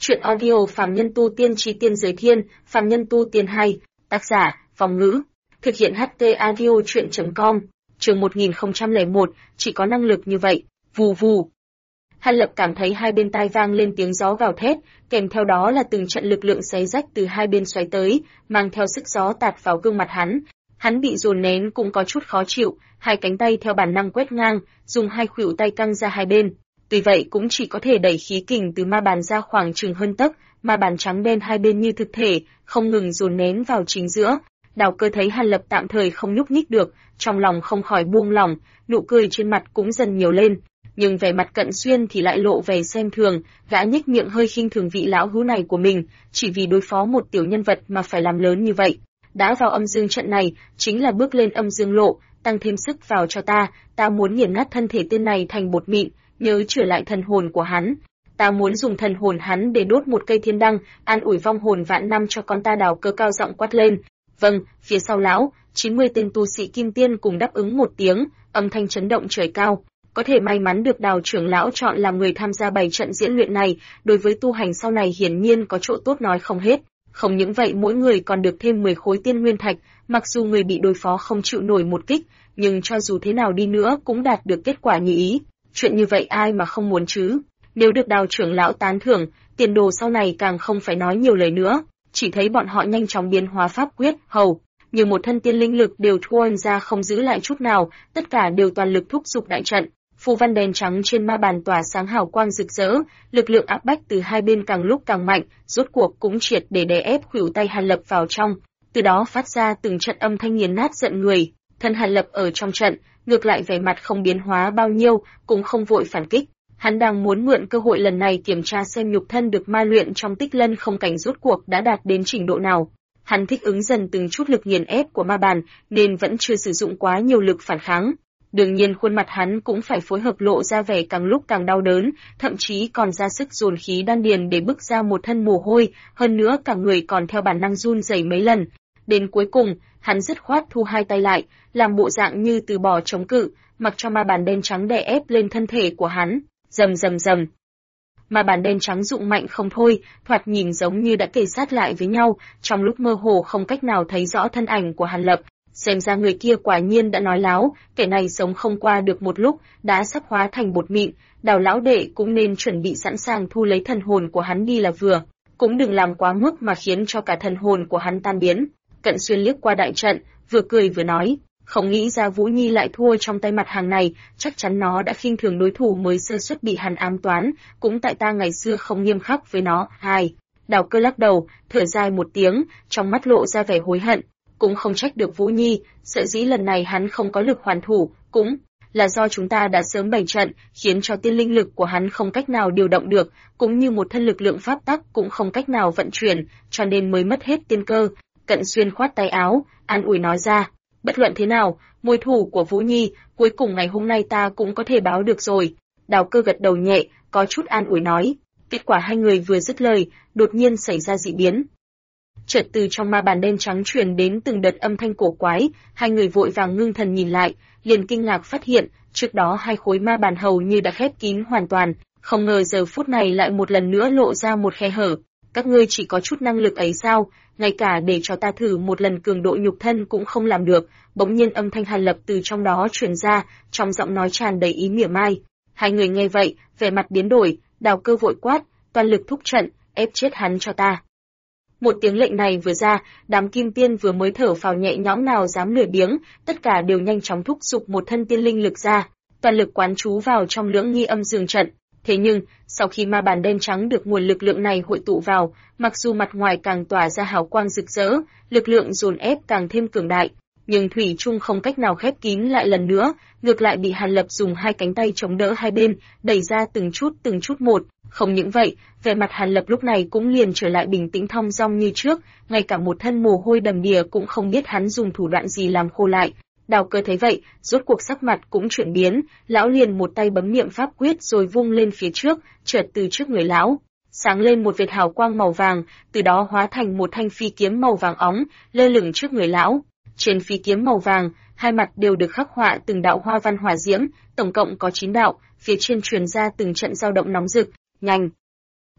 Truyện audio Phàm Nhân Tu Tiên Chí Tiên Giới Thiên, Phàm Nhân Tu Tiên 2, tác giả, Phong Ngữ. Thực hiện HT audio truyện.com, chương 1001, chỉ có năng lực như vậy, vù vù. Hàn Lập cảm thấy hai bên tai vang lên tiếng gió gào thét, kèm theo đó là từng trận lực lượng xé rách từ hai bên xoáy tới, mang theo sức gió tạt vào gương mặt hắn. Hắn bị dồn nén cũng có chút khó chịu, hai cánh tay theo bản năng quét ngang, dùng hai khuỷu tay căng ra hai bên. Tuy vậy cũng chỉ có thể đẩy khí kình từ ma bàn ra khoảng chừng hơn tấc, ma bàn trắng đen hai bên như thực thể, không ngừng dồn nén vào chính giữa. Đào Cơ thấy Hàn Lập tạm thời không nhúc nhích được, trong lòng không khỏi buông lỏng, nụ cười trên mặt cũng dần nhiều lên. Nhưng vẻ mặt Cận Xuyên thì lại lộ vẻ xem thường, gã nhếch miệng hơi khinh thường vị lão hữu này của mình, chỉ vì đối phó một tiểu nhân vật mà phải làm lớn như vậy. Đã vào âm dương trận này, chính là bước lên âm dương lộ, tăng thêm sức vào cho ta muốn nghiền nát thân thể tên này thành bột mịn, nhớ trở lại thần hồn của hắn. Ta muốn dùng thần hồn hắn để đốt một cây thiên đăng, an ủi vong hồn vạn năm cho con ta. Đào Cơ cao giọng quát lên. Vâng, phía sau lão, 90 tên tu sĩ kim tiên cùng đáp ứng một tiếng, âm thanh chấn động trời cao. Có thể may mắn được Đào trưởng lão chọn làm người tham gia bày trận diễn luyện này, đối với tu hành sau này hiển nhiên có chỗ tốt nói không hết. Không những vậy mỗi người còn được thêm 10 khối tiên nguyên thạch, mặc dù người bị đối phó không chịu nổi một kích, nhưng cho dù thế nào đi nữa cũng đạt được kết quả như ý. Chuyện như vậy ai mà không muốn chứ? Nếu được Đào trưởng lão tán thưởng, tiền đồ sau này càng không phải nói nhiều lời nữa. Chỉ thấy bọn họ nhanh chóng biến hóa pháp quyết, hầu như một thân tiên linh lực đều tuôn ra không giữ lại chút nào, tất cả đều toàn lực thúc giục đại trận. Phù văn đen trắng trên ma bàn tỏa sáng hào quang rực rỡ, lực lượng áp bách từ hai bên càng lúc càng mạnh, rốt cuộc cũng triệt để đè ép khuỷu tay Hàn Lập vào trong, từ đó phát ra từng trận âm thanh nghiền nát giận người. Thân Hàn Lập ở trong trận, ngược lại vẻ mặt không biến hóa bao nhiêu, cũng không vội phản kích. Hắn đang muốn mượn cơ hội lần này kiểm tra xem nhục thân được ma luyện trong Tích Lân không cảnh rốt cuộc đã đạt đến trình độ nào. Hắn thích ứng dần từng chút lực nghiền ép của ma bàn, nên vẫn chưa sử dụng quá nhiều lực phản kháng. Đương nhiên khuôn mặt hắn cũng phải phối hợp lộ ra vẻ càng lúc càng đau đớn, thậm chí còn ra sức dồn khí đan điền để bức ra một thân mồ hôi, hơn nữa cả người còn theo bản năng run rẩy mấy lần. Đến cuối cùng, hắn dứt khoát thu hai tay lại, làm bộ dạng như từ bỏ chống cự, mặc cho ma bàn đen trắng đè ép lên thân thể của hắn. Rầm rầm rầm. Ma bàn đen trắng rụng mạnh không thôi, thoạt nhìn giống như đã kề sát lại với nhau, trong lúc mơ hồ không cách nào thấy rõ thân ảnh của Hàn Lập. Xem ra người kia quả nhiên đã nói láo, kẻ này sống không qua được một lúc, đã sắp hóa thành bột mịn. Đào lão đệ cũng nên chuẩn bị sẵn sàng thu lấy thần hồn của hắn đi là vừa, cũng đừng làm quá mức mà khiến cho cả thần hồn của hắn tan biến. Cận Xuyên liếc qua đại trận, vừa cười vừa nói, không nghĩ ra Vũ Nhi lại thua trong tay mặt hàng này, chắc chắn nó đã khinh thường đối thủ mới sơ suất bị hắn ám toán, cũng tại ta ngày xưa không nghiêm khắc với nó. Hai. Đào Cơ lắc đầu, thở dài một tiếng, trong mắt lộ ra vẻ hối hận. Cũng không trách được Vũ Nhi, sợ dĩ lần này hắn không có lực hoàn thủ, cũng là do chúng ta đã sớm bày trận, khiến cho tiên linh lực của hắn không cách nào điều động được, cũng như một thân lực lượng pháp tắc cũng không cách nào vận chuyển, cho nên mới mất hết tiên cơ. Cận Xuyên khoát tay áo, an ủi nói ra, bất luận thế nào, mối thù của Vũ Nhi, cuối cùng ngày hôm nay ta cũng có thể báo được rồi. Đào Cơ gật đầu nhẹ, có chút an ủi nói. Kết quả hai người vừa dứt lời, đột nhiên xảy ra dị biến. Chợt từ trong ma bàn đen trắng truyền đến từng đợt âm thanh cổ quái, hai người vội vàng ngưng thần nhìn lại, liền kinh ngạc phát hiện, trước đó hai khối ma bàn hầu như đã khép kín hoàn toàn, không ngờ giờ phút này lại một lần nữa lộ ra một khe hở. Các ngươi chỉ có chút năng lực ấy sao, ngay cả để cho ta thử một lần cường độ nhục thân cũng không làm được. Bỗng nhiên âm thanh Hàn Lập từ trong đó truyền ra, trong giọng nói tràn đầy ý mỉa mai. Hai người nghe vậy, vẻ mặt biến đổi, Đào Cơ vội quát, toàn lực thúc trận, ép chết hắn cho ta. Một tiếng lệnh này vừa ra, đám kim tiên vừa mới thở phào nhẹ nhõm nào dám lười biếng, tất cả đều nhanh chóng thúc giục một thân tiên linh lực ra, toàn lực quán chú vào trong lưỡng nghi âm dương trận. Thế nhưng, sau khi ma bàn đen trắng được nguồn lực lượng này hội tụ vào, mặc dù mặt ngoài càng tỏa ra hào quang rực rỡ, lực lượng dồn ép càng thêm cường đại, nhưng thủy chung không cách nào khép kín lại lần nữa, ngược lại bị Hàn Lập dùng hai cánh tay chống đỡ hai bên, đẩy ra từng chút một. Không những vậy, vẻ mặt Hàn Lập lúc này cũng liền trở lại bình tĩnh thong dong như trước, ngay cả một thân mồ hôi đầm đìa cũng không biết hắn dùng thủ đoạn gì làm khô lại. Đào Cơ thấy vậy, rốt cuộc sắc mặt cũng chuyển biến, lão liền một tay bấm niệm pháp quyết rồi vung lên phía trước, chợt từ trước người lão sáng lên một vệt hào quang màu vàng, từ đó hóa thành một thanh phi kiếm màu vàng óng, lơ lửng trước người lão. Trên phi kiếm màu vàng, hai mặt đều được khắc họa từng đạo hoa văn hỏa diễm, tổng cộng có 9 đạo, phía trên truyền ra từng trận dao động nóng rực, nhanh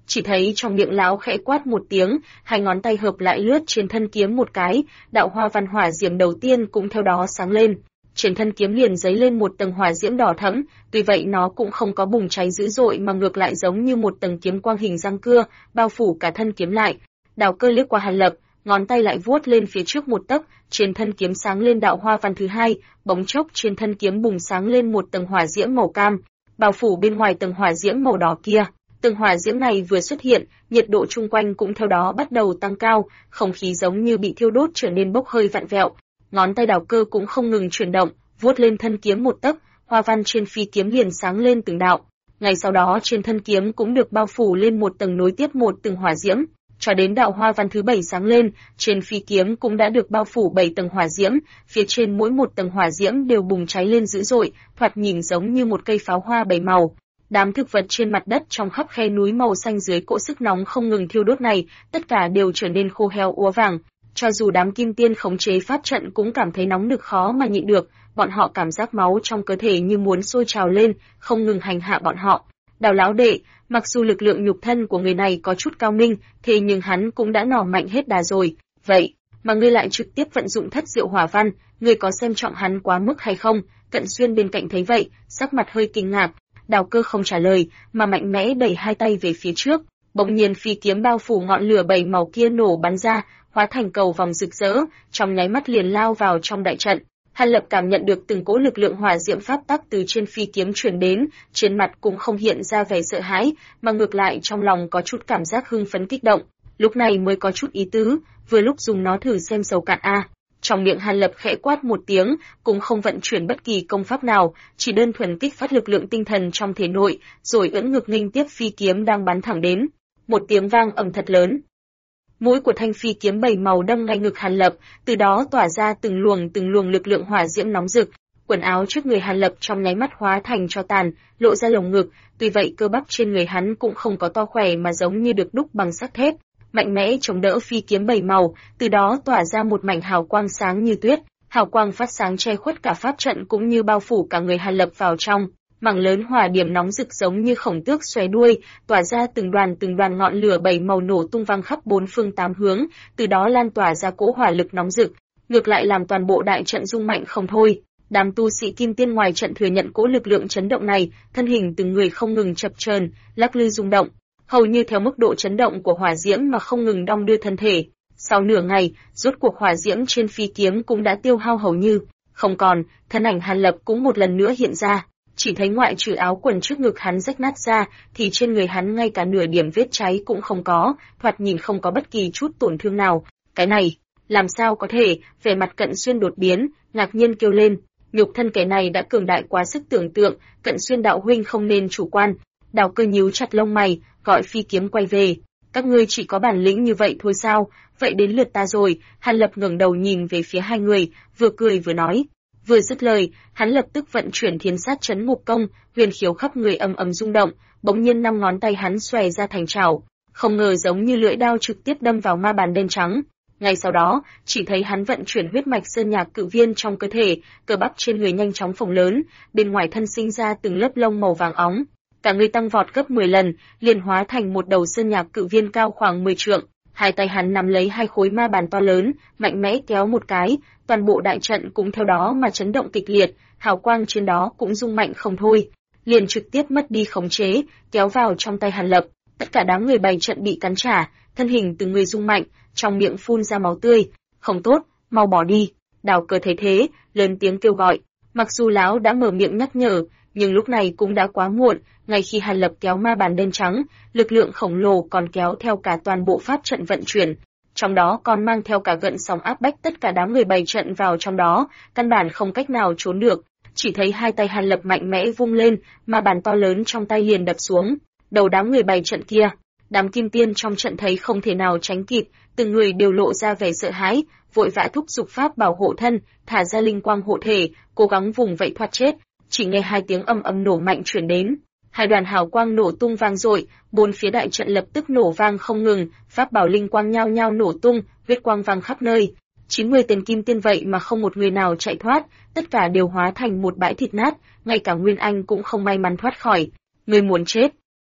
Chỉ thấy trong miệng lão khẽ quát một tiếng, hai ngón tay hợp lại lướt trên thân kiếm một cái, đạo hoa văn hỏa diễm đầu tiên cũng theo đó sáng lên. Trên thân kiếm liền dấy lên một tầng hỏa diễm đỏ thẫm, tuy vậy nó cũng không có bùng cháy dữ dội mà ngược lại giống như một tầng kiếm quang hình răng cưa, bao phủ cả thân kiếm lại. Đào Cơ liếc qua Hàn Lập, ngón tay lại vuốt lên phía trước một tấc, trên thân kiếm sáng lên đạo hoa văn thứ hai, bỗng chốc trên thân kiếm bùng sáng lên một tầng hỏa diễm màu cam, bao phủ bên ngoài tầng hỏa diễm màu đỏ kia. Tầng hỏa diễm này vừa xuất hiện, nhiệt độ chung quanh cũng theo đó bắt đầu tăng cao, không khí giống như bị thiêu đốt trở nên bốc hơi vặn vẹo. Ngón tay Đào Cơ cũng không ngừng chuyển động, vuốt lên thân kiếm một tấc, hoa văn trên phi kiếm liền sáng lên từng đạo. Ngay sau đó trên thân kiếm cũng được bao phủ lên một tầng nối tiếp một tầng hỏa diễm, cho đến đạo hoa văn thứ 7 sáng lên, trên phi kiếm cũng đã được bao phủ 7 tầng hỏa diễm, phía trên mỗi một tầng hỏa diễm đều bùng cháy lên dữ dội, thoạt nhìn giống như một cây pháo hoa 7 màu. Đám thực vật trên mặt đất trong khắp khe núi màu xanh dưới cỗ sức nóng không ngừng thiêu đốt này, tất cả đều trở nên khô héo úa vàng. Cho dù đám kim tiên khống chế pháp trận cũng cảm thấy nóng nực khó mà nhịn được, bọn họ cảm giác máu trong cơ thể như muốn sôi trào lên, không ngừng hành hạ bọn họ. Đào lão đệ, mặc dù lực lượng nhục thân của người này có chút cao minh, thế nhưng hắn cũng đã nỏ mạnh hết đà rồi. Vậy mà ngươi lại trực tiếp vận dụng thất diệu hỏa văn, ngươi có xem trọng hắn quá mức hay không? Cận Xuyên bên cạnh thấy vậy, sắc mặt hơi kinh ngạc. Đào Cơ không trả lời, mà mạnh mẽ đẩy hai tay về phía trước. Bỗng nhiên phi kiếm bao phủ ngọn lửa 7 màu kia nổ bắn ra, hóa thành cầu vòng rực rỡ, trong nháy mắt liền lao vào trong đại trận. Hàn Lập cảm nhận được từng cỗ lực lượng hỏa diễm pháp tắc từ trên phi kiếm truyền đến, trên mặt cũng không hiện ra vẻ sợ hãi, mà ngược lại trong lòng có chút cảm giác hưng phấn kích động. Lúc này mới có chút ý tứ, vừa lúc dùng nó thử xem sầu cạn a. Trong miệng Hàn Lập khẽ quát một tiếng, cũng không vận chuyển bất kỳ công pháp nào, chỉ đơn thuần kích phát lực lượng tinh thần trong thể nội, rồi ưỡn ngực nghênh tiếp phi kiếm đang bắn thẳng đến. Một tiếng vang ầm thật lớn. Mũi của thanh phi kiếm 7 màu đâm ngay ngực Hàn Lập, từ đó tỏa ra từng luồng lực lượng hỏa diễm nóng rực. Quần áo trước người Hàn Lập trong nháy mắt hóa thành tro tàn, lộ ra lồng ngực, tuy vậy cơ bắp trên người hắn cũng không có to khỏe mà giống như được đúc bằng sắt thép, mạnh mẽ chống đỡ phi kiếm 7 màu, từ đó tỏa ra một mảnh hào quang sáng như tuyết, hào quang phát sáng che khuất cả pháp trận cũng như bao phủ cả người Hàn Lập vào trong. Mảng lớn hỏa điểm nóng rực giống như khổng tước xòe đuôi, tỏa ra từng đoàn ngọn lửa 7 màu nổ tung vang khắp bốn phương tám hướng, từ đó lan tỏa ra cỗ hỏa lực nóng rực, ngược lại làm toàn bộ đại trận rung mạnh không thôi. Đám tu sĩ kim tiên ngoài trận thừa nhận cỗ lực lượng chấn động này, thân hình từng người không ngừng chập chờn, lắc lư rung động, hầu như theo mức độ chấn động của hỏa diễm mà không ngừng đong đưa thân thể. Sau nửa ngày, rốt cuộc hỏa diễm trên phi kiếm cũng đã tiêu hao hầu như không còn, thân ảnh Hàn Lập cũng một lần nữa hiện ra. Chỉ thấy ngoại trừ áo quần trước ngực hắn rách nát ra, thì trên người hắn ngay cả nửa điểm vết cháy cũng không có, thoạt nhìn không có bất kỳ chút tổn thương nào. Cái này, làm sao có thể? Vẻ mặt Cận Xuyên đột biến, ngạc nhiên kêu lên. Nhục thân kẻ này đã cường đại quá sức tưởng tượng, Cận Xuyên đạo huynh không nên chủ quan. Đào Cơ nhíu chặt lông mày, gọi phi kiếm quay về. Các ngươi chỉ có bản lĩnh như vậy thôi sao? Vậy đến lượt ta rồi. Hàn Lập ngẩng đầu nhìn về phía hai người, vừa cười vừa nói. Vừa dứt lời, hắn lập tức vận chuyển Thiên Sát Chấn Ngục Công, huyền khiếu khắp người ầm ầm rung động, bỗng nhiên 5 ngón tay hắn xòe ra thành chảo, không ngờ giống như lưỡi đao trực tiếp đâm vào ma bàn đen trắng. Ngay sau đó, chỉ thấy hắn vận chuyển huyết mạch sơn nhạc cự viên trong cơ thể, cơ bắp trên người nhanh chóng phồng lớn, bên ngoài thân sinh ra từng lớp lông màu vàng óng, cả người tăng vọt gấp 10 lần, liền hóa thành một đầu sơn nhạc cự viên cao khoảng 10 trượng. Hai tay hắn nắm lấy hai khối ma bàn to lớn, mạnh mẽ kéo một cái, toàn bộ đại trận cũng theo đó mà chấn động kịch liệt, hào quang trên đó cũng rung mạnh không thôi, liền trực tiếp mất đi khống chế, kéo vào trong tay Hàn Lập. Tất cả đám người bày trận bị cắn trả, thân hình từng người rung mạnh, trong miệng phun ra máu tươi. Không tốt, mau bỏ đi. Đào Cơ thấy thế, lớn tiếng kêu gọi. Mặc dù lão đã mở miệng nhắc nhở, nhưng lúc này cũng đã quá muộn. Ngay khi Hàn Lập kéo ma bàn đen trắng, lực lượng khổng lồ còn kéo theo cả toàn bộ pháp trận vận chuyển, trong đó còn mang theo cả gợn sóng áp bách tất cả đám người bày trận vào trong đó, căn bản không cách nào trốn được. Chỉ thấy hai tay Hàn Lập mạnh mẽ vung lên, ma bàn to lớn trong tay liền đập xuống đầu đám người bày trận kia. Đám kim tiên trong trận thấy không thể nào tránh kịp, từng người đều lộ ra vẻ sợ hãi, vội vã thúc giục pháp bảo hộ thân, thả ra linh quang hộ thể, cố gắng vùng vẫy thoát chết. Chỉ nghe hai tiếng ầm ầm nổ mạnh truyền đến, hai đoàn hào quang nổ tung vang dội, bốn phía đại trận lập tức nổ vang không ngừng, pháp bảo linh quang nhao nhao nổ tung, huyết quang vang khắp nơi. 90 tên kim tiên vậy mà không một người nào chạy thoát, tất cả đều hóa thành một bãi thịt nát, ngay cả Nguyên Anh cũng không may mắn thoát khỏi. Người muốn chết.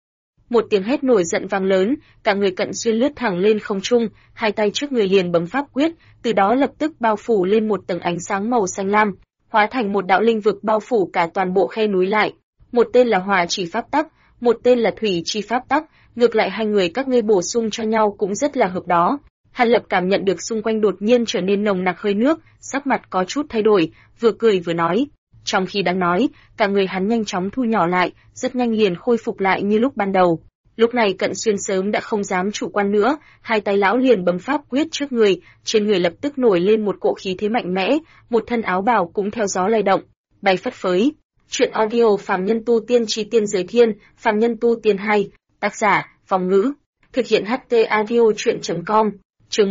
Một tiếng hét nổi giận vang lớn, cả người Cận Xuyên lướt thẳng lên không trung, hai tay trước người liền bấm pháp quyết, từ đó lập tức bao phủ lên một tầng ánh sáng màu xanh lam, hóa thành một đạo linh vực bao phủ cả toàn bộ khe núi lại. Một tên là Hỏa Chỉ Pháp Tắc, một tên là Thủy Chi Pháp Tắc, ngược lại hai người các ngươi bổ sung cho nhau cũng rất là hợp đó. Hàn Lập cảm nhận được xung quanh đột nhiên trở nên nồng nặc hơi nước, sắc mặt có chút thay đổi, vừa cười vừa nói. Trong khi đang nói, cả người hắn nhanh chóng thu nhỏ lại, rất nhanh liền khôi phục lại như lúc ban đầu. Lúc này Cận Xuyên sớm đã không dám chủ quan nữa, hai tay lão liền bấm pháp quyết trước người, trên người lập tức nổi lên một cỗ khí thế mạnh mẽ, một thân áo bào cũng theo gió lay động, bay phất phới. Truyện audio Phàm Nhân Tu Tiên Chi Tiên Giới Thiên, Phàm Nhân Tu Tiên 2, tác giả, Phong Ngữ, thực hiện HT audio truyện.com, chương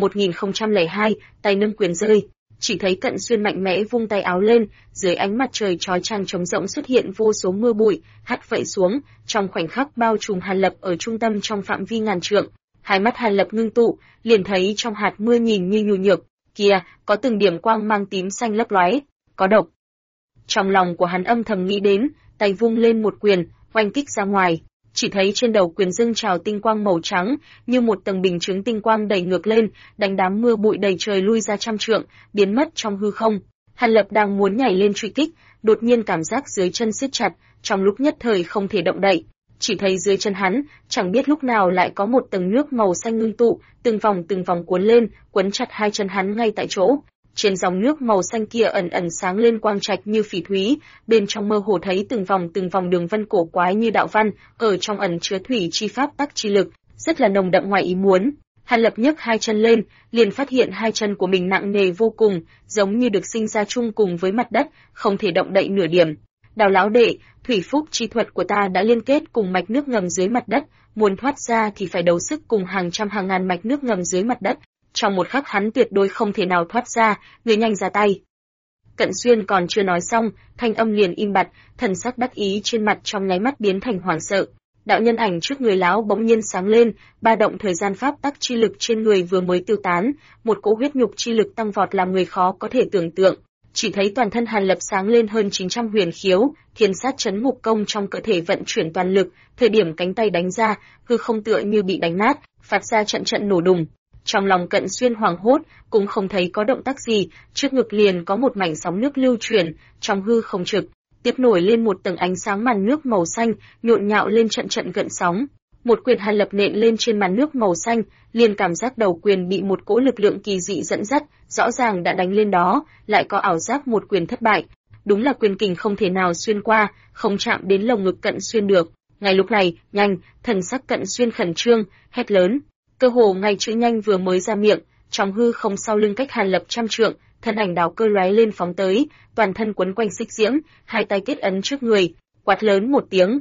1002, tay nâng quyền rơi. Chỉ thấy Cận Xuyên mạnh mẽ vung tay áo lên, dưới ánh mặt trời chói chang trống rỗng xuất hiện vô số mưa bụi, hắt vẩy xuống, trong khoảnh khắc bao trùm Hàn Lập ở trung tâm trong phạm vi ngàn trượng. Hai mắt Hàn Lập ngưng tụ, liền thấy trong hạt mưa nhìn như nhu nhược, kia, có từng điểm quang mang tím xanh lấp lóe, có độc. Trong lòng của hắn âm thầm nghĩ đến, tay vung lên một quyền, oanh kích ra ngoài. Chỉ thấy trên đầu quyền dâng trào tinh quang màu trắng, như một tầng bình chứng tinh quang đẩy ngược lên, đánh đám mưa bụi đầy trời lui ra trăm trượng, biến mất trong hư không. Hàn Lập đang muốn nhảy lên truy kích, đột nhiên cảm giác dưới chân siết chặt, trong lúc nhất thời không thể động đậy. Chỉ thấy dưới chân hắn, chẳng biết lúc nào lại có một tầng nước màu xanh ngưng tụ, từng vòng cuốn lên, quấn chặt hai chân hắn ngay tại chỗ. Trên dòng nước màu xanh kia ẩn ẩn sáng lên quang trạch như phỉ thúy, bên trong mơ hồ thấy từng vòng đường vân cổ quái như đạo văn, ở trong ẩn chứa thủy chi pháp tắc chi lực, rất là nồng đậm ngoài ý muốn. Hàn Lập nhấc hai chân lên, liền phát hiện hai chân của mình nặng nề vô cùng, giống như được sinh ra chung cùng với mặt đất, không thể động đậy nửa điểm. Đào lão đệ, thủy phúc chi thuật của ta đã liên kết cùng mạch nước ngầm dưới mặt đất, muốn thoát ra thì phải đấu sức cùng hàng trăm hàng ngàn mạch nước ngầm dưới mặt đất. Trong một khắc hắn tuyệt đối không thể nào thoát ra, người nhanh ra tay. Cận Xuyên còn chưa nói xong, thanh âm liền im bặt, thần sắc đắc ý trên mặt trong nháy mắt biến thành hoảng sợ. Đạo nhân ảnh trước người lão bỗng nhiên sáng lên, ba động thời gian pháp tắc chi lực trên người vừa mới tiêu tán, một cỗ huyết nhục chi lực tăng vọt làm người khó có thể tưởng tượng. Chỉ thấy toàn thân Hàn Lập sáng lên hơn 900 huyền khiếu, thiên sát chấn ngục công trong cơ thể vận chuyển toàn lực, thời điểm cánh tay đánh ra, hư không tựa như bị đánh nát, phát ra trận trận nổ đùng. Trong lòng Cận Xuyên hoảng hốt, cũng không thấy có động tác gì, trước ngực liền có một mảnh sóng nước lưu chuyển, trong hư không trực, tiếp nổi lên một tầng ánh sáng màn nước màu xanh, nhộn nhạo lên trận trận gợn sóng. Một quyền Hàn Lập nện lên trên màn nước màu xanh, liền cảm giác đầu quyền bị một cỗ lực lượng kỳ dị dẫn dắt, rõ ràng đã đánh lên đó, lại có ảo giác một quyền thất bại. Đúng là quyền kình không thể nào xuyên qua, không chạm đến lồng ngực Cận Xuyên được. Ngay lúc này, nhanh, thần sắc Cận Xuyên khẩn trương, hét lớn. Cơ hồ ngay chữ nhanh vừa mới ra miệng, trong hư không sau lưng cách Hàn Lập trăm trượng, thân ảnh đào cơ lóe lên phóng tới, toàn thân quấn quanh xích diễm, hai tay kết ấn trước người, quát lớn một tiếng.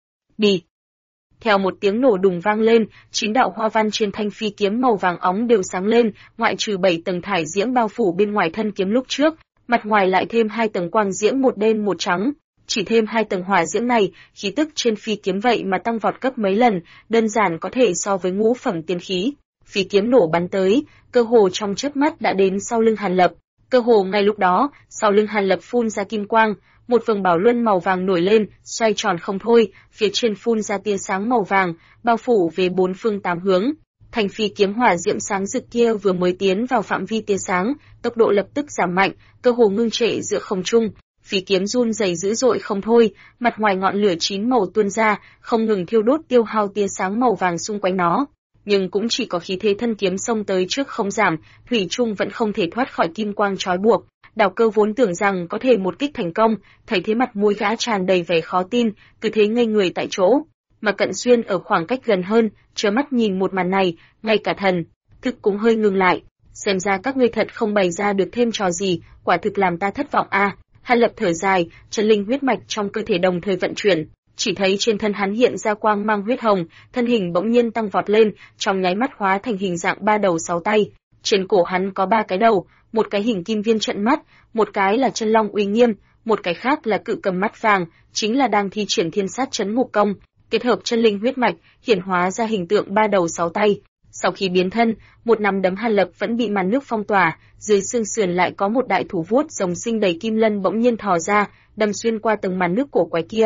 Bì! Theo một tiếng nổ đùng vang lên, 9 đạo hoa văn trên thanh phi kiếm màu vàng óng đều sáng lên, ngoại trừ 7 tầng thải diễm bao phủ bên ngoài thân kiếm lúc trước, mặt ngoài lại thêm 2 tầng quang diễm một đen một trắng. Chỉ thêm 2 tầng hỏa diễm này, khí tức trên phi kiếm vậy mà tăng vọt gấp mấy lần, đơn giản có thể so với ngũ phẩm tiên khí. Phi kiếm nổ bắn tới, cơ hồ trong chớp mắt đã đến sau lưng Hàn Lập. Cơ hồ ngay lúc đó, sau lưng Hàn Lập phun ra kim quang, một vầng bảo luân màu vàng nổi lên, xoay tròn không thôi, phía trên phun ra tia sáng màu vàng, bao phủ về bốn phương tám hướng. Thành phi kiếm hỏa diễm sáng rực kia vừa mới tiến vào phạm vi tia sáng, tốc độ lập tức giảm mạnh, cơ hồ ngưng trệ giữa không trung. Phi kiếm run rẩy dữ dội không thôi, mặt ngoài ngọn lửa chín màu tuôn ra, không ngừng thiêu đốt tiêu hao tia sáng màu vàng xung quanh nó. Nhưng cũng chỉ có khí thế thân kiếm xông tới trước không giảm, thủy chung vẫn không thể thoát khỏi kim quang trói buộc. Đào Cơ vốn tưởng rằng có thể một kích thành công, thấy thế mặt mũi gã tràn đầy vẻ khó tin, cứ thế ngây người tại chỗ. Mà Cận Xuyên ở khoảng cách gần hơn, trơ mắt nhìn một màn này, ngay cả thần thức cũng hơi ngừng lại. Xem ra các ngươi thật không bày ra được thêm trò gì, quả thực làm ta thất vọng a. Hàn Lập thở dài, chân linh huyết mạch trong cơ thể đồng thời vận chuyển, chỉ thấy trên thân hắn hiện ra quang mang huyết hồng, thân hình bỗng nhiên tăng vọt lên, trong nháy mắt hóa thành hình dạng 3 đầu 6 tay. Trên cổ hắn có 3 cái đầu, một cái hình kim viên trận mắt, một cái là chân long uy nghiêm, một cái khác là cự cầm mắt vàng, chính là đang thi triển thiên sát chấn ngục công, kết hợp chân linh huyết mạch, hiển hóa ra hình tượng 3 đầu 6 tay. Sau khi biến thân, một nắm đấm Hàn Lập vẫn bị màn nước phong tỏa, dưới xương sườn lại có một đại thủ vuốt rồng sinh đầy kim lân bỗng nhiên thò ra, đâm xuyên qua tầng màn nước cổ quái kia,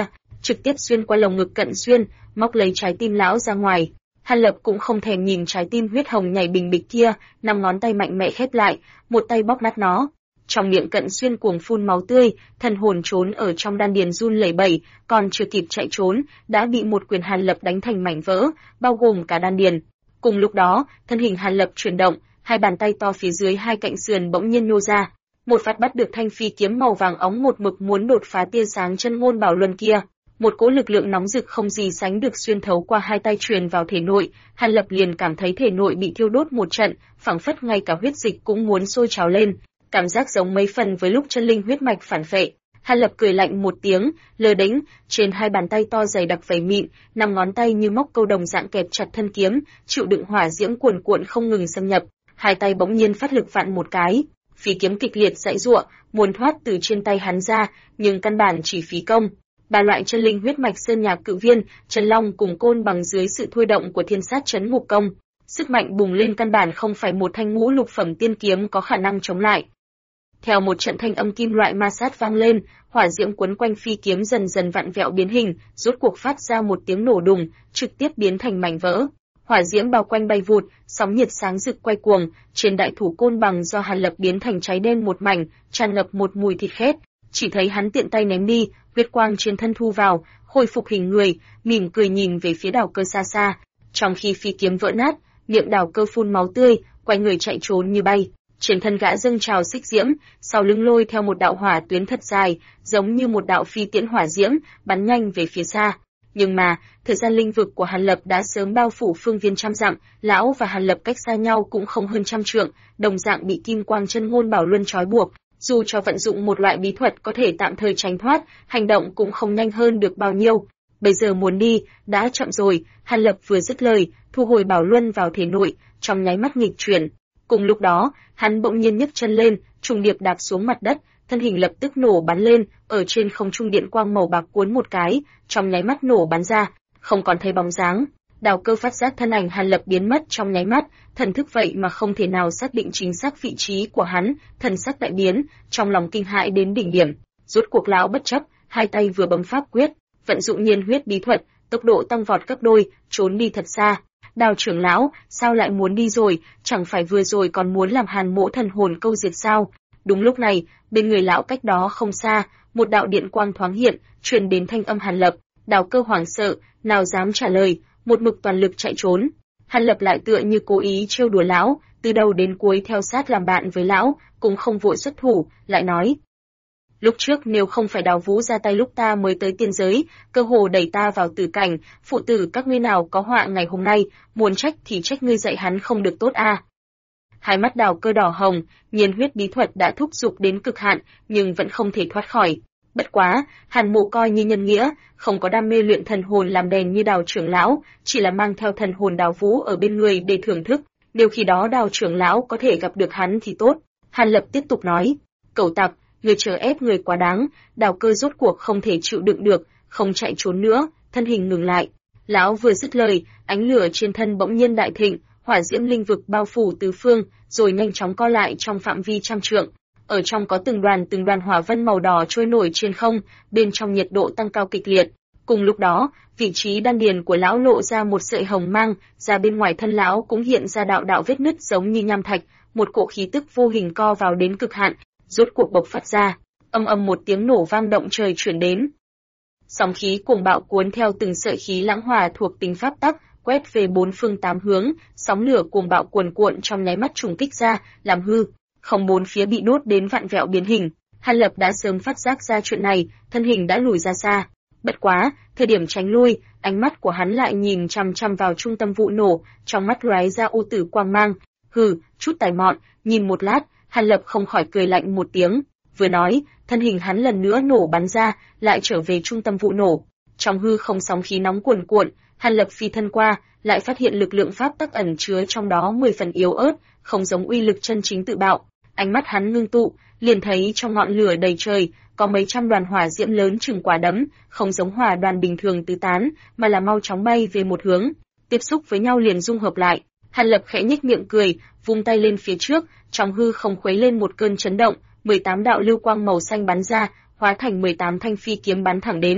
trực tiếp xuyên qua lồng ngực Cận Xuyên, móc lấy trái tim lão ra ngoài. Hàn Lập cũng không thèm nhìn trái tim huyết hồng nhảy bình bịch kia, 5 ngón tay mạnh mẽ khép lại, một tay bóp nát nó. Trong miệng Cận Xuyên cuồng phun máu tươi, thần hồn trốn ở trong đan điền run lẩy bẩy, còn chưa kịp chạy trốn, đã bị một quyền Hàn Lập đánh thành mảnh vỡ, bao gồm cả đan điền. Cùng lúc đó, thân hình Hàn Lập chuyển động, hai bàn tay to phía dưới hai cạnh sườn bỗng nhiên nhô ra, một phát bắt được thanh phi kiếm màu vàng óng một mực muốn đột phá tia sáng chân ngôn bảo luân kia. Một cỗ lực lượng nóng rực không gì sánh được xuyên thấu qua hai tay truyền vào thể nội, Hàn Lập liền cảm thấy thể nội bị thiêu đốt một trận, phảng phất ngay cả huyết dịch cũng muốn sôi trào lên, cảm giác giống mấy phần với lúc chân linh huyết mạch phản vệ. Hàn Lập cười lạnh một tiếng, lơ đễnh, trên hai bàn tay to dày đặc vảy mịn, 5 ngón tay như móc câu đồng dạng kẹp chặt thân kiếm, chịu đựng hỏa diễm cuồn cuộn không ngừng xâm nhập. Hai tay bỗng nhiên phát lực vặn một cái, phi kiếm kịch liệt giãy giụa, muốn thoát từ trên tay hắn ra, nhưng căn bản chỉ phí công. Ba loại chân linh huyết mạch sơn nhạc cự viên, chân long cùng côn bằng dưới sự thôi động của thiên sát chấn ngục công, sức mạnh bùng lên căn bản không phải một thanh ngũ lục phẩm tiên kiếm có khả năng chống lại. Theo một trận thanh âm kim loại ma sát vang lên, hỏa diễm quấn quanh phi kiếm dần dần vặn vẹo biến hình, rốt cuộc phát ra một tiếng nổ đùng, trực tiếp biến thành mảnh vỡ. Hỏa diễm bao quanh bay vụt, sóng nhiệt sáng rực quay cuồng, trên đại thủ côn bằng do Hàn Lập biến thành cháy đen một mảnh, tràn ngập một mùi thịt khét. Chỉ thấy hắn tiện tay ném đi, huyết quang trên thân thu vào, khôi phục hình người, mỉm cười nhìn về phía Đào Cơ xa xa. Trong khi phi kiếm vỡ nát, miệng Đào Cơ phun máu tươi, quay người chạy trốn như bay. Trên thân gã dâng trào xích diễm, sau lưng lôi theo một đạo hỏa tuyến thật dài, giống như một đạo phi tiễn hỏa diễm, bắn nhanh về phía xa. Nhưng mà, thời gian linh vực của Hàn Lập đã sớm bao phủ phương viên trăm dặm, lão và Hàn Lập cách xa nhau cũng không hơn trăm trượng, đồng dạng bị kim quang chân ngôn bảo luân trói buộc. Dù cho vận dụng một loại bí thuật có thể tạm thời tránh thoát, hành động cũng không nhanh hơn được bao nhiêu. Bây giờ muốn đi, đã chậm rồi. Hàn Lập vừa dứt lời, thu hồi bảo luân vào thể nội, trong nháy mắt nghịch chuyển. Cùng lúc đó, hắn bỗng nhiên nhấc chân lên, trùng điệp đạp xuống mặt đất, thân hình lập tức nổ bắn lên, ở trên không trung điện quang màu bạc cuốn một cái, trong nháy mắt nổ bắn ra, không còn thấy bóng dáng. Đào Cơ phát giác thân ảnh Hàn Lập biến mất trong nháy mắt, thần thức vậy mà không thể nào xác định chính xác vị trí của hắn, thần sắc đại biến, trong lòng kinh hãi đến đỉnh điểm. Rốt cuộc lão bất chấp, hai tay vừa bấm pháp quyết, vận dụng nhiên huyết bí thuật, tốc độ tăng vọt gấp đôi, trốn đi thật xa. Đào trưởng lão, sao lại muốn đi rồi, chẳng phải vừa rồi còn muốn làm Hàn Mỗ thần hồn câu diệt sao? Đúng lúc này, bên người lão cách đó không xa, một đạo điện quang thoáng hiện, truyền đến thanh âm Hàn Lập. Đào Cơ hoảng sợ, nào dám trả lời, một mực toàn lực chạy trốn. Hàn Lập lại tựa như cố ý trêu đùa lão, từ đầu đến cuối theo sát làm bạn với lão, cũng không vội xuất thủ, lại nói: lúc trước nếu không phải Đào Vũ ra tay lúc ta mới tới tiên giới, cơ hồ đẩy ta vào tử cảnh, phụ tử các ngươi nào có họa ngày hôm nay, muốn trách thì trách ngươi dạy hắn không được tốt a. Hai mắt Đào Cơ đỏ hồng, nhiên huyết bí thuật đã thúc giục đến cực hạn, nhưng vẫn không thể thoát khỏi. Bất quá, Hàn Mộ coi như nhân nghĩa, không có đam mê luyện thần hồn làm đèn như Đào trưởng lão, chỉ là mang theo thần hồn Đào Vũ ở bên người để thưởng thức, nếu khi đó Đào trưởng lão có thể gặp được hắn thì tốt. Hàn Lập tiếp tục nói: cẩu tặc, người chờ ép người quá đáng. Đào Cơ rốt cuộc không thể chịu đựng được, không chạy trốn nữa, thân hình ngừng lại. Lão vừa dứt lời, ánh lửa trên thân bỗng nhiên đại thịnh, hỏa diễm linh vực bao phủ tứ phương, rồi nhanh chóng co lại trong phạm vi trăm trượng. Ở trong có từng đoàn hỏa vân màu đỏ trôi nổi trên không, bên trong nhiệt độ tăng cao kịch liệt. Cùng lúc đó, vị trí đan điền của lão lộ ra một sợi hồng mang, ra bên ngoài thân lão cũng hiện ra đạo đạo vết nứt giống như nham thạch, một cỗ khí tức vô hình co vào đến cực hạn, rốt cuộc bộc phát ra. Âm ầm một tiếng nổ vang động trời truyền đến. Sóng khí cuồng bạo cuốn theo từng sợi khí lãng hòa thuộc tính pháp tắc, quét về bốn phương tám hướng, sóng lửa cuồng bạo cuồn cuộn trong nháy mắt trùng kích ra, làm hư không bốn phía bị đốt đến vặn vẹo biến hình. Hàn Lập đã sớm phát giác ra chuyện này, thân hình đã lùi ra xa. Bất quá, thời điểm tránh lui, ánh mắt của hắn lại nhìn chằm chằm vào trung tâm vụ nổ, trong mắt lóe ra u tử quang mang. Hừ, chút tài mọn. Nhìn một lát, Hàn Lập không khỏi cười lạnh một tiếng. Vừa nói, thân hình hắn lần nữa nổ bắn ra, lại trở về trung tâm vụ nổ. Trong hư không sóng khí nóng cuồn cuộn, Hàn Lập phi thân qua, lại phát hiện lực lượng pháp tắc ẩn chứa trong đó 10 phần yếu ớt, không giống uy lực chân chính tự bạo. Ánh mắt hắn ngưng tụ, liền thấy trong ngọn lửa đầy trời, có mấy trăm đoàn hỏa diễm lớn chừng quả đấm, không giống hỏa đoàn bình thường tứ tán, mà là mau chóng bay về một hướng, tiếp xúc với nhau liền dung hợp lại. Hàn Lập khẽ nhếch miệng cười, vung tay lên phía trước, trong hư không khuấy lên một cơn chấn động, 18 đạo lưu quang màu xanh bắn ra, hóa thành 18 thanh phi kiếm bắn thẳng đến.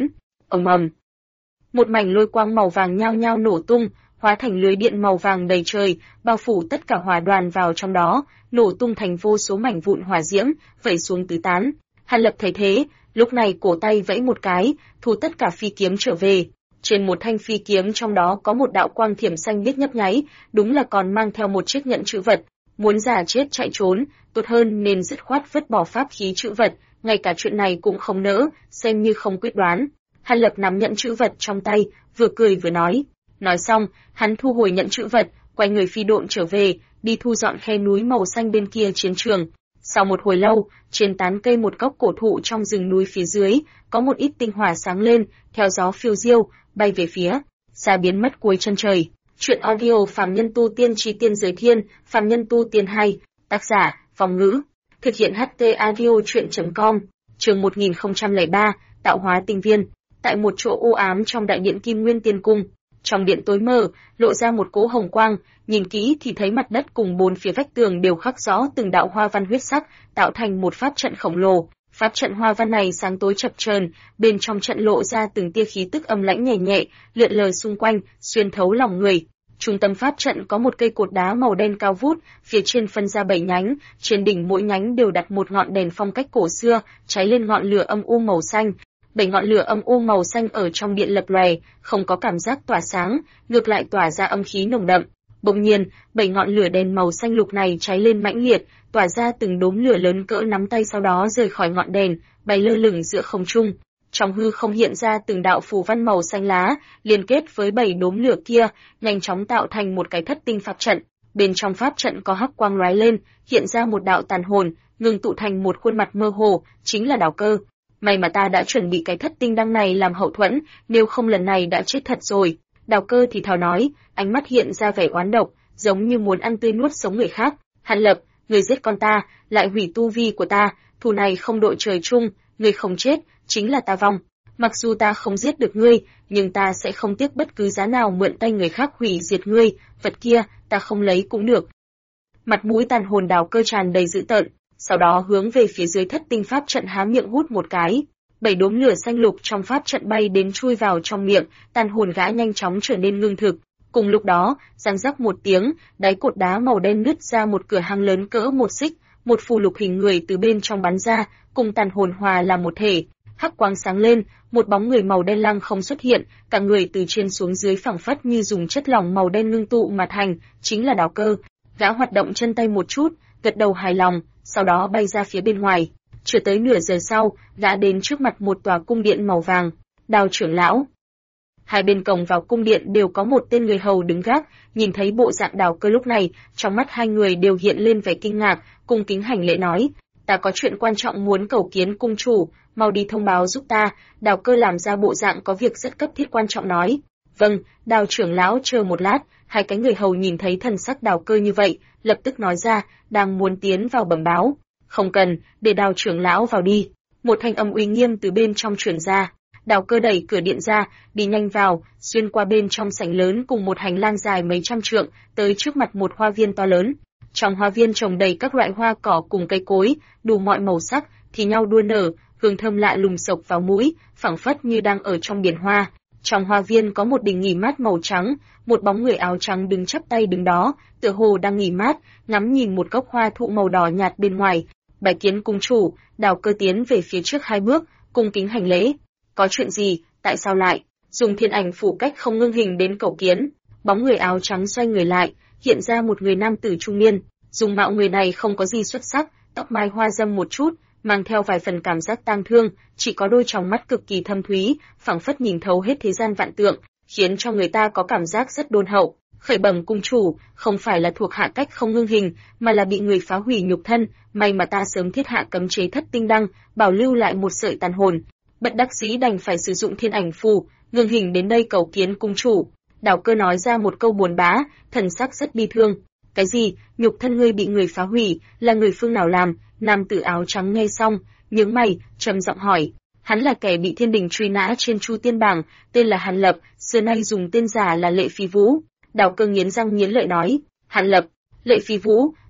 Ầm ầm, một mảnh lôi quang màu vàng nhao nhao nổ tung, hóa thành lưới điện màu vàng đầy trời, bao phủ tất cả hỏa đoàn vào trong đó, nổ tung thành vô số mảnh vụn hỏa diễm, vẩy xuống tứ tán. Hàn Lập thấy thế, lúc này cổ tay vẫy một cái, thu tất cả phi kiếm trở về. Trên một thanh phi kiếm trong đó có một đạo quang thiểm xanh biếc nhấp nháy, đúng là còn mang theo một chiếc nhẫn trữ vật. Muốn giả chết chạy trốn, tốt hơn nên dứt khoát vứt bỏ pháp khí trữ vật, ngay cả chuyện này cũng không nỡ, xem như không quyết đoán. Hàn Lập nắm nhẫn trữ vật trong tay, vừa cười vừa nói. Nói xong, hắn thu hồi nhẫn trữ vật, quay người phi độn trở về, đi thu dọn khe núi màu xanh bên kia chiến trường. Sau một hồi lâu, trên tán cây một gốc cổ thụ trong rừng núi phía dưới, có một ít tinh hỏa sáng lên, theo gió phiêu diêu, bay về phía xa biến mất cuối chân trời. Chuyện audio Phàm Nhân Tu Tiên Chi Tiên Giới Thiên, Phàm Nhân Tu Tiên 2, tác giả, Phong Ngữ, thực hiện HT audio chuyện.com, chương 1003, tạo hóa tinh viên. Tại một chỗ u ám trong đại điện Kim Nguyên Tiên Cung, trong điện tối mờ, lộ ra một cỗ hồng quang, nhìn kỹ thì thấy mặt đất cùng bốn phía vách tường đều khắc rõ từng đạo hoa văn huyết sắc, tạo thành một pháp trận khổng lồ. Pháp trận hoa văn này sáng tối chập chờn, bên trong trận lộ ra từng tia khí tức âm lãnh nhẹ nhẹ, lượn lờ xung quanh, xuyên thấu lòng người. Trung tâm pháp trận có một cây cột đá màu đen cao vút, phía trên phân ra 7 nhánh, trên đỉnh mỗi nhánh đều đặt một ngọn đèn phong cách cổ xưa, cháy lên ngọn lửa âm u màu xanh. 7 ngọn lửa âm u màu xanh ở trong điện lập lòe, không có cảm giác tỏa sáng, ngược lại tỏa ra âm khí nồng đậm. Bỗng nhiên, 7 ngọn lửa đèn màu xanh lục này cháy lên mãnh liệt, tỏa ra từng đốm lửa lớn cỡ nắm tay, sau đó rời khỏi ngọn đèn, bay lơ lửng giữa không trung. Trong hư không hiện ra từng đạo phù văn màu xanh lá, liên kết với 7 đốm lửa kia, nhanh chóng tạo thành một cái thất tinh pháp trận. Bên trong pháp trận có hắc quang lóe lên, hiện ra một đạo tàn hồn, ngưng tụ thành một khuôn mặt mơ hồ, chính là Đào Cơ. May mà ta đã chuẩn bị cái thất tinh đăng này làm hậu thuẫn, nếu không lần này đã chết thật rồi. Đào Cơ thì thào nói, ánh mắt hiện ra vẻ oán độc, giống như muốn ăn tươi nuốt sống người khác. Hàn Lập, người giết con ta, lại hủy tu vi của ta, thù này không đội trời chung, người không chết, chính là ta vong. Mặc dù ta không giết được ngươi, nhưng ta sẽ không tiếc bất cứ giá nào mượn tay người khác hủy diệt ngươi, vật kia, ta không lấy cũng được. Mặt mũi tàn hồn Đào Cơ tràn đầy dữ tợn, sau đó hướng về phía dưới thất tinh pháp trận há miệng hút một cái. 7 đốm lửa xanh lục trong pháp trận bay đến chui vào trong miệng, tàn hồn gã nhanh chóng trở nên ngưng thực. Cùng lúc đó, răng rắc một tiếng, đáy cột đá màu đen nứt ra một cửa hang lớn cỡ một xích, một phù lục hình người từ bên trong bắn ra, cùng tàn hồn hòa làm một thể. Hắc quang sáng lên, một bóng người màu đen lăng không xuất hiện, cả người từ trên xuống dưới phảng phất như dùng chất lỏng màu đen ngưng tụ mà thành, chính là Đào Cơ. Gã hoạt động chân tay một chút, gật đầu hài lòng, sau đó bay ra phía bên ngoài. Chưa tới nửa giờ sau, gã đến trước mặt một tòa cung điện màu vàng. Đào trưởng lão. Hai bên cổng vào cung điện đều có một tên người hầu đứng gác, nhìn thấy bộ dạng Đào Cơ lúc này, trong mắt hai người đều hiện lên vẻ kinh ngạc, cung kính hành lễ nói: "Ta có chuyện quan trọng muốn cầu kiến cung chủ, mau đi thông báo giúp ta." Đào Cơ làm ra bộ dạng có việc rất cấp thiết quan trọng nói: "Vâng, Đào trưởng lão chờ một lát." Hai cái người hầu nhìn thấy thần sắc Đào Cơ như vậy, lập tức nói ra, đang muốn tiến vào bẩm báo. "Không cần, để Đào trưởng lão vào đi." Một thanh âm uy nghiêm từ bên trong truyền ra. Đào Cơ đẩy cửa điện ra, đi nhanh vào, xuyên qua bên trong sảnh lớn cùng một hành lang dài mấy trăm trượng, tới trước mặt một hoa viên to lớn. Trong hoa viên trồng đầy các loại hoa cỏ cùng cây cối, đủ mọi màu sắc, thì nhau đua nở, hương thơm lạ lùng sộc vào mũi, phảng phất như đang ở trong biển hoa. Trong hoa viên có một đình nghỉ mát màu trắng, một bóng người áo trắng đứng chắp tay đứng đó, tựa hồ đang nghỉ mát, ngắm nhìn một gốc hoa thụ màu đỏ nhạt bên ngoài. Bái kiến cung chủ. Đào Cơ tiến về phía trước 2 bước, cung kính hành lễ. "Có chuyện gì, tại sao lại?" Dùng thiên ảnh phủ cách không ngưng hình đến cầu kiến. Bóng người áo trắng xoay người lại, hiện ra một người nam tử trung niên. Dung mạo người này không có gì xuất sắc, tóc mai hoa râm một chút, mang theo vài phần cảm giác tang thương, chỉ có đôi tròng mắt cực kỳ thâm thúy, phảng phất nhìn thấu hết thế gian vạn tượng, khiến cho người ta có cảm giác rất đôn hậu. "Khởi bẩm cung chủ, không phải là thuộc hạ cách không ngưng hình, mà là bị người phá hủy nhục thân, may mà ta sớm thiết hạ cấm chế thất tinh đăng, bảo lưu lại một sợi tàn hồn. Bất đắc dĩ đành phải sử dụng thiên ảnh phù, ngưng hình đến đây cầu kiến cung chủ." Đào Cơ nói ra một câu buồn bã, thần sắc rất bi thương. "Cái gì? Nhục thân ngươi bị người phá hủy, là người phương nào làm?" Nam tử áo trắng nghe xong, nhướng mày, trầm giọng hỏi. Hắn là kẻ bị thiên đình truy nã trên Chu Tiên bảng, tên là Hàn Lập, xưa nay dùng tên giả là Lệ Phi Vũ. Đào Cơ nghiến răng nghiến lợi nói: "Hàn Lập, Lệ Phi Vũ,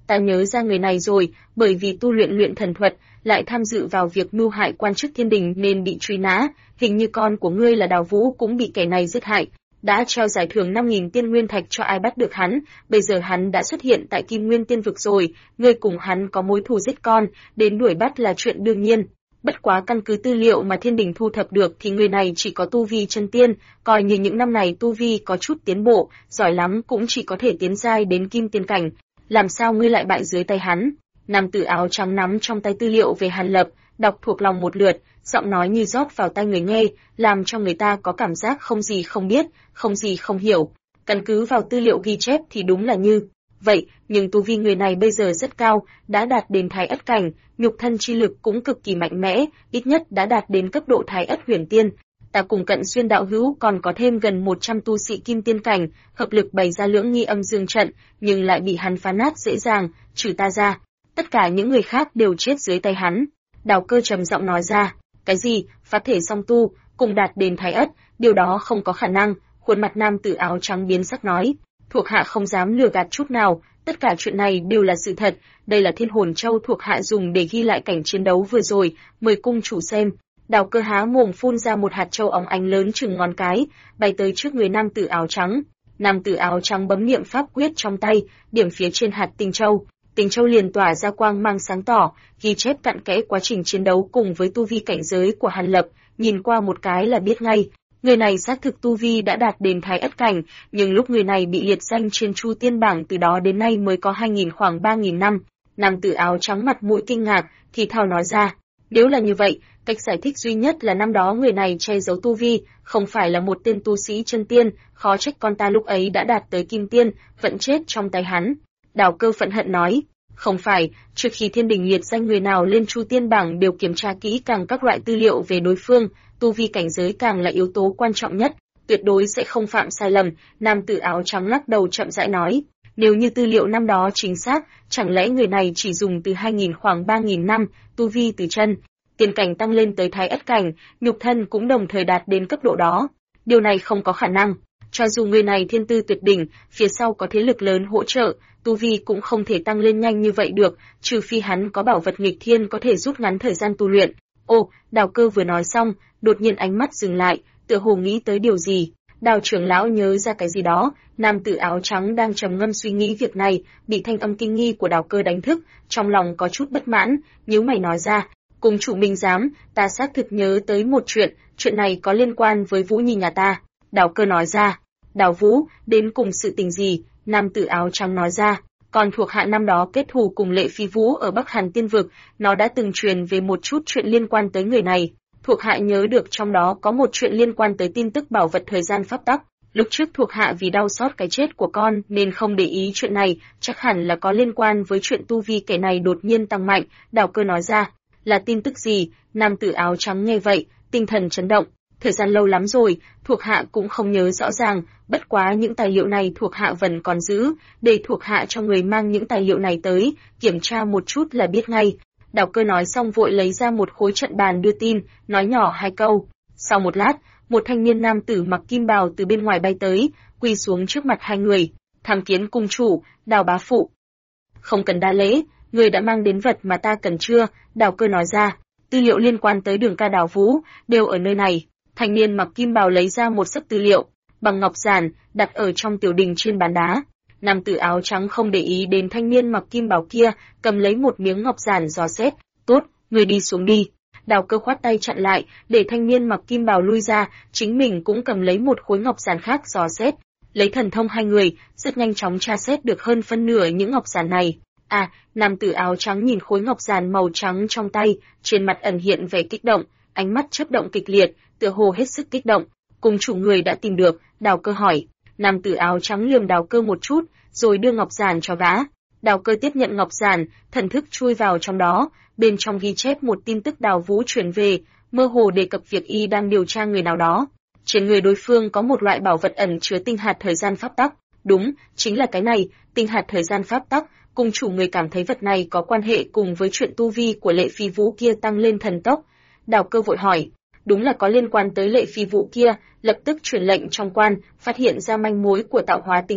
Ta nhớ ra người này rồi, bởi vì tu luyện thần thuật, lại tham dự vào việc mưu hại quan chức thiên đình nên bị truy nã, hình như con của ngươi là Đào Vũ cũng bị kẻ này giết hại. Đã treo giải thưởng 5.000 tiên nguyên thạch cho ai bắt được hắn, bây giờ hắn đã xuất hiện tại Kim Nguyên Tiên vực rồi, ngươi cùng hắn có mối thù giết con, đến đuổi bắt là chuyện đương nhiên. Bất quá căn cứ tư liệu mà thiên đình thu thập được thì người này chỉ có tu vi chân tiên, coi như những năm này tu vi có chút tiến bộ, giỏi lắm cũng chỉ có thể tiến giai đến kim tiên cảnh. Làm sao ngươi lại bại dưới tay hắn? Nam tử áo trắng nắm trong tay tư liệu về Hàn Lập, đọc thuộc lòng một lượt, giọng nói như rót vào tai người nghe, làm cho người ta có cảm giác không gì không biết, không gì không hiểu. Căn cứ vào tư liệu ghi chép thì đúng là như vậy, nhưng tu vi người này bây giờ rất cao, đã đạt đến Thái Ất cảnh, nhục thân chi lực cũng cực kỳ mạnh mẽ, ít nhất đã đạt đến cấp độ Thái Ất huyền tiên. Ta cùng Cận Xuyên đạo hữu còn có thêm gần 100 tu sĩ kim tiên cảnh, hợp lực bày ra lưỡng nghi âm dương trận, nhưng lại bị hắn phá nát dễ dàng, trừ ta ra, tất cả những người khác đều chết dưới tay hắn. Đào Cơ trầm giọng nói ra, cái gì, phá thể song tu, cùng đạt đến Thái Ất, điều đó không có khả năng. Khuôn mặt nam tử áo trắng biến sắc nói, thuộc hạ không dám lừa gạt chút nào, tất cả chuyện này đều là sự thật, đây là Thiên Hồn Châu thuộc hạ dùng để ghi lại cảnh chiến đấu vừa rồi, mời cung chủ xem. Đào Cơ há mồm phun ra một hạt châu óng ánh lớn chừng ngón cái, bay tới trước người nam tử áo trắng. Nam tử áo trắng bấm niệm pháp quyết trong tay, điểm phía trên hạt tinh châu. Tinh châu liền tỏa ra quang mang sáng tỏ, ghi chép cặn kẽ quá trình chiến đấu cùng với tu vi cảnh giới của Hàn Lập, nhìn qua một cái là biết ngay. Người này xác thực tu vi đã đạt đến Thái Ất cảnh, nhưng lúc người này bị liệt danh trên Chu Tiên bảng từ đó đến nay mới có 2.000 khoảng 3.000 năm. Nam tử áo trắng mặt mũi kinh ngạc, thì thào nói ra, nếu là như vậy, cách giải thích duy nhất là năm đó người này che giấu tu vi, không phải là một tên tu sĩ chân tiên, khó trách con ta lúc ấy đã đạt tới kim tiên, vẫn chết trong tay hắn. Đào Cơ phẫn hận nói, không phải, trước khi thiên đình liệt danh người nào lên Chu Tiên bảng đều kiểm tra kỹ càng các loại tư liệu về đối phương, tu vi cảnh giới càng là yếu tố quan trọng nhất, tuyệt đối sẽ không phạm sai lầm. Nam tử áo trắng lắc đầu chậm rãi nói, nếu như tư liệu năm đó chính xác, chẳng lẽ người này chỉ dùng từ 2.000 khoảng 3.000 năm, tu vi từ chân tiên cảnh tăng lên tới Thái Ất cảnh, nhục thân cũng đồng thời đạt đến cấp độ đó. Điều này không có khả năng, cho dù người này thiên tư tuyệt đỉnh, phía sau có thế lực lớn hỗ trợ, tu vi cũng không thể tăng lên nhanh như vậy được, trừ phi hắn có bảo vật nghịch thiên có thể rút ngắn thời gian tu luyện. Ồ, Đào Cơ vừa nói xong, đột nhiên ánh mắt dừng lại, tựa hồ nghĩ tới điều gì. Đào trưởng lão nhớ ra cái gì đó, nam tử áo trắng đang trầm ngâm suy nghĩ việc này, bị thanh âm kinh nghi của Đào Cơ đánh thức, trong lòng có chút bất mãn, nhíu mày nói ra, cùng chủ minh giám, ta xác thực nhớ tới một chuyện này có liên quan với Vũ Nhi nhà ta. Đào Cơ nói ra, Đào Vũ, đến cùng sự tình gì? Nam tử áo trắng nói ra, còn thuộc hạ năm đó kết thù cùng Lệ Phi Vũ ở Bắc Hàn Tiên Vực, nó đã từng truyền về một chút chuyện liên quan tới người này. Thuộc hạ nhớ được trong đó có một chuyện liên quan tới tin tức bảo vật thời gian pháp tắc. Lúc trước thuộc hạ vì đau xót cái chết của con nên không để ý chuyện này, chắc hẳn là có liên quan với chuyện tu vi kẻ này đột nhiên tăng mạnh. Đào Cơ nói ra, là tin tức gì? Nam tử áo trắng nghe vậy, tinh thần chấn động. Thời gian lâu lắm rồi, thuộc hạ cũng không nhớ rõ ràng, bất quá những tài liệu này thuộc hạ vẫn còn giữ, để thuộc hạ cho người mang những tài liệu này tới, kiểm tra một chút là biết ngay. Đào Cơ nói xong vội lấy ra một khối trận bàn đưa tin, nói nhỏ hai câu. Sau một lát, một thanh niên nam tử mặc kim bào từ bên ngoài bay tới, quỳ xuống trước mặt hai người, tham kiến cung chủ, Đào bá phụ. Không cần đa lễ, người đã mang đến vật mà ta cần chưa? Đào Cơ nói ra, tư liệu liên quan tới Đường ca Đào Vũ, đều ở nơi này. Thanh niên mặc kim bào lấy ra một sấp tư liệu, bằng ngọc giản, đặt ở trong tiểu đình trên bàn đá. Nam tử áo trắng không để ý đến thanh niên mặc kim bào kia, cầm lấy một miếng ngọc giản dò xét. Tốt, người đi xuống đi. Đào Cơ khoát tay chặn lại, để thanh niên mặc kim bào lui ra, chính mình cũng cầm lấy một khối ngọc giản khác dò xét. Lấy thần thông hai người, rất nhanh chóng tra xét được hơn phân nửa những ngọc giản này. À, nam tử áo trắng nhìn khối ngọc giản màu trắng trong tay, trên mặt ẩn hiện vẻ kích động, ánh mắt chớp động kịch liệt, tựa hồ hết sức kích động. Cùng chủ người đã tìm được? Đào Cơ hỏi. Nam tử áo trắng lườm Đào Cơ một chút, rồi đưa ngọc giản cho gã. Đào Cơ tiếp nhận ngọc giản, thần thức chui vào trong đó, bên trong ghi chép một tin tức Đào Vũ truyền về, mơ hồ đề cập việc y đang điều tra người nào đó. Trên người đối phương có một loại bảo vật ẩn chứa tinh hạt thời gian pháp tắc. Đúng, chính là cái này, tinh hạt thời gian pháp tắc. Cung chủ người cảm thấy vật này có quan hệ cùng với chuyện tu vi của Lệ Phi Vũ kia tăng lên thần tốc. Đào Cơ vội hỏi, đúng là có liên quan tới Lệ Phi Vũ kia, lập tức truyền lệnh trong quan, phát hiện ra manh mối của tạo hóa tinh hạt,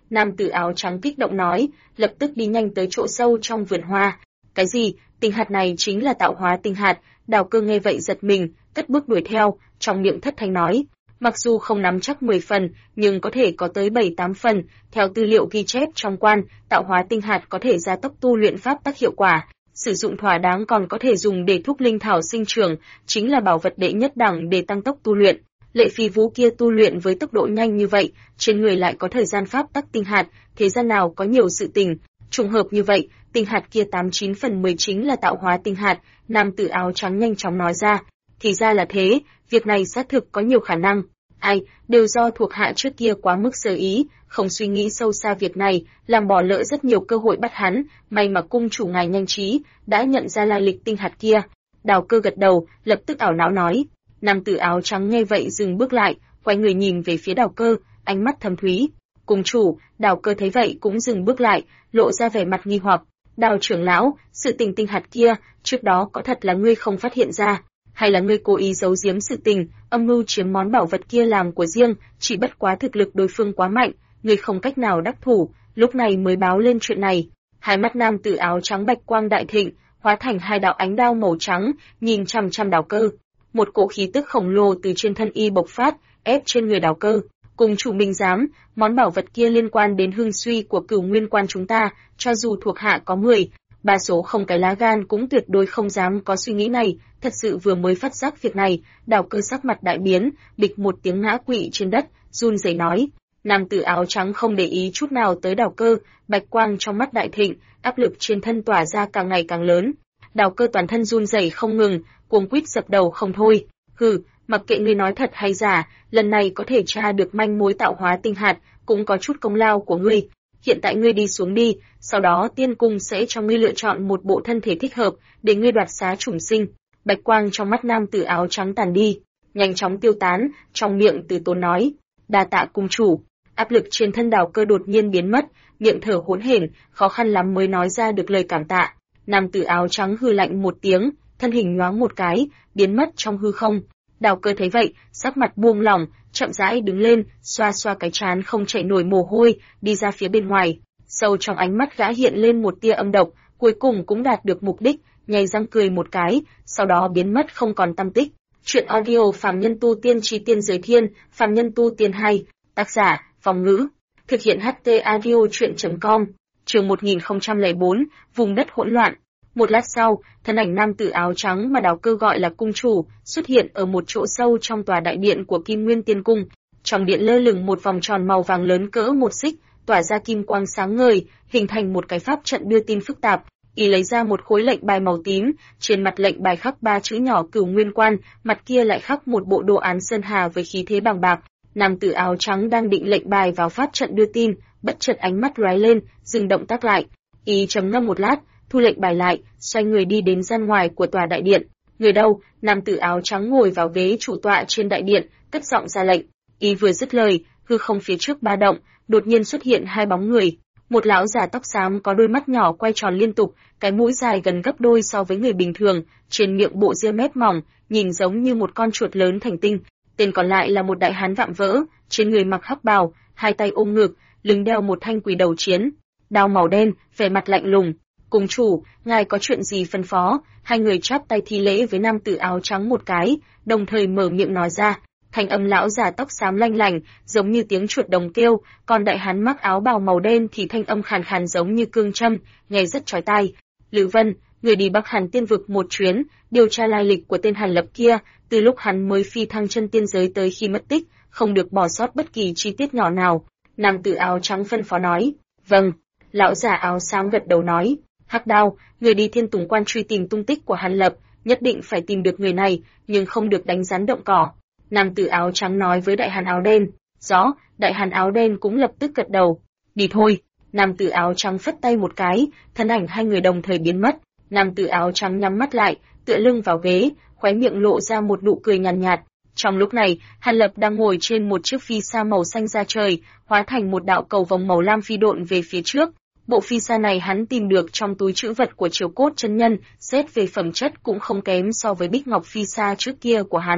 Nam tử áo trắng kích động nói, lập tức đi nhanh tới chỗ sâu trong vườn hoa. Cái gì? Tinh hạt này chính là tạo hóa tinh hạt. Đào Cơ nghe vậy giật mình, cất bước đuổi theo, trong miệng thất thanh nói, mặc dù không nắm chắc 10 phần, nhưng có thể có tới 7-8 phần. Theo tư liệu ghi chép trong quan, tạo hóa tinh hạt có thể gia tốc tu luyện pháp tắc hiệu quả, sử dụng thỏa đáng còn có thể dùng để thúc linh thảo sinh trưởng, chính là bảo vật đệ nhất đẳng để tăng tốc tu luyện. Lệ Phi Vũ kia tu luyện với tốc độ nhanh như vậy, trên người lại có thời gian pháp tắc tinh hạt, thế gian nào có nhiều sự tình, trùng hợp như vậy, tinh hạt kia 89 phần 10 chính là tạo hóa tinh hạt. Nam tử áo trắng nhanh chóng nói ra, thì ra là thế, việc này xác thực có nhiều khả năng. Ai, đều do thuộc hạ trước kia quá mức sơ ý, không suy nghĩ sâu xa việc này, làm bỏ lỡ rất nhiều cơ hội bắt hắn, may mà cung chủ ngài nhanh trí, đã nhận ra lai lịch tinh hạt kia. Đào Cơ gật đầu, lập tức ảo não nói. Nam tử áo trắng nghe vậy dừng bước lại, quay người nhìn về phía Đào Cơ, ánh mắt thâm thúy. Cung chủ, Đào Cơ thấy vậy cũng dừng bước lại, lộ ra vẻ mặt nghi hoặc. Đào trưởng lão, sự tình tinh hạt kia, trước đó có thật là ngươi không phát hiện ra, hay là ngươi cố ý giấu giếm sự tình, âm mưu chiếm món bảo vật kia làm của riêng, chỉ bất quá thực lực đối phương quá mạnh, ngươi không cách nào đắc thủ, lúc này mới báo lên chuyện này. Hai mắt nam tử áo trắng bạch quang đại thịnh, hóa thành hai đạo ánh đao màu trắng, nhìn chằm chằm Đào Cơ. Một cỗ khí tức khổng lồ từ trên thân y bộc phát, ép trên người Đào Cơ. Cùng chủ minh dám, món bảo vật kia liên quan đến hưng suy của Cửu Nguyên Quan chúng ta, cho dù thuộc hạ có 10, ba số không cái lá gan cũng tuyệt đối không dám có suy nghĩ này. Thật sự vừa mới phát giác việc này, Đào Cơ sắc mặt đại biến, bịch một tiếng ngã quỵ trên đất, run rẩy nói. Nam tử áo trắng không để ý chút nào tới Đào Cơ, bạch quang trong mắt đại thịnh, áp lực trên thân tỏa ra càng ngày càng lớn. Đào Cơ toàn thân run rẩy không ngừng, cuống quýt dập đầu không thôi. Hừ, mặc kệ ngươi nói thật hay giả, lần này có thể tra được manh mối tạo hóa tinh hạt, cũng có chút công lao của ngươi. Hiện tại ngươi đi xuống đi, sau đó tiên cung sẽ cho ngươi lựa chọn một bộ thân thể thích hợp, để ngươi đoạt xá chủng sinh. Bạch quang trong mắt nam tử áo trắng tàn đi, nhanh chóng tiêu tán, trong miệng từ tốn nói, đa tạ cung chủ. Áp lực trên thân Đào Cơ đột nhiên biến mất, miệng thở hỗn hển, khó khăn lắm mới nói ra được lời cảm tạ. Nam tử áo trắng hừ lạnh một tiếng, thân hình nhoáng một cái, biến mất trong hư không. Đào Cơ thấy vậy, sắc mặt buông lỏng, chậm rãi đứng lên, xoa xoa cái trán không chảy nổi mồ hôi, đi ra phía bên ngoài. Sâu trong ánh mắt gã hiện lên một tia âm độc, cuối cùng cũng đạt được mục đích, nhếch răng cười một cái, sau đó biến mất không còn tăm tích. Chuyện audio Phàm Nhân Tu Tiên Chí Tiên Giới Thiên, Phàm Nhân Tu Tiên 2, tác giả, Phong Ngữ, thực hiện HT audio truyện.com, chương 1004, vùng đất hỗn loạn. Một lát sau, thân ảnh nam tử áo trắng mà Đào Cơ gọi là cung chủ xuất hiện ở một chỗ sâu trong tòa đại điện của Kim Nguyên Tiên Cung. Trong điện lơ lửng một vòng tròn màu vàng lớn cỡ một xích, tỏa ra kim quang sáng ngời, hình thành một cái pháp trận đưa tin phức tạp. Y lấy ra một khối lệnh bài màu tím, trên mặt lệnh bài khắc 3 chữ nhỏ Cửu Nguyên Quan, mặt kia lại khắc một bộ đồ án sơn hà với khí thế bàng bạc. Nam tử áo trắng đang định lệnh bài vào pháp trận đưa tin, bất chợt ánh mắt lóe lên, dừng động tác lại. Y trầm ngâm một lát, thu lệnh bài lại, xoay người đi đến gian ngoài của tòa đại điện. Người đâu? Nam tử áo trắng ngồi vào ghế chủ tọa trên đại điện, cất giọng ra lệnh. Y vừa dứt lời, hư không phía trước ba động, đột nhiên xuất hiện hai bóng người. Một lão già tóc xám có đôi mắt nhỏ quay tròn liên tục, cái mũi dài gần gấp đôi so với người bình thường, trên miệng bộ ria mép mỏng, nhìn giống như một con chuột lớn thành tinh. Tên còn lại là một đại hán vạm vỡ, trên người mặc hắc bào, hai tay ôm ngực, lưng đeo một thanh quỷ đầu chiến, đao màu đen, vẻ mặt lạnh lùng. Cung chủ, ngài có chuyện gì phân phó? Hai người chắp tay thi lễ với nam tử áo trắng một cái, đồng thời mở miệng nói ra. Thanh âm lão già tóc xám lanh lảnh, giống như tiếng chuột đồng kêu, còn đại hán mặc áo bào màu đen thì thanh âm khàn khàn giống như cương châm, nghe rất chói tai. Lữ Vân, người đi Bắc Hàn Tiên vực một chuyến, điều tra lai lịch của tên Hàn Lập kia, từ lúc hắn mới phi thăng chân tiên giới tới khi mất tích, không được bỏ sót bất kỳ chi tiết nhỏ nào. Nam tử áo trắng phân phó nói. Vâng. Lão già áo xám gật đầu nói. Hắc Đao, người đi Thiên Tùng Quan truy tìm tung tích của Hàn Lập, nhất định phải tìm được người này, nhưng không được đánh rắn động cỏ. Nam tử áo trắng nói với đại hán áo đen. Rõ. Đại hán áo đen cũng lập tức gật đầu. Đi thôi. Nam tử áo trắng phất tay một cái, thân ảnh hai người đồng thời biến mất. Nam tử áo trắng nhắm mắt lại, tựa lưng vào ghế, khóe miệng lộ ra một nụ cười nhàn nhạt. Trong lúc này, Hàn Lập đang ngồi trên một chiếc phi sa màu xanh da trời, hóa thành một đạo cầu vồng màu lam phi độn về phía trước. Bộ phi sa này hắn tìm được trong túi trữ vật của Triều Cốt chân nhân, xét về phẩm chất cũng không kém so với Bích Ngọc phi sa trước kia của hắn.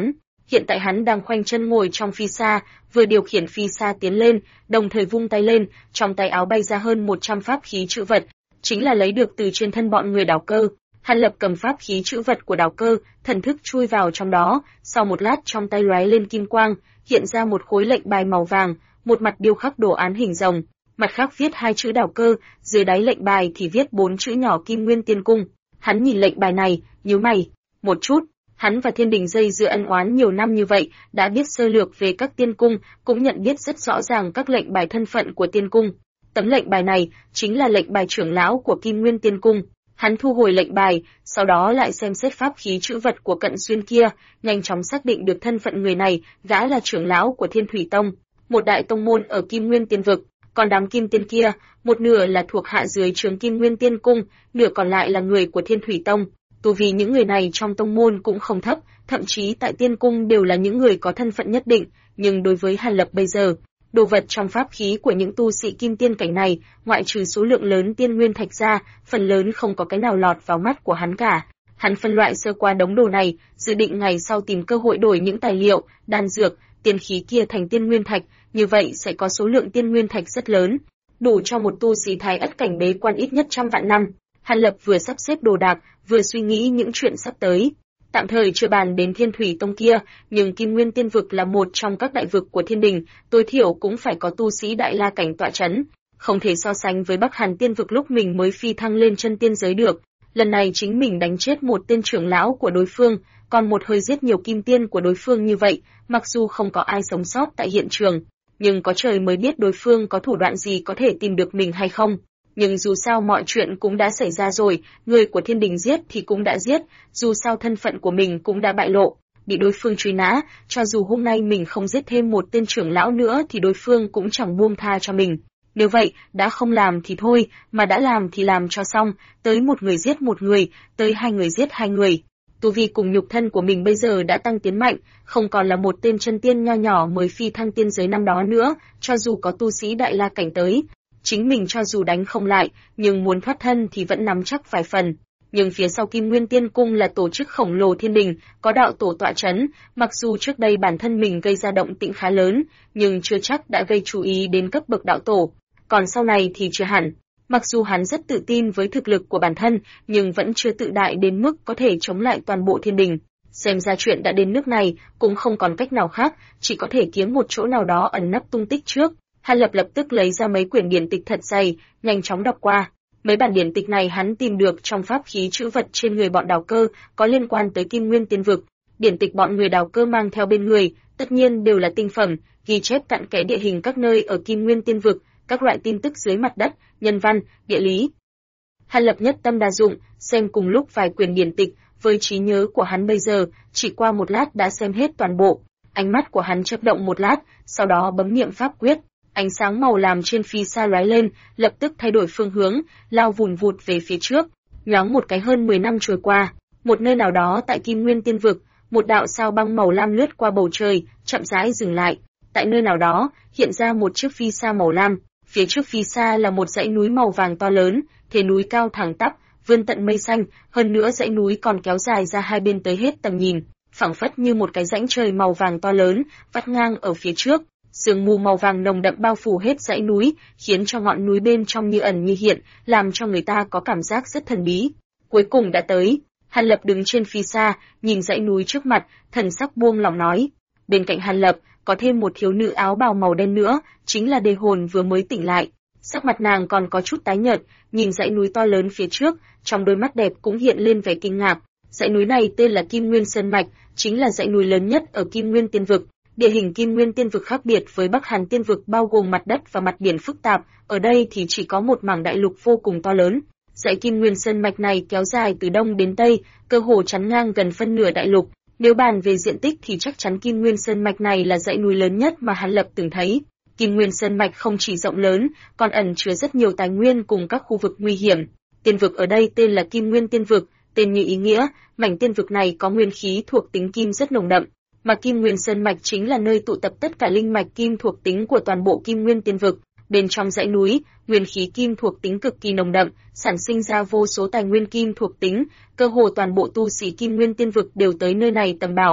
Hiện tại hắn đang khoanh chân ngồi trong phi sa, vừa điều khiển phi sa tiến lên, đồng thời vung tay lên, trong tay áo bay ra hơn 100 pháp khí trữ vật, chính là lấy được từ trên thân bọn người Đào Cơ. Hàn Lập cầm pháp khí trữ vật của Đào Cơ, thần thức chui vào trong đó, sau một lát trong tay lóe lên kim quang, hiện ra một khối lệnh bài màu vàng, một mặt điêu khắc đồ án hình rồng, mặt khác viết 2 chữ Đào Cơ, dưới đáy lệnh bài thì viết 4 chữ nhỏ Kim Nguyên Tiên Cung. Hắn nhìn lệnh bài này, nhíu mày, một chút, hắn và Thiên Đình dây dưa ân oán nhiều năm như vậy, đã biết sơ lược về các tiên cung, cũng nhận biết rất rõ ràng các lệnh bài thân phận của tiên cung. Tấm lệnh bài này chính là lệnh bài trưởng lão của Kim Nguyên Tiên Cung. Hắn thu hồi lệnh bài, sau đó lại xem xét pháp khí trữ vật của Cận Xuyên kia, nhanh chóng xác định được thân phận người này, gã là trưởng lão của Thiên Thủy Tông, một đại tông môn ở Kim Nguyên Tiên vực, còn đám kim tiên kia, một nửa là thuộc hạ dưới trướng Kim Nguyên Tiên Cung, nửa còn lại là người của Thiên Thủy Tông. Tu vi những người này trong tông môn cũng không thấp, thậm chí tại tiên cung đều là những người có thân phận nhất định, nhưng đối với Hàn Lập bây giờ, đồ vật trong pháp khí của những tu sĩ kim tiên cảnh này, ngoại trừ số lượng lớn tiên nguyên thạch ra, phần lớn không có cái nào lọt vào mắt của hắn cả. Hắn phân loại sơ qua đống đồ này, dự định ngày sau tìm cơ hội đổi những tài liệu, đan dược, tiên khí kia thành tiên nguyên thạch, như vậy sẽ có số lượng tiên nguyên thạch rất lớn, đủ cho một tu sĩ thái ất cảnh bế quan ít nhất 100 vạn năm. Hàn Lập vừa sắp xếp đồ đạc, vừa suy nghĩ những chuyện sắp tới. Tạm thời chưa bàn đến Thiên Thủy Tông kia, nhưng Kim Nguyên Tiên vực là một trong các đại vực của Thiên Đình, tối thiểu cũng phải có tu sĩ đại la cảnh tọa chấn, không thể so sánh với Bắc Hàn Tiên vực lúc mình mới phi thăng lên chân tiên giới được. Lần này chính mình đánh chết một tên trưởng lão của đối phương, còn một hơi giết nhiều kim tiên của đối phương như vậy, mặc dù không có ai sống sót tại hiện trường, nhưng có trời mới biết đối phương có thủ đoạn gì có thể tìm được mình hay không. Nhưng dù sao mọi chuyện cũng đã xảy ra rồi, người của Thiên Đình giết thì cũng đã giết, dù sao thân phận của mình cũng đã bại lộ, bị đối phương truy nã, cho dù hôm nay mình không giết thêm một tên trưởng lão nữa thì đối phương cũng chẳng buông tha cho mình. Nếu vậy, đã không làm thì thôi, mà đã làm thì làm cho xong, tới một người giết một người, tới 2 người giết 2 người. Tu vi cùng nhục thân của mình bây giờ đã tăng tiến mạnh, không còn là một tên chân tiên nho nhỏ mới phi thăng tiên giới năm đó nữa, cho dù có tu sĩ đại la cảnh tới, chính mình cho dù đánh không lại, nhưng muốn thoát thân thì vẫn nắm chắc vài phần. Nhưng phía sau Kim Nguyên Tiên Cung là tổ chức khổng lồ Thiên Đình, có đạo tổ tọa chấn, mặc dù trước đây bản thân mình gây ra động tĩnh khá lớn, nhưng chưa chắc đã gây chú ý đến cấp bậc đạo tổ. Còn sau này thì chưa hẳn. Mặc dù hắn rất tự tin với thực lực của bản thân, nhưng vẫn chưa tự đại đến mức có thể chống lại toàn bộ Thiên Đình. Xem ra chuyện đã đến nước này, cũng không còn cách nào khác, chỉ có thể kiếm một chỗ nào đó ẩn nấp tung tích trước. Hàn Lập lập tức lấy ra mấy quyển điển tịch thật dày, nhanh chóng đọc qua. Mấy bản điển tịch này hắn tìm được trong pháp khí trữ vật trên người bọn Đào Cơ, có liên quan tới Kim Nguyên Tiên vực. Điển tịch bọn người Đào Cơ mang theo bên người, tất nhiên đều là tinh phẩm, ghi chép cặn kẽ địa hình các nơi ở Kim Nguyên Tiên vực, các loại tin tức dưới mặt đất, nhân văn, địa lý. Hàn Lập nhất tâm đa dụng, xem cùng lúc vài quyển điển tịch, với trí nhớ của hắn bây giờ, chỉ qua một lát đã xem hết toàn bộ. Ánh mắt của hắn chớp động một lát, sau đó bấm niệm pháp quyết. Ánh sáng màu làm trên phi sa lóe lên, lập tức thay đổi phương hướng, lao vùn vụt về phía trước. Nhoáng một cái hơn 10 năm trôi qua, một nơi nào đó tại Kim Nguyên Tiên vực, một đạo sao băng màu lam lướt qua bầu trời, chậm rãi dừng lại. Tại nơi nào đó, hiện ra một chiếc phi sa màu lam, phía trước phi sa là một dãy núi màu vàng to lớn, thế núi cao thẳng tắp, vươn tận mây xanh, hơn nữa dãy núi còn kéo dài ra hai bên tới hết tầm nhìn, phảng phất như một cái rãnh trời màu vàng to lớn, vắt ngang ở phía trước. Sương mù màu vàng nồng đậm bao phủ hết dãy núi, khiến cho ngọn núi bên trong như ẩn như hiện, làm cho người ta có cảm giác rất thần bí. Cuối cùng đã tới. Hàn Lập đứng trên phi sa, nhìn dãy núi trước mặt, thần sắc buông lỏng nói. Bên cạnh Hàn Lập, có thêm một thiếu nữ áo bào màu đen nữa, chính là Đề Hồn vừa mới tỉnh lại. Sắc mặt nàng còn có chút tái nhợt, nhìn dãy núi to lớn phía trước, trong đôi mắt đẹp cũng hiện lên vẻ kinh ngạc. Dãy núi này tên là Kim Nguyên Sơn Mạch, chính là dãy núi lớn nhất ở Kim Nguyên Tiên vực. Địa hình Kim Nguyên Tiên vực khác biệt với Bắc Hàn Tiên vực bao gồm mặt đất và mặt biển phức tạp, ở đây thì chỉ có một mảng đại lục vô cùng to lớn. Dãy Kim Nguyên Sơn Mạch này kéo dài từ đông đến tây, cơ hồ chắn ngang gần phân nửa đại lục. Nếu bàn về diện tích thì chắc chắn Kim Nguyên Sơn Mạch này là dãy núi lớn nhất mà Hàn Lập từng thấy. Kim Nguyên Sơn Mạch không chỉ rộng lớn, còn ẩn chứa rất nhiều tài nguyên cùng các khu vực nguy hiểm. Tiên vực ở đây tên là Kim Nguyên Tiên vực, tên như ý nghĩa, mảnh tiên vực này có nguyên khí thuộc tính kim rất nồng đậm. Mà Kim Nguyên Sơn Mạch chính là nơi tụ tập tất cả linh mạch kim thuộc tính của toàn bộ Kim Nguyên Tiên vực. Bên trong dãy núi, nguyên khí kim thuộc tính cực kỳ nồng đậm, sản sinh ra vô số tài nguyên kim thuộc tính, cơ hồ toàn bộ tu sĩ Kim Nguyên Tiên vực đều tới nơi này tầm bảo.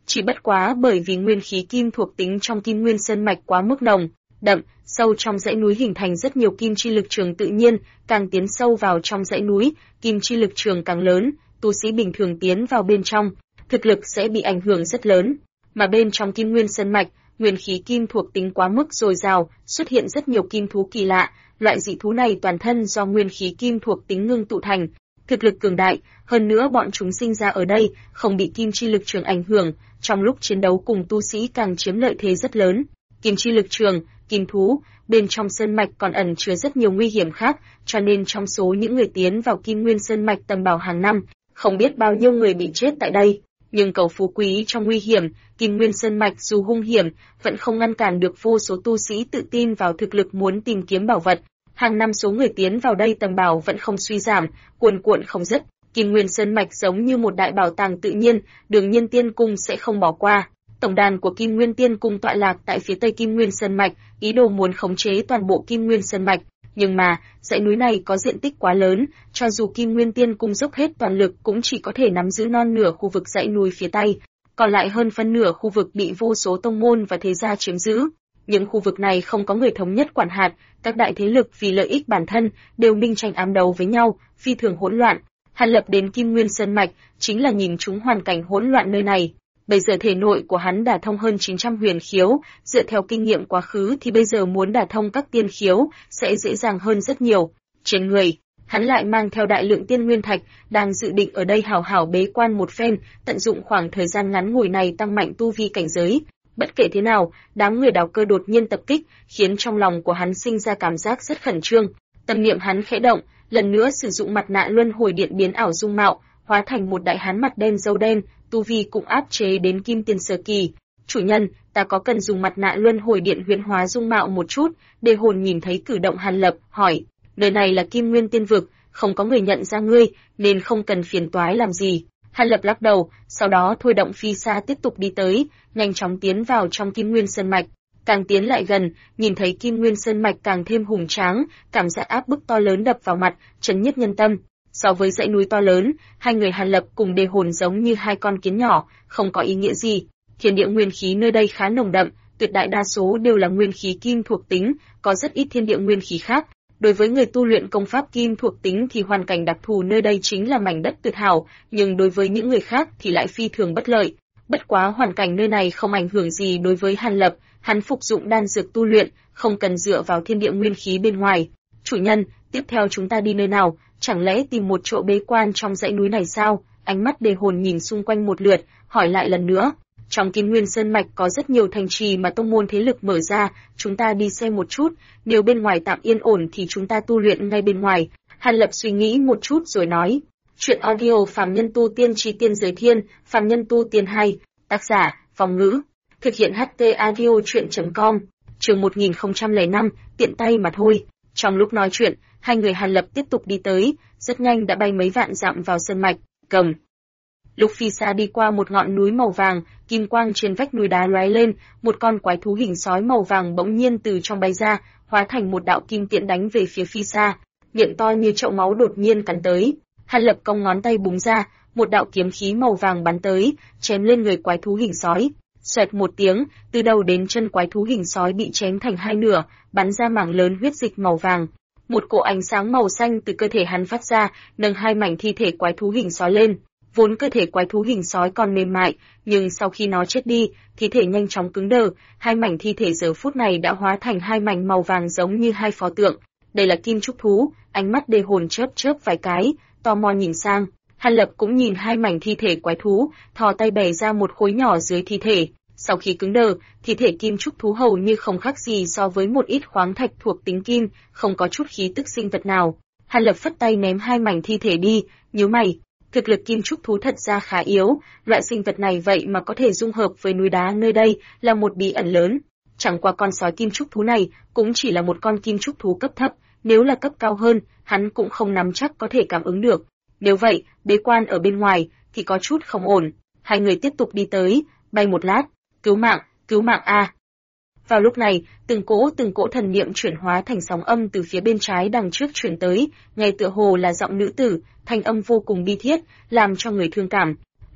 Chỉ bất quá bởi vì nguyên khí kim thuộc tính trong Kim Nguyên Sơn mạch quá mức nồng, đậm, sâu trong dãy núi hình thành rất nhiều kim chi lực trường tự nhiên, càng tiến sâu vào trong dãy núi, kim chi lực trường càng lớn, tu sĩ bình thường tiến vào bên trong, thực lực sẽ bị ảnh hưởng rất lớn. Mà bên trong Kim Nguyên Sơn mạch, nguyên khí kim thuộc tính quá mức dồi dào, xuất hiện rất nhiều kim thú kỳ lạ, loại dị thú này toàn thân do nguyên khí kim thuộc tính ngưng tụ thành, thực lực cường đại, hơn nữa bọn chúng sinh ra ở đây, không bị kim chi lực trường ảnh hưởng, trong lúc chiến đấu cùng tu sĩ càng chiếm lợi thế rất lớn. Kim chi lực trường, kim thú, bên trong sơn mạch còn ẩn chứa rất nhiều nguy hiểm khác, cho nên trong số những người tiến vào Kim Nguyên Sơn mạch tầm bảo hàng năm, không biết bao nhiêu người bị chết tại đây. Nhưng cầu phú quý trong nguy hiểm, Kim Nguyên Sơn mạch dù hung hiểm, vẫn không ngăn cản được vô số tu sĩ tự tin vào thực lực muốn tìm kiếm bảo vật. Hàng năm số người tiến vào đây tầm bảo vẫn không suy giảm, cuồn cuộn không dứt. Kim Nguyên Sơn mạch giống như một đại bảo tàng tự nhiên, Đương Nhiên Tiên Cung sẽ không bỏ qua. Tổng đàn của Kim Nguyên Tiên Cung tọa lạc tại phía tây Kim Nguyên Sơn mạch, ý đồ muốn khống chế toàn bộ Kim Nguyên Sơn mạch. Nhưng mà, dãy núi này có diện tích quá lớn, cho dù Kim Nguyên Tiên Cung dốc hết toàn lực cũng chỉ có thể nắm giữ non nửa khu vực dãy núi phía tây, còn lại hơn phân nửa khu vực bị vô số tông môn và thế gia chiếm giữ. Những khu vực này không có người thống nhất quản hạt, các đại thế lực vì lợi ích bản thân đều minh tranh ám đấu với nhau, phi thường hỗn loạn. Hàn Lập đến Kim Nguyên Sơn mạch chính là nhìn trúng hoàn cảnh hỗn loạn nơi này. Bây giờ thể nội của hắn đả thông hơn 900 huyền khiếu, dựa theo kinh nghiệm quá khứ thì bây giờ muốn đả thông các tiên khiếu sẽ dễ dàng hơn rất nhiều. Trên người, hắn lại mang theo đại lượng tiên nguyên thạch, đang dự định ở đây hảo hảo bế quan một phen, tận dụng khoảng thời gian ngắn ngủi này tăng mạnh tu vi cảnh giới. Bất kể thế nào, đám người Đào Cơ đột nhiên tập kích, khiến trong lòng của hắn sinh ra cảm giác rất khẩn trương. Tâm niệm hắn khẽ động, lần nữa sử dụng mặt nạ luân hồi điện biến ảo dung mạo, hóa thành một đại hán mặt đen râu đen, tu vi cũng áp chế đến kim tiền sơ kỳ. Chủ nhân, ta có cần dùng mặt nạ luân hồi điện huyễn hóa dung mạo một chút? Đề Hồn nhìn thấy cử động Hàn Lập, hỏi, nơi này là Kim Nguyên Tiên vực, không có người nhận ra ngươi, nên không cần phiền toái làm gì. Hàn Lập lắc đầu, sau đó thôi động phi xa tiếp tục đi tới, nhanh chóng tiến vào trong Kim Nguyên Sơn mạch. Càng tiến lại gần, nhìn thấy Kim Nguyên Sơn mạch càng thêm hùng tráng, cảm giác áp bức to lớn đập vào mặt, chấn nhiếp nhân tâm. So với dãy núi to lớn, hai người Hàn Lập cùng Đề Hồn giống như hai con kiến nhỏ, không có ý nghĩa gì. Thiên địa nguyên khí nơi đây khá nồng đậm, tuyệt đại đa số đều là nguyên khí kim thuộc tính, có rất ít thiên địa nguyên khí khác. Đối với người tu luyện công pháp kim thuộc tính thì hoàn cảnh đặc thù nơi đây chính là mảnh đất tuyệt hảo, nhưng đối với những người khác thì lại phi thường bất lợi. Bất quá hoàn cảnh nơi này không ảnh hưởng gì đối với Hàn Lập, hắn phục dụng đan dược tu luyện, không cần dựa vào thiên địa nguyên khí bên ngoài. Chủ nhân, tiếp theo chúng ta đi nơi nào? Chẳng lẽ tìm một chỗ bế quan trong dãy núi này sao? Ánh mắt Đề Hồn nhìn xung quanh một lượt, hỏi lại lần nữa. Trong Kim Nguyên Sơn mạch có rất nhiều thành trì mà tông môn thế lực mở ra, chúng ta đi xem một chút, nếu bên ngoài tạm yên ổn thì chúng ta tu luyện ngay bên ngoài. Hàn Lập suy nghĩ một chút rồi nói. Chuyện audio Phàm Nhân Tu Tiên Chí Tiên Giới Thiên, Phàm Nhân Tu Tiên 2, tác giả, Phong Ngữ. Thực hiện HT Audio Chuyện.com, chương 1005, tiện tay mà thôi. Trong lúc nói chuyện, hai người Hàn Lập tiếp tục đi tới, rất nhanh đã bay mấy vạn dặm vào sơn mạch, cầm. Lúc phi xa đi qua một ngọn núi màu vàng, kim quang trên vách núi đá lóe lên, một con quái thú hình sói màu vàng bỗng nhiên từ trong bay ra, hóa thành một đạo kim tiễn đánh về phía phi xa, miệng to như chậu máu đột nhiên cắn tới. Hàn Lập cong ngón tay búng ra, một đạo kiếm khí màu vàng bắn tới, chém lên người quái thú hình sói. Xoẹt một tiếng, từ đầu đến chân quái thú hình sói bị chém thành hai nửa, bắn ra mảng lớn huyết dịch màu vàng. Một cỗ ánh sáng màu xanh từ cơ thể hắn phát ra, nâng hai mảnh thi thể quái thú hình sói lên. Vốn cơ thể quái thú hình sói còn mềm mại, nhưng sau khi nó chết đi, thi thể nhanh chóng cứng đờ, hai mảnh thi thể giờ phút này đã hóa thành hai mảnh màu vàng giống như hai pho tượng. Đây là kim trúc thú, ánh mắt Đề Hồn chớp chớp vài cái, tò mò nhìn sang. Hàn Lập cũng nhìn hai mảnh thi thể quái thú, thò tay bẻ ra một khối nhỏ dưới thi thể. Sau khi cứng đờ, thi thể kim trúc thú hầu như không khác gì so với một ít khoáng thạch thuộc tính kim, không có chút khí tức sinh vật nào. Hàn Lập phất tay ném hai mảnh thi thể đi, nhíu mày. Thực lực kim trúc thú thật ra khá yếu, loại sinh vật này vậy mà có thể dung hợp với núi đá nơi đây là một bí ẩn lớn. Chẳng qua con sói kim trúc thú này cũng chỉ là một con kim trúc thú cấp thấp, nếu là cấp cao hơn, hắn cũng không nắm chắc có thể cảm ứng được. Nếu vậy, bế quan ở bên ngoài thì có chút không ổn. Hai người tiếp tục đi tới, bay một lát, cứu mạng a. Vào lúc này, từng cỗ thần niệm chuyển hóa thành sóng âm từ phía bên trái đằng trước chuyển tới, nghe tựa hồ là giọng nữ tử, thanh âm vô cùng bi thiết, làm cho người thương cảm.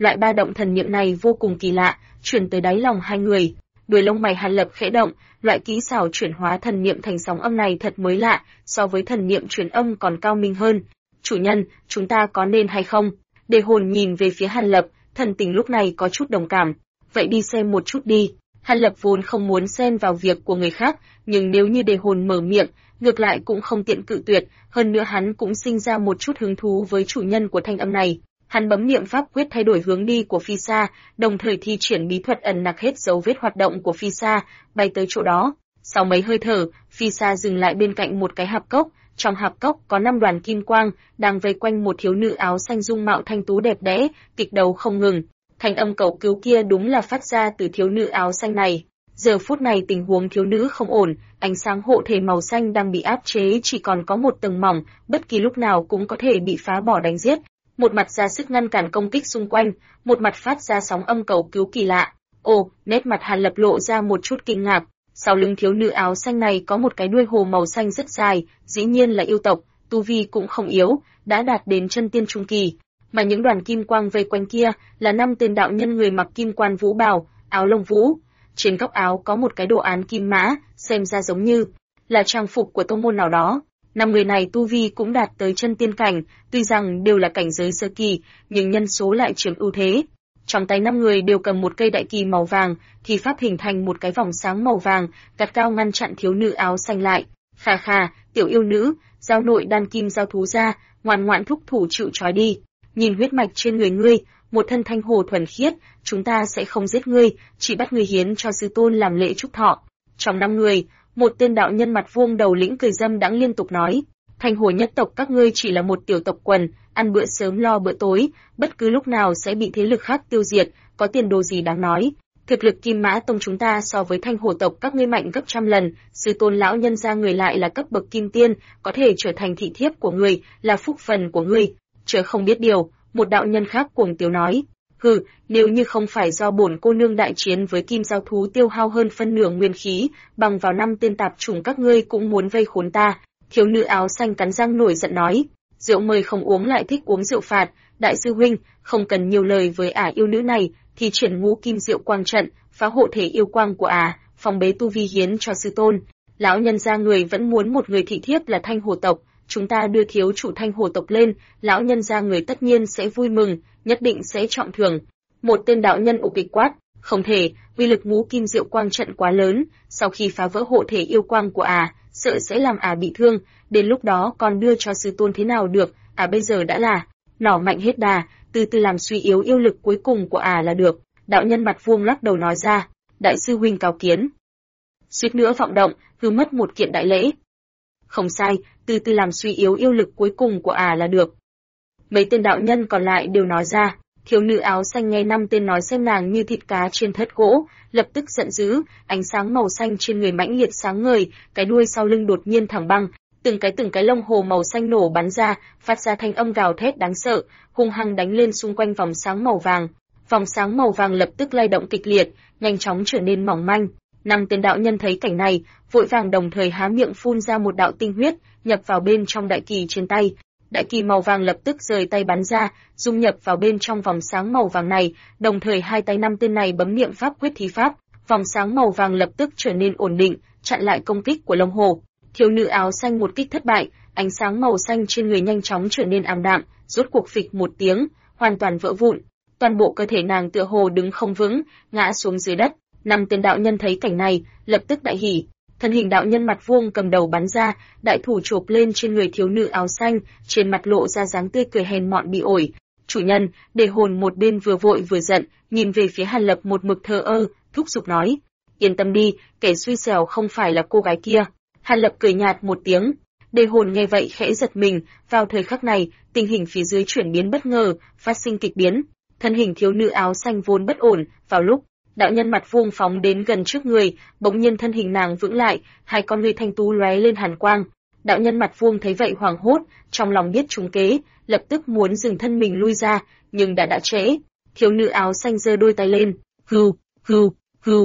Loại ba động thần niệm này vô cùng kỳ lạ, truyền tới đáy lòng hai người. Đuôi lông mày Hàn Lập khẽ động, loại kỹ xảo chuyển hóa thần niệm thành sóng âm này thật mới lạ, so với thần niệm truyền âm còn cao minh hơn. Chủ nhân, chúng ta có nên hay không? Đề Hồn nhìn về phía Hàn Lập, thần tình lúc này có chút đồng cảm. Vậy đi xem một chút đi. Hàn Lập vốn không muốn xen vào việc của người khác, nhưng nếu như Đề Hồn mở miệng, ngược lại cũng không tiện cự tuyệt, hơn nữa hắn cũng sinh ra một chút hứng thú với chủ nhân của thanh âm này. Hắn bấm niệm pháp quyết thay đổi hướng đi của phi sa, đồng thời thi triển bí thuật ẩn nặc hết dấu vết hoạt động của phi sa, bay tới chỗ đó. Sau mấy hơi thở, phi sa dừng lại bên cạnh một cái hạp cốc, trong hạp cốc có 5 đoàn kim quang, đang vây quanh một thiếu nữ áo xanh dung mạo thanh tú đẹp đẽ, kịch đấu không ngừng. Thanh âm cầu cứu kia đúng là phát ra từ thiếu nữ áo xanh này. Giờ phút này tình huống thiếu nữ không ổn, ánh sáng hộ thể màu xanh đang bị áp chế chỉ còn có một tầng mỏng, bất kỳ lúc nào cũng có thể bị phá bỏ đánh giết. Một mặt ra sức ngăn cản công kích xung quanh, một mặt phát ra sóng âm cầu cứu kỳ lạ. Ồ, nét mặt Hàn Lập lộ ra một chút kinh ngạc. Sau lưng thiếu nữ áo xanh này có một cái đuôi hồ màu xanh rất dài, dĩ nhiên là yêu tộc, tu vi cũng không yếu, đã đạt đến chân tiên trung kỳ. Mà những đoàn kim quang vây quanh kia là 5 tên đạo nhân người mặc kim quan vũ bào, áo lông vũ. Trên góc áo có một cái đồ án kim mã, xem ra giống như là trang phục của tông môn nào đó. 5 người này tu vi cũng đạt tới chân tiên cảnh, tuy rằng đều là cảnh giới sơ kỳ, nhưng nhân số lại chiếm ưu thế. Trong tay 5 người đều cầm một cây đại kỳ màu vàng, thì pháp hình thành một cái vòng sáng màu vàng, gắt cao ngăn chặn thiếu nữ áo xanh lại. Khà khà, tiểu yêu nữ, giao nội đan kim giao thú ra, ngoan ngoãn thúc thủ chịu trói đi. Nhìn huyết mạch trên người ngươi, một thân thanh hồ thuần khiết, chúng ta sẽ không giết ngươi, chỉ bắt ngươi hiến cho sư tôn làm lễ chúc thọ. Trong 5 người, một tên đạo nhân mặt vuông đầu lĩnh cười dâm đãng liên tục nói, thanh hồ nhất tộc các ngươi chỉ là một tiểu tộc quần, ăn bữa sớm lo bữa tối, bất cứ lúc nào sẽ bị thế lực khác tiêu diệt, có tiền đồ gì đáng nói. Thực lực Kim Mã Tông chúng ta so với thanh hồ tộc các ngươi mạnh gấp trăm lần, sư tôn lão nhân gia người lại là cấp bậc kim tiên, có thể trở thành thị thiếp của ngươi, là phúc phần của ngươi. Chớ không biết điều, một đạo nhân khác cuồng tiếu nói. Hừ, nếu như không phải do bổn cô nương đại chiến với kim giao thú tiêu hao hơn phân nửa nguyên khí, bằng vào 5 tên tạp chủng các ngươi cũng muốn vây khốn ta. Thiếu nữ áo xanh cắn răng nổi giận nói. Rượu mời không uống lại thích uống rượu phạt, đại sư huynh, không cần nhiều lời với ả yêu nữ này, thì triển ngũ kim diệu quang trận, phá hộ thể yêu quang của ả, phòng bế tu vi hiến cho sư tôn. Lão nhân gia người vẫn muốn một người thị thiếp là thanh hồ tộc, chúng ta đưa thiếu chủ thanh hồ tộc lên, lão nhân gia người tất nhiên sẽ vui mừng, nhất định sẽ trọng thưởng. Một tên đạo nhân ục kịch quát, không thể, uy lực ngũ kim diệu quang trận quá lớn, sau khi phá vỡ hộ thể yêu quang của ả, sợ sẽ làm ả bị thương, đến lúc đó còn đưa cho sư tôn thế nào được, ả bây giờ đã là nỏ mạnh hết đà, từ từ làm suy yếu yêu lực cuối cùng của ả là được. Đạo nhân mặt vuông lắc đầu nói ra, đại sư huynh cáo kiến. Suýt nữa vọng động, hư mất một kiện đại lễ. Không sai, từ từ làm suy yếu yêu lực cuối cùng của ả là được. Mấy tên đạo nhân còn lại đều nói ra. Thiếu nữ áo xanh nghe 5 tên nói xem nàng như thịt cá trên thớt gỗ, lập tức giận dữ, ánh sáng màu xanh trên người mãnh liệt sáng ngời, cái đuôi sau lưng đột nhiên thẳng băng, từng cái lông hồ màu xanh nổ bắn ra, phát ra thanh âm gào thét đáng sợ, hung hăng đánh lên xung quanh vòng sáng màu vàng. Vòng sáng màu vàng lập tức lay động kịch liệt, nhanh chóng trở nên mỏng manh. 5 tên đạo nhân thấy cảnh này, vội vàng đồng thời há miệng phun ra một đạo tinh huyết, nhập vào bên trong đại kỳ trên tay. Đại kỳ màu vàng lập tức rời tay bắn ra, dung nhập vào bên trong vòng sáng màu vàng này, đồng thời hai tay 5 tên này bấm niệm pháp quyết thí pháp, vòng sáng màu vàng lập tức trở nên ổn định, chặn lại công kích của Long Hồ. Thiếu nữ áo xanh một kích thất bại, ánh sáng màu xanh trên người nhanh chóng trở nên ảm đạm, rốt cuộc phịch một tiếng, hoàn toàn vỡ vụn. Toàn bộ cơ thể nàng tựa hồ đứng không vững, ngã xuống dưới đất. 5 tên đạo nhân thấy cảnh này, lập tức đại hỉ. Thân hình đạo nhân mặt vuông cầm đầu bắn ra, đại thủ chộp lên trên người thiếu nữ áo xanh, trên mặt lộ ra dáng tươi cười hèn mọn bị ổi. Chủ nhân, Đề Hồn một bên vừa vội vừa giận, nhìn về phía Hàn Lập một mực thờ ơ, thúc giục nói: yên tâm đi, kẻ xui xẻo không phải là cô gái kia. Hàn Lập cười nhạt một tiếng. Đề Hồn nghe vậy khẽ giật mình, vào thời khắc này, tình hình phía dưới chuyển biến bất ngờ, phát sinh kịch biến. Thân hình thiếu nữ áo xanh vốn bất ổn, vào lúc đạo nhân mặt vuông phóng đến gần trước người, bỗng nhiên thân hình nàng vững lại, hai con ngươi thanh tú lóe lên hàn quang. Đạo nhân mặt vuông thấy vậy hoảng hốt, trong lòng biết trúng kế, lập tức muốn dừng thân mình lui ra, nhưng đã trễ. Thiếu nữ áo xanh giơ đôi tay lên, hừ, hừ, hừ,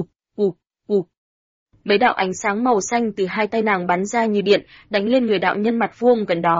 mấy đạo ánh sáng màu xanh từ hai tay nàng bắn ra như điện, đánh lên người đạo nhân mặt vuông gần đó.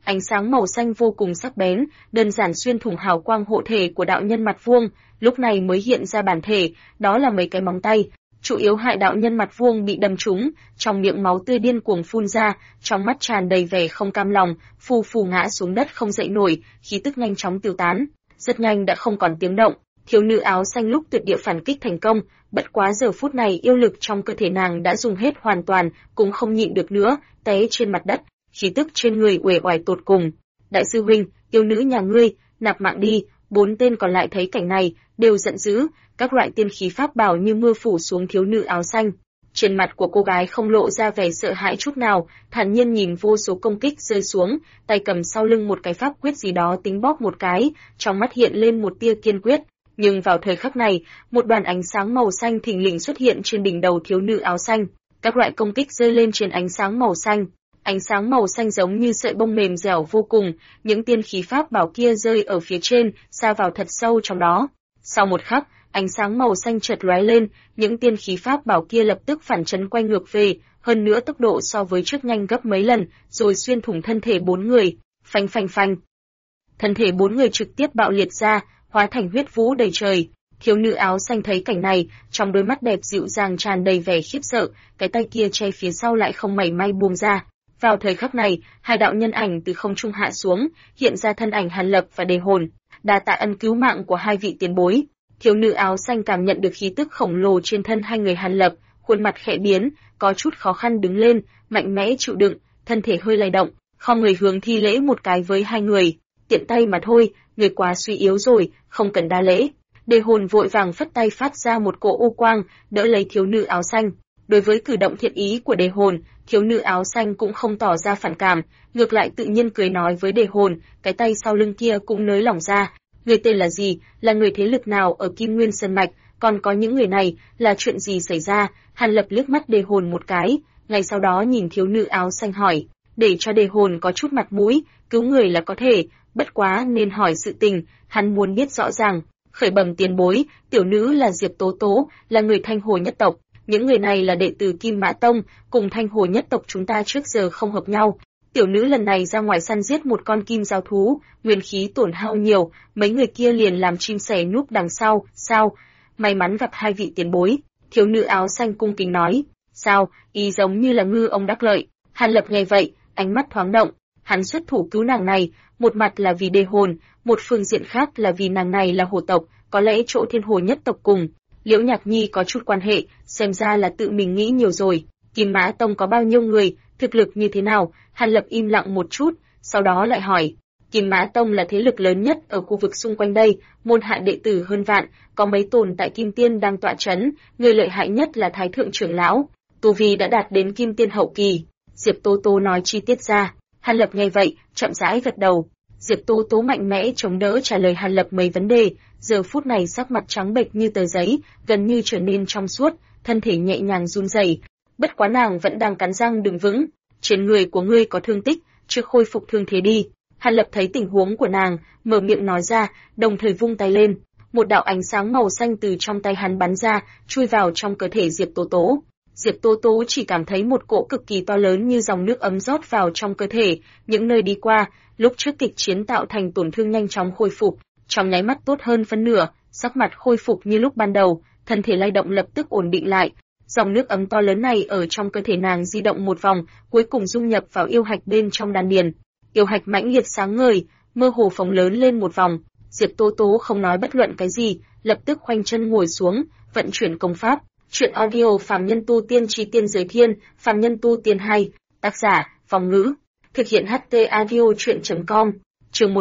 Ánh sáng màu xanh vô cùng sắc bén, đơn giản xuyên thủng hào quang hộ thể của đạo nhân mặt vuông, lúc này mới hiện ra bản thể, đó là mấy cái móng tay. Chủ yếu hại đạo nhân mặt vuông bị đâm trúng, trong miệng máu tươi điên cuồng phun ra, trong mắt tràn đầy vẻ không cam lòng, phù phù ngã xuống đất không dậy nổi, khí tức nhanh chóng tiêu tán, rất nhanh đã không còn tiếng động. Thiếu nữ áo xanh lúc tuyệt địa phản kích thành công, bất quá giờ phút này yêu lực trong cơ thể nàng đã dùng hết hoàn toàn, cũng không nhịn được nữa, té trên mặt đất, khí tức trên người uể oải tột cùng. Đại sư huynh, yêu nữ nhà ngươi, nạp mạng đi. 4 tên còn lại thấy cảnh này, đều giận dữ, các loại tiên khí pháp bảo như mưa phủ xuống thiếu nữ áo xanh. Trên mặt của cô gái không lộ ra vẻ sợ hãi chút nào, thản nhiên nhìn vô số công kích rơi xuống, tay cầm sau lưng một cái pháp quyết gì đó tính bóp một cái, trong mắt hiện lên một tia kiên quyết. Nhưng vào thời khắc này, một đoàn ánh sáng màu xanh thình lình xuất hiện trên đỉnh đầu thiếu nữ áo xanh. Các loại công kích rơi lên trên ánh sáng màu xanh. Ánh sáng màu xanh giống như sợi bông mềm dẻo vô cùng, những tiên khí pháp bảo kia rơi ở phía trên, xa vào thật sâu trong đó. Sau một khắc, ánh sáng màu xanh chợt lóe lên, những tiên khí pháp bảo kia lập tức phản chấn quay ngược về, hơn nữa tốc độ so với trước nhanh gấp mấy lần, rồi xuyên thủng thân thể 4 người. Phanh phanh phanh. Thân thể 4 người trực tiếp bạo liệt ra, hóa thành huyết vũ đầy trời. Thiếu nữ áo xanh thấy cảnh này, trong đôi mắt đẹp dịu dàng tràn đầy vẻ khiếp sợ, cái tay kia che phía sau lại không mảy may buông ra. Vào thời khắc này, hai đạo nhân ảnh từ không trung hạ xuống, hiện ra thân ảnh Hàn Lập và Đề Hồn. Đa tạ ân cứu mạng của hai vị tiền bối. Thiếu nữ áo xanh cảm nhận được khí tức khổng lồ trên thân hai người Hàn Lập, khuôn mặt khẽ biến, có chút khó khăn đứng lên, mạnh mẽ chịu đựng, thân thể hơi lay động, khom người hướng thi lễ một cái với hai người. Tiện tay mà thôi, người quá suy yếu rồi, không cần đa lễ. Đề Hồn vội vàng phất tay phát ra một cỗ u quang, đỡ lấy thiếu nữ áo xanh. Đối với cử động thiện ý của Đề Hồn, thiếu nữ áo xanh cũng không tỏ ra phản cảm, ngược lại tự nhiên cười nói với Đề Hồn, cái tay sau lưng kia cũng nới lỏng ra. Người tên là gì, là người thế lực nào ở Kim Nguyên Sơn Mạch, còn có những người này, là chuyện gì xảy ra? Hàn Lập liếc mắt Đề Hồn một cái, ngay sau đó nhìn thiếu nữ áo xanh hỏi, để cho Đề Hồn có chút mặt mũi, cứu người là có thể, bất quá nên hỏi sự tình, hắn muốn biết rõ ràng. Khởi bẩm tiền bối, tiểu nữ là Diệp Tố Tố, là người Thanh Hồ nhất tộc. Những người này là đệ tử Kim Mã Tông, cùng Thanh Hồ nhất tộc chúng ta trước giờ không hợp nhau. Tiểu nữ lần này ra ngoài săn giết một con kim giao thú, nguyên khí tổn hao nhiều, mấy người kia liền làm chim sẻ núp đằng sau, sao? May mắn gặp hai vị tiền bối. Thiếu nữ áo xanh cung kính nói, sao, ý giống như là ngư ông đắc lợi. Hàn Lập nghe vậy, ánh mắt thoáng động, hắn xuất thủ cứu nàng này, một mặt là vì Đề Hồn, một phương diện khác là vì nàng này là hồ tộc, có lẽ chỗ Thiên Hồ nhất tộc cùng Liễu Nhạc Nhi có chút quan hệ, xem ra là tự mình nghĩ nhiều rồi. Kim Mã Tông có bao nhiêu người, thực lực như thế nào? Hàn Lập im lặng một chút, sau đó lại hỏi. Kim Mã Tông là thế lực lớn nhất ở khu vực xung quanh đây, môn hạ đệ tử hơn vạn, có mấy tồn tại Kim Tiên đang tọa chấn, người lợi hại nhất là Thái Thượng trưởng lão, tu vi đã đạt đến Kim Tiên hậu kỳ. Diệp Tố Tố nói chi tiết ra. Hàn Lập nghe vậy, chậm rãi gật đầu. Diệp Tố Tố mạnh mẽ chống đỡ trả lời Hàn Lập mấy vấn đề, giờ phút này sắc mặt trắng bệch như tờ giấy, gần như trở nên trong suốt, thân thể nhẹ nhàng run rẩy. Bất quá nàng vẫn đang cắn răng đứng vững. Trên người của ngươi có thương tích, chưa khôi phục thương thế đi. Hàn Lập thấy tình huống của nàng, mở miệng nói ra, đồng thời vung tay lên. Một đạo ánh sáng màu xanh từ trong tay hắn bắn ra, chui vào trong cơ thể Diệp Tố Tố. Diệp Tố Tố chỉ cảm thấy một cỗ cực kỳ to lớn như dòng nước ấm rót vào trong cơ thể, những nơi đi qua, lúc trước kịch chiến tạo thành tổn thương nhanh chóng khôi phục, trong nháy mắt tốt hơn phân nửa, sắc mặt khôi phục như lúc ban đầu, thân thể lay động lập tức ổn định lại. Dòng nước ấm to lớn này ở trong cơ thể nàng di động một vòng, cuối cùng dung nhập vào yêu hạch bên trong đan điền. Yêu hạch mãnh liệt sáng ngời, mơ hồ phồng lớn lên một vòng. Diệp Tố Tố không nói bất luận cái gì, lập tức khoanh chân ngồi xuống, vận chuyển công pháp. Truyện audio Phàm Nhân Tu Tiên Chí Tiên Giới Thiên, Phàm Nhân Tu Tiên 2, tác giả, Phong Ngữ. Thực hiện HT audio truyện.com. Chương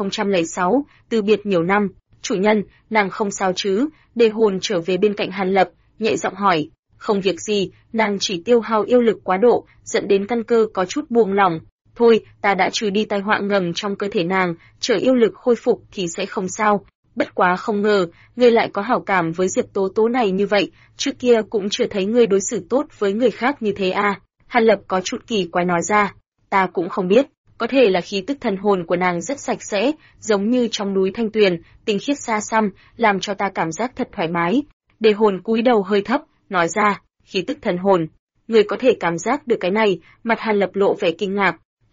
1006, từ biệt nhiều năm. Chủ nhân, nàng không sao chứ? Đề Hồn trở về bên cạnh Hàn Lập, nhẹ giọng hỏi. Không việc gì, nàng chỉ tiêu hao yêu lực quá độ, dẫn đến căn cơ có chút buông lỏng. Thôi, ta đã trừ đi tai họa ngầm trong cơ thể nàng, chờ yêu lực khôi phục thì sẽ không sao. Bất quá không ngờ, ngươi lại có hảo cảm với Diệp Tố Tố này như vậy, trước kia cũng chưa thấy ngươi đối xử tốt với người khác như thế à. Hàn Lập có chút kỳ quái nói ra, ta cũng không biết, có thể là khí tức thần hồn của nàng rất sạch sẽ, giống như trong núi Thanh Tuyền, tinh khiết xa xăm, làm cho ta cảm giác thật thoải mái. Đề Hồn cúi đầu hơi thấp, nói ra, khí tức thần hồn, ngươi có thể cảm giác được cái này? Mặt Hàn Lập lộ vẻ kinh ngạc.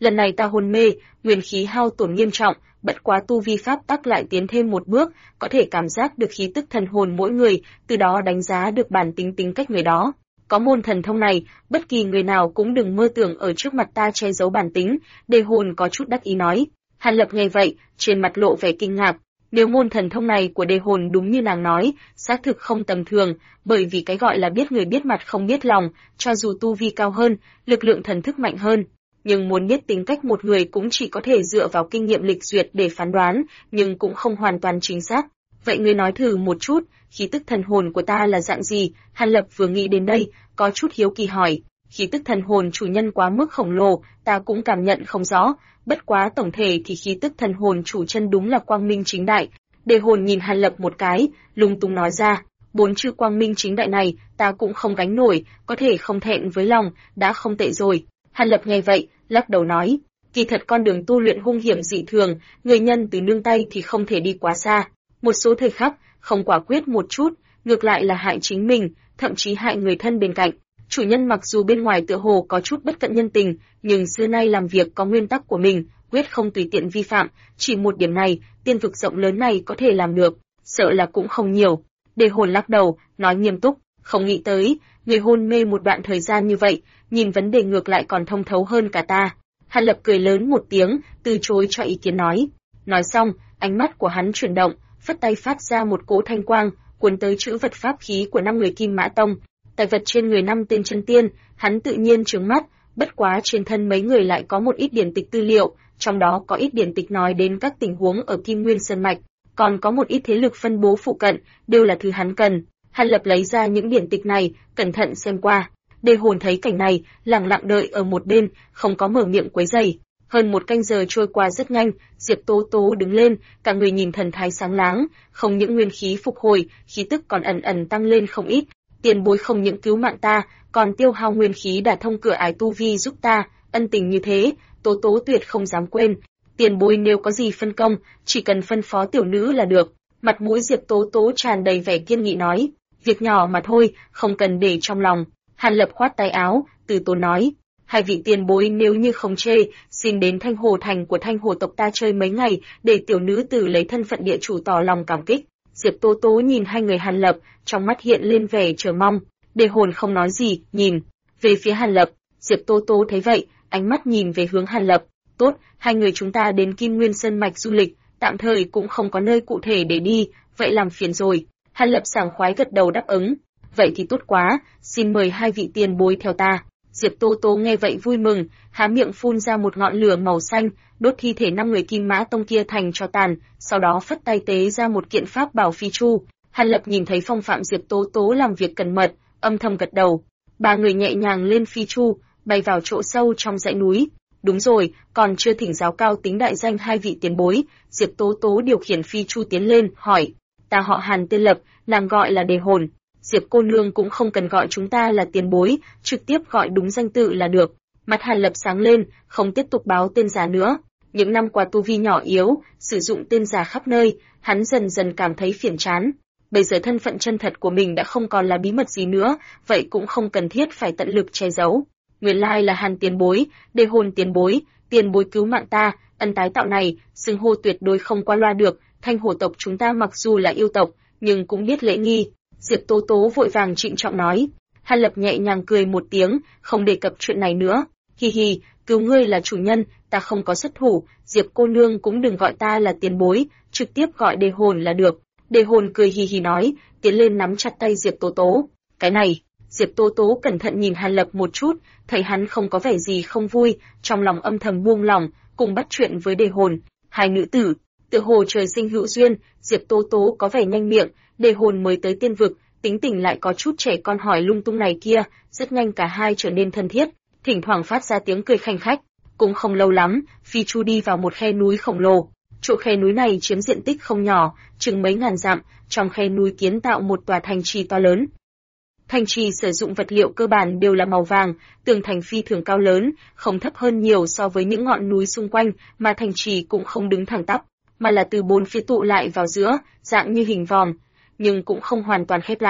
Lần này ta hôn mê, nguyên khí hao tổn nghiêm trọng, bất quá tu vi pháp tắc lại tiến thêm một bước, có thể cảm giác được khí tức thần hồn mỗi người, từ đó đánh giá được bản tính tính cách người đó. Có môn thần thông này, bất kỳ người nào cũng đừng mơ tưởng ở trước mặt ta che giấu bản tính, Đề Hồn có chút đắc ý nói. Hàn Lập nghe vậy, trên mặt lộ vẻ kinh ngạc. Nếu môn thần thông này của Đề Hồn đúng như nàng nói, xác thực không tầm thường, bởi vì cái gọi là biết người biết mặt không biết lòng, cho dù tu vi cao hơn, lực lượng thần thức mạnh hơn, nhưng muốn biết tính cách một người cũng chỉ có thể dựa vào kinh nghiệm lịch duyệt để phán đoán, nhưng cũng không hoàn toàn chính xác. Vậy ngươi nói thử một chút, khí tức thần hồn của ta là dạng gì? Hàn Lập vừa nghĩ đến đây, có chút hiếu kỳ hỏi. Khí tức thần hồn chủ nhân quá mức khổng lồ, ta cũng cảm nhận không rõ, bất quá tổng thể thì khí tức thần hồn chủ chân đúng là quang minh chính đại. Đề Hồn nhìn Hàn Lập một cái, lung tung nói ra, 4 chữ quang minh chính đại này, ta cũng không gánh nổi, có thể không thẹn với lòng, đã không tệ rồi. Hàn Lập nghe vậy, lắc đầu nói, kỳ thật con đường tu luyện hung hiểm dị thường, người nhân từ nương tay thì không thể đi quá xa. Một số thời khắc, không quả quyết một chút, ngược lại là hại chính mình, thậm chí hại người thân bên cạnh. Chủ nhân mặc dù bên ngoài tựa hồ có chút bất cận nhân tình, nhưng xưa nay làm việc có nguyên tắc của mình, quyết không tùy tiện vi phạm, chỉ một điểm này, tiên vực rộng lớn này có thể làm được, sợ là cũng không nhiều. Đề Hồn lắc đầu, nói nghiêm túc, không nghĩ tới, người hôn mê một đoạn thời gian như vậy, nhìn vấn đề ngược lại còn thông thấu hơn cả ta. Hàn Lập cười lớn một tiếng, từ chối cho ý kiến nói. Nói xong, ánh mắt của hắn chuyển động, phất tay phát ra một cỗ thanh quang, cuốn tới chữ vật pháp khí của 5 người Kim Mã Tông. Tài vật trên người 5 tên chân tiên, hắn tự nhiên trừng mắt, bất quá trên thân mấy người lại có một ít điển tịch tư liệu, trong đó có ít điển tịch nói đến các tình huống ở Kim Nguyên Sơn Mạch, còn có một ít thế lực phân bố phụ cận, đều là thứ hắn cần. Hàn Lập lấy ra những điển tịch này, cẩn thận xem qua. Đề Hồn thấy cảnh này, lặng lặng đợi ở một bên, không có mở miệng quấy rầy. Hơn một canh giờ trôi qua rất nhanh, Diệp Tố Tố đứng lên, cả người nhìn thần thái sáng láng, không những nguyên khí phục hồi, khí tức còn ẩn ẩn tăng lên không ít. Tiền bối không những cứu mạng ta, còn tiêu hao nguyên khí đả thông cửa ải tu vi giúp ta, ân tình như thế, Tố Tố tuyệt không dám quên. Tiền bối nếu có gì phân công, chỉ cần phân phó tiểu nữ là được. Mặt mũi Diệp Tố Tố tràn đầy vẻ kiên nghị nói, việc nhỏ mà thôi, không cần để trong lòng. Hàn Lập khoát tay áo, từ tốn nói, hai vị tiền bối nếu như không chê, xin đến Thanh Hồ Thành của Thanh Hồ tộc ta chơi mấy ngày, để tiểu nữ tử lấy thân phận địa chủ tỏ lòng cảm kích. Diệp Tố Tố nhìn hai người Hàn Lập, trong mắt hiện lên vẻ chờ mong. Đề Hồn không nói gì, nhìn về phía Hàn Lập. Diệp Tố Tố thấy vậy, ánh mắt nhìn về hướng Hàn Lập. Tốt, hai người chúng ta đến Kim Nguyên Sơn Mạch du lịch, tạm thời cũng không có nơi cụ thể để đi, vậy làm phiền rồi. Hàn Lập sảng khoái gật đầu đáp ứng. Vậy thì tốt quá, xin mời hai vị tiền bối theo ta. Diệp Tố Tố nghe vậy vui mừng, há miệng phun ra một ngọn lửa màu xanh, đốt thi thể 5 người Kim Mã Tông kia thành tro tàn, sau đó phất tay tế ra một kiện pháp bảo phi chu. Hàn Lập nhìn thấy phong phạm Diệp Tố Tố làm việc cẩn mật, âm thầm gật đầu. Ba người nhẹ nhàng lên phi chu, bay vào chỗ sâu trong dãy núi. Đúng rồi, còn chưa thỉnh giáo cao tính đại danh hai vị tiền bối. Diệp Tố Tố điều khiển phi chu tiến lên, hỏi, ta họ Hàn tên Lập, nàng gọi là Đề Hồn. Diệp cô nương cũng không cần gọi chúng ta là tiền bối, trực tiếp gọi đúng danh tự là được. Mặt Hàn Lập sáng lên, không tiếp tục báo tên giả nữa. Những năm qua tu vi nhỏ yếu, sử dụng tên giả khắp nơi, hắn dần dần cảm thấy phiền chán. Bây giờ thân phận chân thật của mình đã không còn là bí mật gì nữa, vậy cũng không cần thiết phải tận lực che giấu. Nguyên lai là Hàn tiền bối, Đề Hồn tiền bối cứu mạng ta, ân tái tạo này, xưng hô tuyệt đối không qua loa được. Thanh Hồ tộc chúng ta mặc dù là yêu tộc, nhưng cũng biết lễ nghi. Diệp Tố Tố vội vàng trịnh trọng nói. Hàn Lập nhẹ nhàng cười một tiếng, không đề cập chuyện này nữa. Hi hi, cứu ngươi là chủ nhân, ta không có xuất thủ, Diệp cô nương cũng đừng gọi ta là tiền bối, trực tiếp gọi Đề Hồn là được. Đề Hồn cười hi hi nói, tiến lên nắm chặt tay Diệp Tố Tố. Cái này, Diệp Tố Tố cẩn thận nhìn Hàn Lập một chút, thấy hắn không có vẻ gì không vui, trong lòng âm thầm buông lòng, cùng bắt chuyện với Đề Hồn. Hai nữ tử, tựa hồ trời sinh hữu duyên, Diệp Tố Tố có vẻ nhanh miệng, Đề Hồn mới tới tiên vực, tính tình lại có chút trẻ con hỏi lung tung này kia, rất nhanh cả hai trở nên thân thiết, thỉnh thoảng phát ra tiếng cười khanh khách. Cũng không lâu lắm, phi chu đi vào một khe núi khổng lồ. Chỗ khe núi này chiếm diện tích không nhỏ, chừng mấy ngàn dặm, trong khe núi kiến tạo một tòa thành trì to lớn. Thành trì sử dụng vật liệu cơ bản đều là màu vàng, tường thành phi thường cao lớn, không thấp hơn nhiều so với những ngọn núi xung quanh, mà thành trì cũng không đứng thẳng tắp, mà là từ bốn phía tụ lại vào giữa, dạng như hình vòm, nhưng cũng không hoàn toàn khép lại.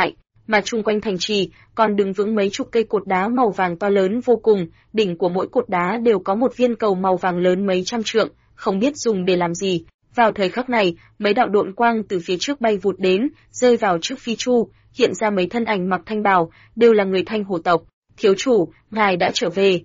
mà chung quanh thành trì còn đứng vững mấy chục cây cột đá màu vàng to lớn vô cùng, đỉnh của mỗi cột đá đều có một viên cầu màu vàng lớn mấy trăm trượng, không biết dùng để làm gì. Vào thời khắc này, mấy đạo độn quang từ phía trước bay vụt đến, rơi vào trước Phi Chu, hiện ra mấy thân ảnh mặc thanh bào, đều là người Thanh Hồ tộc. Thiếu chủ, ngài đã trở về.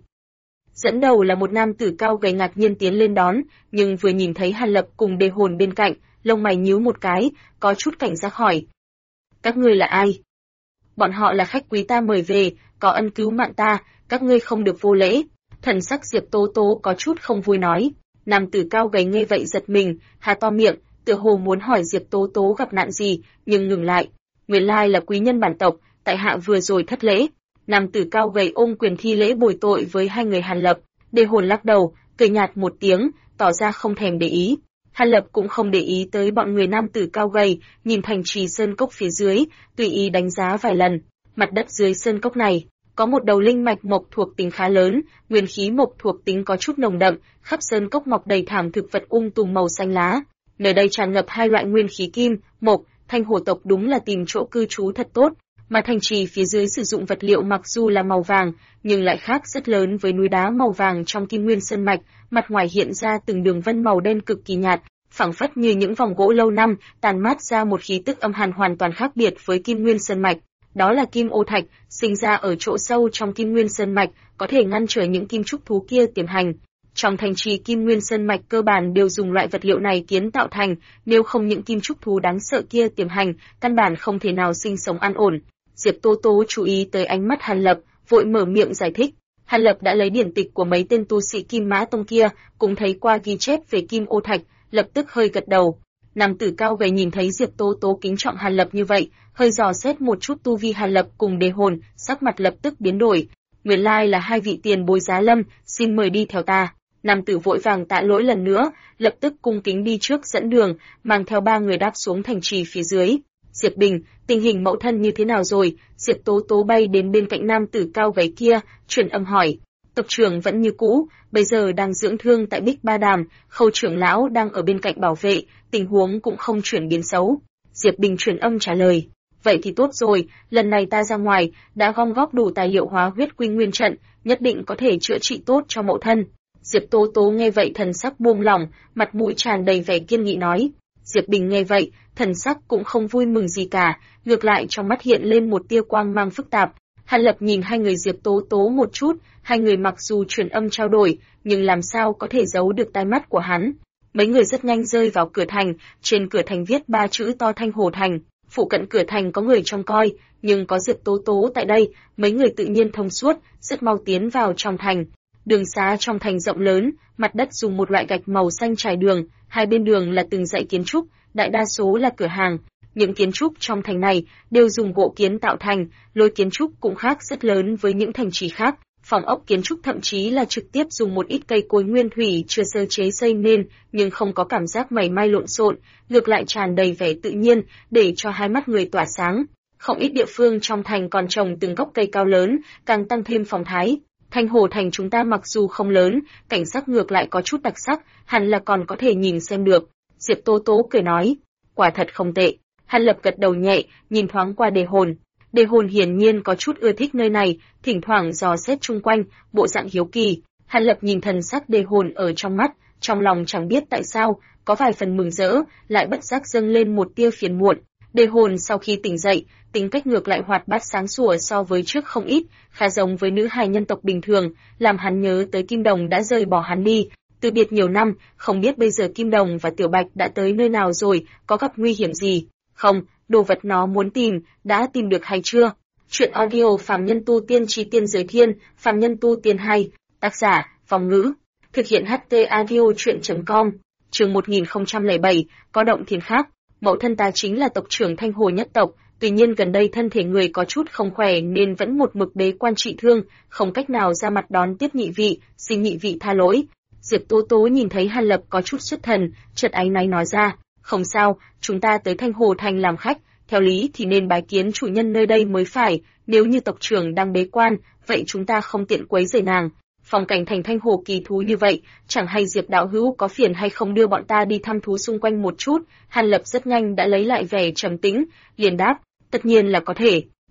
Dẫn đầu là một nam tử cao gầy ngạc nhiên tiến lên đón, nhưng vừa nhìn thấy Hàn Lập cùng Đề Hồn bên cạnh, lông mày nhíu một cái, có chút cảnh giác hỏi. Các ngươi là ai? Bọn họ là khách quý ta mời về, có ân cứu mạng ta, các ngươi không được vô lễ. Thần sắc Diệp Tố Tố có chút không vui nói. Nam tử cao gầy nghe vậy giật mình, há to miệng, tựa hồ muốn hỏi Diệp Tố Tố gặp nạn gì, nhưng ngừng lại. Nguyên lai là quý nhân bản tộc, tại hạ vừa rồi thất lễ. Nam tử cao gầy ôm quyền thi lễ bồi tội với hai người Hàn Lập. Đề Hồn lắc đầu, cười nhạt một tiếng, tỏ ra không thèm để ý. Hàn Lập cũng không để ý tới bọn người nam tử cao gầy, nhìn thành trì sơn cốc phía dưới, tùy ý đánh giá vài lần. Mặt đất dưới sơn cốc này có một đầu linh mạch mộc thuộc tính khá lớn, nguyên khí mộc thuộc tính có chút nồng đậm, khắp sơn cốc mọc đầy thảm thực vật tùm màu xanh lá. Nơi đây tràn ngập hai loại nguyên khí kim, mộc, Thanh Hồ tộc đúng là tìm chỗ cư trú thật tốt. Mà thành trì phía dưới sử dụng vật liệu mặc dù là màu vàng, nhưng lại khác rất lớn với núi đá màu vàng trong Kim Nguyên Sơn mạch, mặt ngoài hiện ra từng đường vân màu đen cực kỳ nhạt, phảng phất như những vòng gỗ lâu năm, tàn mát ra một khí tức âm hàn hoàn toàn khác biệt với Kim Nguyên Sơn mạch. Đó là kim ô thạch, sinh ra ở chỗ sâu trong Kim Nguyên Sơn mạch, có thể ngăn trở những kim trúc thú kia tiềm hành. Trong thành trì Kim Nguyên Sơn mạch cơ bản đều dùng loại vật liệu này kiến tạo thành, nếu không những kim trúc thú đáng sợ kia tiềm hành, căn bản không thể nào sinh sống an ổn. Diệp Tố Tố chú ý tới ánh mắt Hàn Lập, vội mở miệng giải thích. Hàn Lập đã lấy điển tịch của mấy tên tu sĩ Kim Mã Tông kia, cũng thấy qua ghi chép về kim ô thạch, lập tức hơi gật đầu. Nam tử cao gầy nhìn thấy Diệp Tố Tố kính trọng Hàn Lập như vậy, hơi dò xét một chút tu vi Hàn Lập cùng Đề Hồn, sắc mặt lập tức biến đổi. Nguyên lai là hai vị tiền bối giá lâm, xin mời đi theo ta. Nam tử vội vàng tạ lỗi lần nữa, lập tức cung kính đi trước dẫn đường, mang theo ba người đáp xuống thành trì phía dưới. Diệp Bình, tình hình mẫu thân như thế nào rồi? Diệp Tố Tố bay đến bên cạnh nam tử cao gầy kia, truyền âm hỏi. Tộc trưởng vẫn như cũ, bây giờ đang dưỡng thương tại Bích Ba Đàm, Khâu trưởng lão đang ở bên cạnh bảo vệ, tình huống cũng không chuyển biến xấu. Diệp Bình truyền âm trả lời. Vậy thì tốt rồi, lần này ta ra ngoài, đã gom góp đủ tài liệu hóa huyết quy nguyên trận, nhất định có thể chữa trị tốt cho mẫu thân. Diệp Tố Tố nghe vậy thần sắc buông lỏng, mặt mũi tràn đầy vẻ kiên nghị nói. Diệp Bình nghe vậy, thần sắc cũng không vui mừng gì cả, ngược lại trong mắt hiện lên một tia quang mang phức tạp. Hàn Lập nhìn hai người Diệp Tố Tố một chút, hai người mặc dù truyền âm trao đổi, nhưng làm sao có thể giấu được tai mắt của hắn. Mấy người rất nhanh rơi vào cửa thành, trên cửa thành viết ba chữ to Thanh Hồ Thành, phụ cận cửa thành có người trông coi, nhưng có Diệp Tố Tố tại đây, mấy người tự nhiên thông suốt, rất mau tiến vào trong thành. Đường xá trong thành rộng lớn, mặt đất dùng một loại gạch màu xanh trải đường, hai bên đường là từng dãy kiến trúc, đại đa số là cửa hàng. Những kiến trúc trong thành này đều dùng gỗ kiến tạo thành, lối kiến trúc cũng khác rất lớn với những thành trì khác. Phòng ốc kiến trúc thậm chí là trực tiếp dùng một ít cây cối nguyên thủy chưa sơ chế xây nên, nhưng không có cảm giác mảy may lộn xộn, ngược lại tràn đầy vẻ tự nhiên, để cho hai mắt người tỏa sáng. Không ít địa phương trong thành còn trồng từng gốc cây cao lớn, càng tăng thêm phong thái. Thanh Hồ Thành chúng ta mặc dù không lớn, cảnh sắc ngược lại có chút đặc sắc, hẳn là còn có thể nhìn xem được. Diệp Tố Tố cười nói, quả thật không tệ. Hàn Lập gật đầu nhẹ, nhìn thoáng qua Đề Hồn. Đề Hồn hiển nhiên có chút ưa thích nơi này, thỉnh thoảng dò xét chung quanh, bộ dạng hiếu kỳ. Hàn Lập nhìn thần sắc Đề Hồn ở trong mắt, trong lòng chẳng biết tại sao, có vài phần mừng rỡ, lại bất giác dâng lên một tia phiền muộn. Đề Hồn sau khi tỉnh dậy, tính cách ngược lại hoạt bát sáng sủa so với trước không ít, khá giống với nữ hài nhân tộc bình thường, làm hắn nhớ tới Kim Đồng đã rời bỏ hắn đi. Từ biệt nhiều năm, không biết bây giờ Kim Đồng và Tiểu Bạch đã tới nơi nào rồi, có gặp nguy hiểm gì? Không, đồ vật nó muốn tìm, đã tìm được hay chưa? Chuyện audio Phàm Nhân Tu Tiên Chí Tiên Giới Thiên, Phàm Nhân Tu Tiên 2, tác giả, Phong Ngữ. Thực hiện HT audio chuyện.com, chương 1007, có động thiên khác. Mẫu thân ta chính là tộc trưởng Thanh Hồ nhất tộc, tuy nhiên gần đây thân thể người có chút không khỏe nên vẫn một mực bế quan trị thương, không cách nào ra mặt đón tiếp nhị vị, xin nhị vị tha lỗi. Diệp Tố Tố nhìn thấy Hàn Lập có chút xuất thần, chợt áy náy nói ra, không sao, chúng ta tới Thanh Hồ Thành làm khách, theo lý thì nên bái kiến chủ nhân nơi đây mới phải, nếu như tộc trưởng đang bế quan, vậy chúng ta không tiện quấy rầy nàng. Phong cảnh thành Thanh Hồ kỳ thú như vậy, chẳng hay Diệp đạo hữu có phiền hay không đưa bọn ta đi thăm thú xung quanh một chút. Hàn Lập rất nhanh đã lấy lại vẻ trầm tĩnh, liền đáp, tất nhiên là có thể.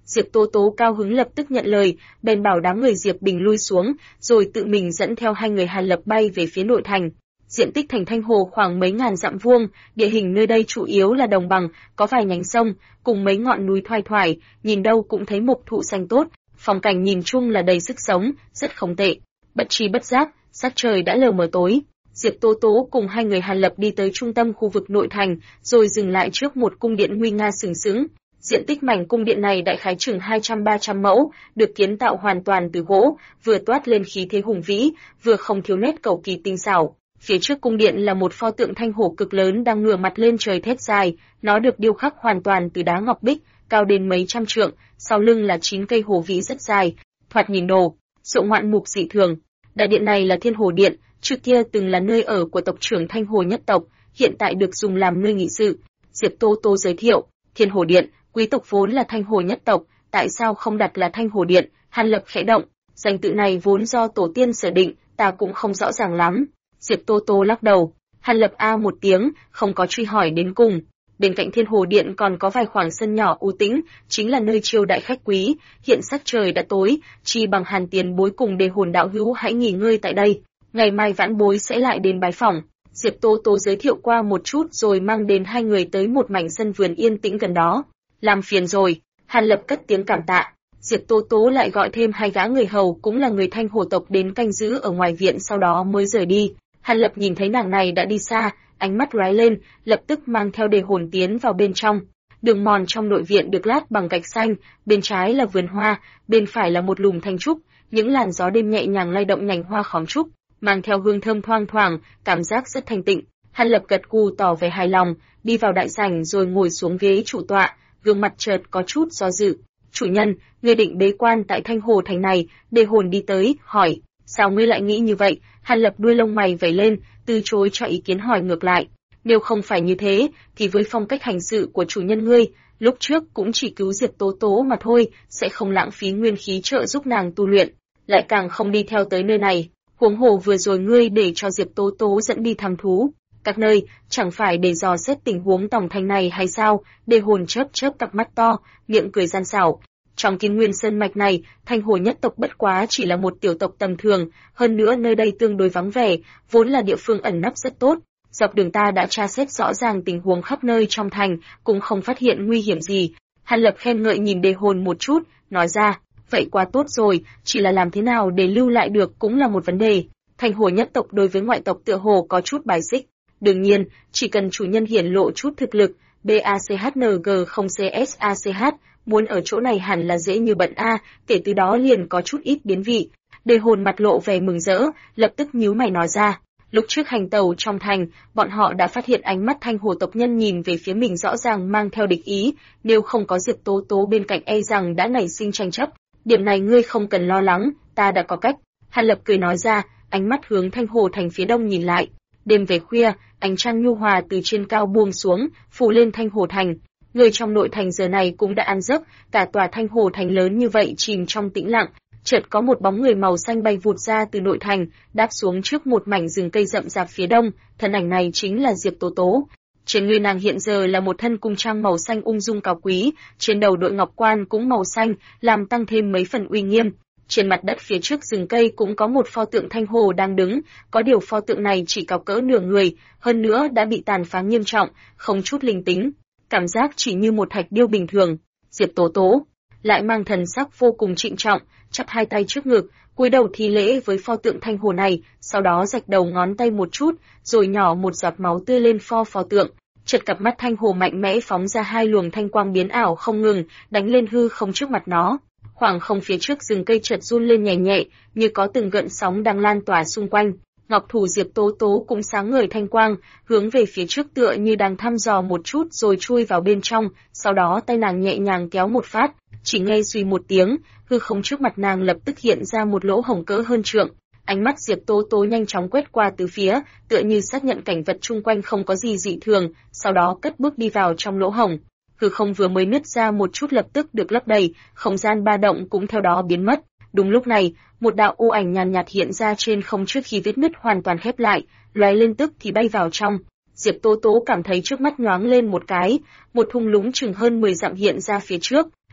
Diệp Tố Tố cao hứng lập tức nhận lời, bèn bảo đám người Diệp Bình lui xuống, rồi tự mình dẫn theo hai người Hàn Lập bay về phía nội thành. Diện tích thành Thanh Hồ khoảng mấy ngàn dặm vuông, địa hình nơi đây chủ yếu là đồng bằng, có vài nhánh sông, cùng mấy ngọn núi thoai thoải, nhìn đâu cũng thấy mộc thụ xanh tốt, phong cảnh nhìn chung là đầy sức sống, rất không tệ. Bất tri bất giác, sắc trời đã lờ mờ tối. Diệp Tố Tố cùng hai người Hàn Lập đi tới trung tâm khu vực nội thành, rồi dừng lại trước một cung điện nguy nga sừng sững. Diện tích mảnh cung điện này đại khái chừng 200-300 mẫu, được kiến tạo hoàn toàn từ gỗ, vừa toát lên khí thế hùng vĩ, vừa không thiếu nét cầu kỳ tinh xảo. Phía trước cung điện là một pho tượng thanh hổ cực lớn đang ngửa mặt lên trời thét dài, nó được điêu khắc hoàn toàn từ đá ngọc bích, cao đến mấy trăm trượng, sau lưng là 9 cây hổ vĩ rất dài, thoạt nhìn đồ sộ ngoạn mục dị thường. Đại điện này là Thiên Hồ Điện, trước kia từng là nơi ở của tộc trưởng Thanh Hồ nhất tộc, hiện tại được dùng làm nơi nghị sự. Diệp Tố Tố giới thiệu, Thiên Hồ Điện, quý tộc vốn là Thanh Hồ nhất tộc, tại sao không đặt là Thanh Hồ Điện? Hàn Lập khẽ động, danh tự này vốn do tổ tiên sở định, ta cũng không rõ ràng lắm. Diệp Tố Tố lắc đầu, Hàn Lập a một tiếng, không có truy hỏi đến cùng. Bên cạnh Thiên Hồ Điện còn có vài khoảng sân nhỏ u tĩnh, chính là nơi chiêu đại khách quý. Hiện sắc trời đã tối, chi bằng Hàn tiền bối cùng Đề Hồn đạo hữu hãy nghỉ ngơi tại đây. Ngày mai vãn bối sẽ lại đến bái phỏng. Diệp Tố Tố giới thiệu qua một chút rồi mang đến hai người tới một mảnh sân vườn yên tĩnh gần đó. Làm phiền rồi, Hàn Lập cất tiếng cảm tạ. Diệp Tố Tố lại gọi thêm hai gã người hầu cũng là người Thanh Hồ tộc đến canh giữ ở ngoài viện, sau đó mới rời đi. Hàn Lập nhìn thấy nàng này đã đi xa, ánh mắt lóe lên, lập tức mang theo Đề Hồn tiến vào bên trong. Đường mòn trong nội viện được lát bằng gạch xanh, bên trái là vườn hoa, bên phải là một lùm thanh trúc, những làn gió đêm nhẹ nhàng lay động nhành hoa khóm trúc, mang theo hương thơm thoang thoảng, cảm giác rất thanh tịnh. Hàn Lập gật gù tỏ vẻ hài lòng, đi vào đại sảnh rồi ngồi xuống ghế chủ tọa, gương mặt chợt có chút do dự. Chủ nhân, ngươi định bế quan tại Thanh Hồ thành này? Đề Hồn đi tới, hỏi. Sao ngươi lại nghĩ như vậy? Hàn Lập đuôi lông mày vẩy lên, từ chối cho ý kiến hỏi ngược lại. Nếu không phải như thế, thì với phong cách hành sự của chủ nhân ngươi, lúc trước cũng chỉ cứu Diệp Tố Tố mà thôi, sẽ không lãng phí nguyên khí trợ giúp nàng tu luyện, lại càng không đi theo tới nơi này. Huống hồ vừa rồi ngươi để cho Diệp Tố Tố dẫn đi thăm thú các nơi, chẳng phải để dò xét tình huống tổng thành này hay sao? Đề Hồn chớp chớp cặp mắt to, miệng cười gian xảo. Trong Kim Nguyên Sơn mạch này, Thanh Hồ nhất tộc bất quá chỉ là một tiểu tộc tầm thường, hơn nữa nơi đây tương đối vắng vẻ, vốn là địa phương ẩn nấp rất tốt. Dọc đường ta đã tra xét rõ ràng tình huống khắp nơi trong thành, cũng không phát hiện nguy hiểm gì. Hàn Lập khen ngợi nhìn Đề Hồn một chút, nói ra, vậy quá tốt rồi, chỉ là làm thế nào để lưu lại được cũng là một vấn đề. Thanh Hồ nhất tộc đối với ngoại tộc tựa hồ có chút bài xích. Đương nhiên, chỉ cần chủ nhân hiển lộ chút thực lực, BACHNG không CSACH, muốn ở chỗ này hẳn là dễ như bận a, kể từ đó liền có chút ít biến vị. Đề Hồn mặt lộ vẻ mừng rỡ, lập tức nhíu mày nói ra, lúc trước hành tẩu trong thành, bọn họ đã phát hiện ánh mắt Thanh Hồ tộc nhân nhìn về phía mình rõ ràng mang theo địch ý, nếu không có Diệp Tố Tố bên cạnh e rằng đã nảy sinh tranh chấp. Điểm này ngươi không cần lo lắng, ta đã có cách. Hàn Lập cười nói ra, ánh mắt hướng Thanh Hồ thành phía đông nhìn lại. Đêm về khuya, ánh trăng nhu hòa từ trên cao buông xuống, phủ lên Thanh Hồ thành. Người trong nội thành giờ này cũng đã ăn giấc, cả tòa Thanh Hồ thành lớn như vậy chìm trong tĩnh lặng. Chợt có một bóng người màu xanh bay vụt ra từ nội thành, đáp xuống trước một mảnh rừng cây rậm rạp phía đông, thân ảnh này chính là Diệp Tố Tố. Trên người nàng hiện giờ là một thân cung trang màu xanh ung dung cao quý, trên đầu đội ngọc quan cũng màu xanh, làm tăng thêm mấy phần uy nghiêm. Trên mặt đất phía trước rừng cây cũng có một pho tượng Thanh Hồ đang đứng, có điều pho tượng này chỉ cao cỡ nửa người, hơn nữa đã bị tàn phá nghiêm trọng, không chút linh tính, cảm giác chỉ như một thạch điêu bình thường. Diệp Tố Tố lại mang thần sắc vô cùng trịnh trọng, chắp hai tay trước ngực, cúi đầu thi lễ với pho tượng Thanh Hồ này, sau đó rạch đầu ngón tay một chút, rồi nhỏ một giọt máu tươi lên pho tượng. Chợt cặp mắt Thanh Hồ mạnh mẽ phóng ra hai luồng thanh quang biến ảo không ngừng, đánh lên hư không trước mặt nó. Khoảng không phía trước rừng cây chợt run lên nhẹ nhẹ, như có từng gợn sóng đang lan tỏa xung quanh. Ngọc thủ Diệp Tố Tố cũng sáng ngời thanh quang, hướng về phía trước tựa như đang thăm dò một chút rồi chui vào bên trong, sau đó tay nàng nhẹ nhàng kéo một phát, chỉ nghe suy một tiếng, hư không trước mặt nàng lập tức hiện ra một lỗ hổng cỡ hơn trượng. Ánh mắt Diệp Tố Tố nhanh chóng quét qua từ phía, tựa như xác nhận cảnh vật chung quanh không có gì dị thường, sau đó cất bước đi vào trong lỗ hổng. Hư không vừa mới nứt ra một chút lập tức được lấp đầy, không gian ba động cũng theo đó biến mất. Đúng lúc này, một đạo u ảnh nhàn nhạt hiện ra trên không trước khi vết nứt hoàn toàn khép lại, lóe lên tức thì bay vào trong. Diệp Tố Tố cảm thấy trước mắt nhoáng lên một cái, một thung lũng chừng hơn 10 dặm hiện ra phía trước,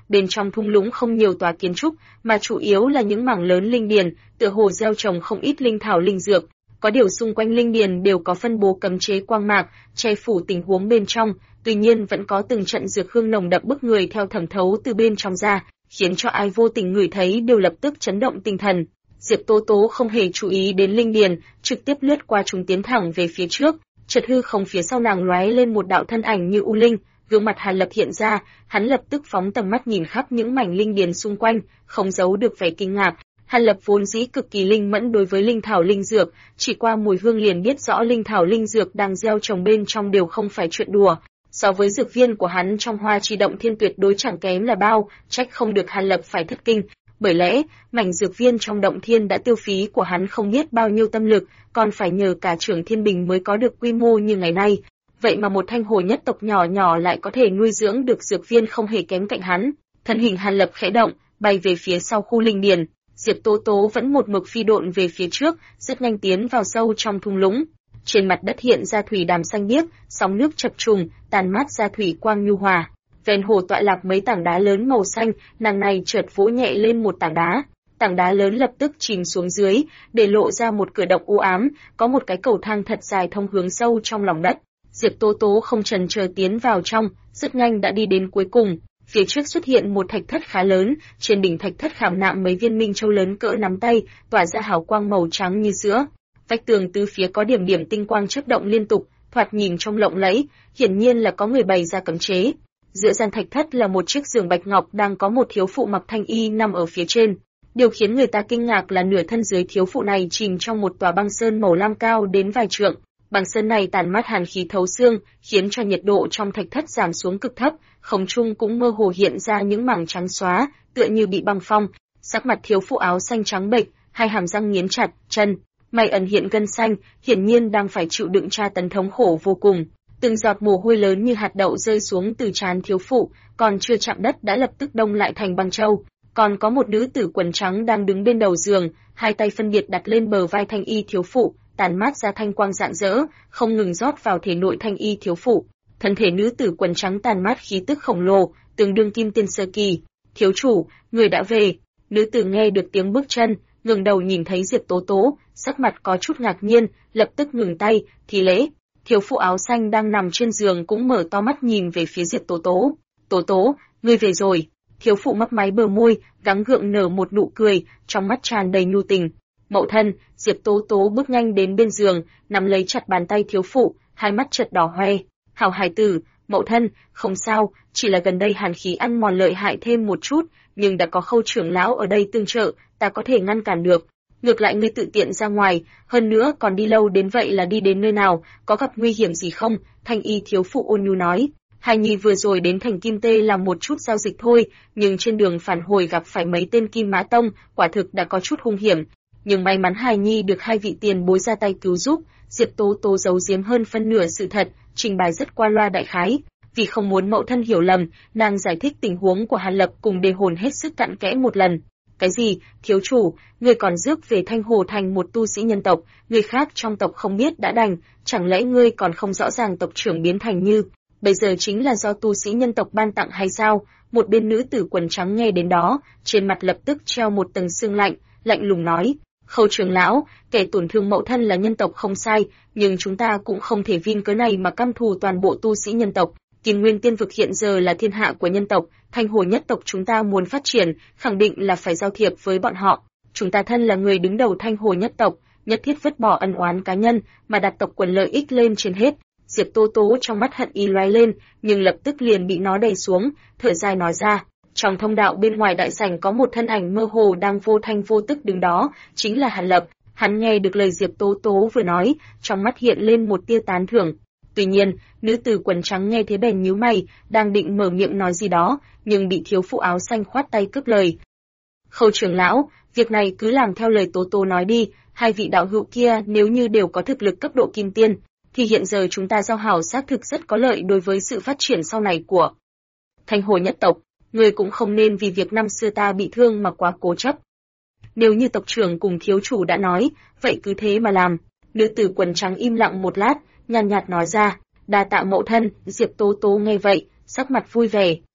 bên trong thung lũng không nhiều tòa kiến trúc, mà chủ yếu là những mảng lớn linh điền, tựa hồ gieo trồng không ít linh thảo linh dược. Có điều xung quanh linh điền đều có phân bố cấm chế quang mạc, che phủ tình huống bên trong, tuy nhiên vẫn có từng trận dược hương nồng đậm bức người theo thẩm thấu từ bên trong ra, khiến cho ai vô tình ngửi thấy đều lập tức chấn động tinh thần. Diệp Tố Tố không hề chú ý đến linh điền, trực tiếp lướt qua chúng tiến thẳng về phía trước, chợt hư không phía sau nàng lóe lên một đạo thân ảnh như u linh, gương mặt Hàn Lập hiện ra, hắn lập tức phóng tầm mắt nhìn khắp những mảnh linh điền xung quanh, không giấu được vẻ kinh ngạc. Hàn Lập vốn dĩ cực kỳ linh mẫn đối với linh thảo linh dược, chỉ qua mùi hương liền biết rõ linh thảo linh dược đang gieo trồng bên trong đều không phải chuyện đùa. So với dược viên của hắn trong Hoa Chi Động Thiên tuyệt đối chẳng kém là bao, trách không được Hàn Lập phải thất kinh. Bởi lẽ, mảnh dược viên trong Động Thiên đã tiêu phí của hắn không biết bao nhiêu tâm lực, còn phải nhờ cả Trưởng Thiên Bình mới có được quy mô như ngày nay. Vậy mà một thanh hồ nhất tộc nhỏ nhỏ lại có thể nuôi dưỡng được dược viên không hề kém cạnh hắn. Thân hình Hàn Lập khẽ động, bay về phía sau khu linh điền. Diệp Tố Tố vẫn một mực phi độn về phía trước, rất nhanh tiến vào sâu trong thung lũng. Trên mặt đất hiện ra thủy đàm xanh biếc, sóng nước chập trùng, tàn mát ra thủy quang nhu hòa. Ven hồ tọa lạc mấy tảng đá lớn màu xanh, nàng này chợt vỗ nhẹ lên một tảng đá lớn lập tức chìm xuống dưới, để lộ ra một cửa động u ám, có một cái cầu thang thật dài thông hướng sâu trong lòng đất. Diệp Tố Tố không chần chờ tiến vào trong, rất nhanh đã đi đến cuối cùng. Phía trước xuất hiện một thạch thất khá lớn, trên đỉnh thạch thất khảm nạm mấy viên minh châu lớn cỡ nắm tay, tỏa ra hào quang màu trắng như sữa. Vách tường tứ phía có điểm điểm tinh quang chớp động liên tục, thoạt nhìn trông lộng lẫy, hiển nhiên là có người bày ra cấm chế. Giữa gian thạch thất là một chiếc giường bạch ngọc đang có một thiếu phụ mặc thanh y nằm ở phía trên. Điều khiến người ta kinh ngạc là nửa thân dưới thiếu phụ này chìm trong một tòa băng sơn màu lam cao đến vài trượng. Băng sơn này tản mát hàn khí thấu xương, khiến cho nhiệt độ trong thạch thất giảm xuống cực thấp, không trung cũng mơ hồ hiện ra những mảng trắng xóa, tựa như bị băng phong. Sắc mặt thiếu phụ áo xanh trắng bệch, hai hàm răng nghiến chặt, chân mày ẩn hiện gân xanh, hiển nhiên đang phải chịu đựng tra tấn thống khổ vô cùng. Từng giọt mồ hôi lớn như hạt đậu rơi xuống từ trán thiếu phụ, còn chưa chạm đất đã lập tức đông lại thành băng châu. Còn có một nữ tử quần trắng đang đứng bên đầu giường, hai tay phân biệt đặt lên bờ vai thanh y thiếu phụ, tản mát ra thanh quang rạng rỡ, không ngừng rót vào thể nội thanh y thiếu phụ. Thân thể nữ tử quần trắng tàn mát khí tức khổng lồ, tương đương kim tiên sơ kỳ. Thiếu chủ, người đã về. Nữ tử nghe được tiếng bước chân, ngẩng đầu nhìn thấy Diệp Tố Tố, sắc mặt có chút ngạc nhiên, lập tức ngừng tay, thi lễ. Thiếu phụ áo xanh đang nằm trên giường cũng mở to mắt nhìn về phía Diệp Tố Tố. Tố Tố, ngươi về rồi. Thiếu phụ mấp máy bờ môi, gắng gượng nở một nụ cười, trong mắt tràn đầy nhu tình. Mậu thân, Diệp Tố Tố bước nhanh đến bên giường, nắm lấy chặt bàn tay thiếu phụ, hai mắt chợt đỏ hoe. Hảo hài tử, mậu thân, không sao, chỉ là gần đây hàn khí ăn mòn lợi hại thêm một chút, nhưng đã có Khâu trưởng lão ở đây tương trợ, ta có thể ngăn cản được. Ngược lại ngươi tự tiện ra ngoài, hơn nữa còn đi lâu đến vậy là đi đến nơi nào, có gặp nguy hiểm gì không? Thanh y thiếu phụ ôn nhu nói. Hài nhi vừa rồi đến thành Kim Tê làm một chút giao dịch thôi, nhưng trên đường phản hồi gặp phải mấy tên Kim Mã Tông, quả thực đã có chút hung hiểm. Nhưng may mắn hài nhi được hai vị tiền bối ra tay cứu giúp. Diệp Tố Tố giấu giếm hơn phân nửa sự thật, trình bày rất qua loa đại khái. Vì không muốn mẫu thân hiểu lầm, nàng giải thích tình huống của Hàn Lập cùng Đề Hồn hết sức cặn kẽ một lần. Cái gì, thiếu chủ, ngươi còn rước về Thanh Hồ thành một tu sĩ nhân tộc, người khác trong tộc không biết đã đành, chẳng lẽ ngươi còn không rõ ràng tộc trưởng biến thành như bây giờ chính là do tu sĩ nhân tộc ban tặng hay sao? Một bên nữ tử quần trắng nghe đến đó, trên mặt lập tức treo một tầng sương lạnh, lạnh lùng nói: Khâu trưởng lão, kẻ tổn thương mẫu thân là nhân tộc không sai, nhưng chúng ta cũng không thể vin cớ này mà căm thù toàn bộ tu sĩ nhân tộc. Kim Nguyên Tiên vực hiện giờ là thiên hạ của nhân tộc, Thanh Hồ nhất tộc chúng ta muốn phát triển, khẳng định là phải giao thiệp với bọn họ. Chúng ta thân là người đứng đầu Thanh Hồ nhất tộc, nhất thiết vứt bỏ ân oán cá nhân, mà đặt tộc quần lợi ích lên trên hết. Diệp Tố Tố trong mắt hận ý lóe lên, nhưng lập tức liền bị nó đẩy xuống, thở dài nói ra. Trong thông đạo bên ngoài đại sảnh có một thân ảnh mơ hồ đang vô thanh vô tức đứng đó, chính là Hàn Lập. Hắn nghe được lời Diệp Tố Tố vừa nói, trong mắt hiện lên một tia tán thưởng. Tuy nhiên, nữ tử quần trắng nghe thế bèn nhíu mày, đang định mở miệng nói gì đó, nhưng bị thiếu phụ áo xanh khoát tay cướp lời. Khâu trưởng lão, việc này cứ làm theo lời Tố Tố nói đi, hai vị đạo hữu kia nếu như đều có thực lực cấp độ kim tiên, thì hiện giờ chúng ta giao hảo xác thực rất có lợi đối với sự phát triển sau này của Thanh Hồ nhất tộc. Người cũng không nên vì việc năm xưa ta bị thương mà quá cố chấp. Nếu như tộc trưởng cùng thiếu chủ đã nói, vậy cứ thế mà làm. Nữ tử quần trắng im lặng một lát, nhàn nhạt nói ra. Đa tạ mẫu thân. Diệp Tố Tố nghe vậy, sắc mặt vui vẻ.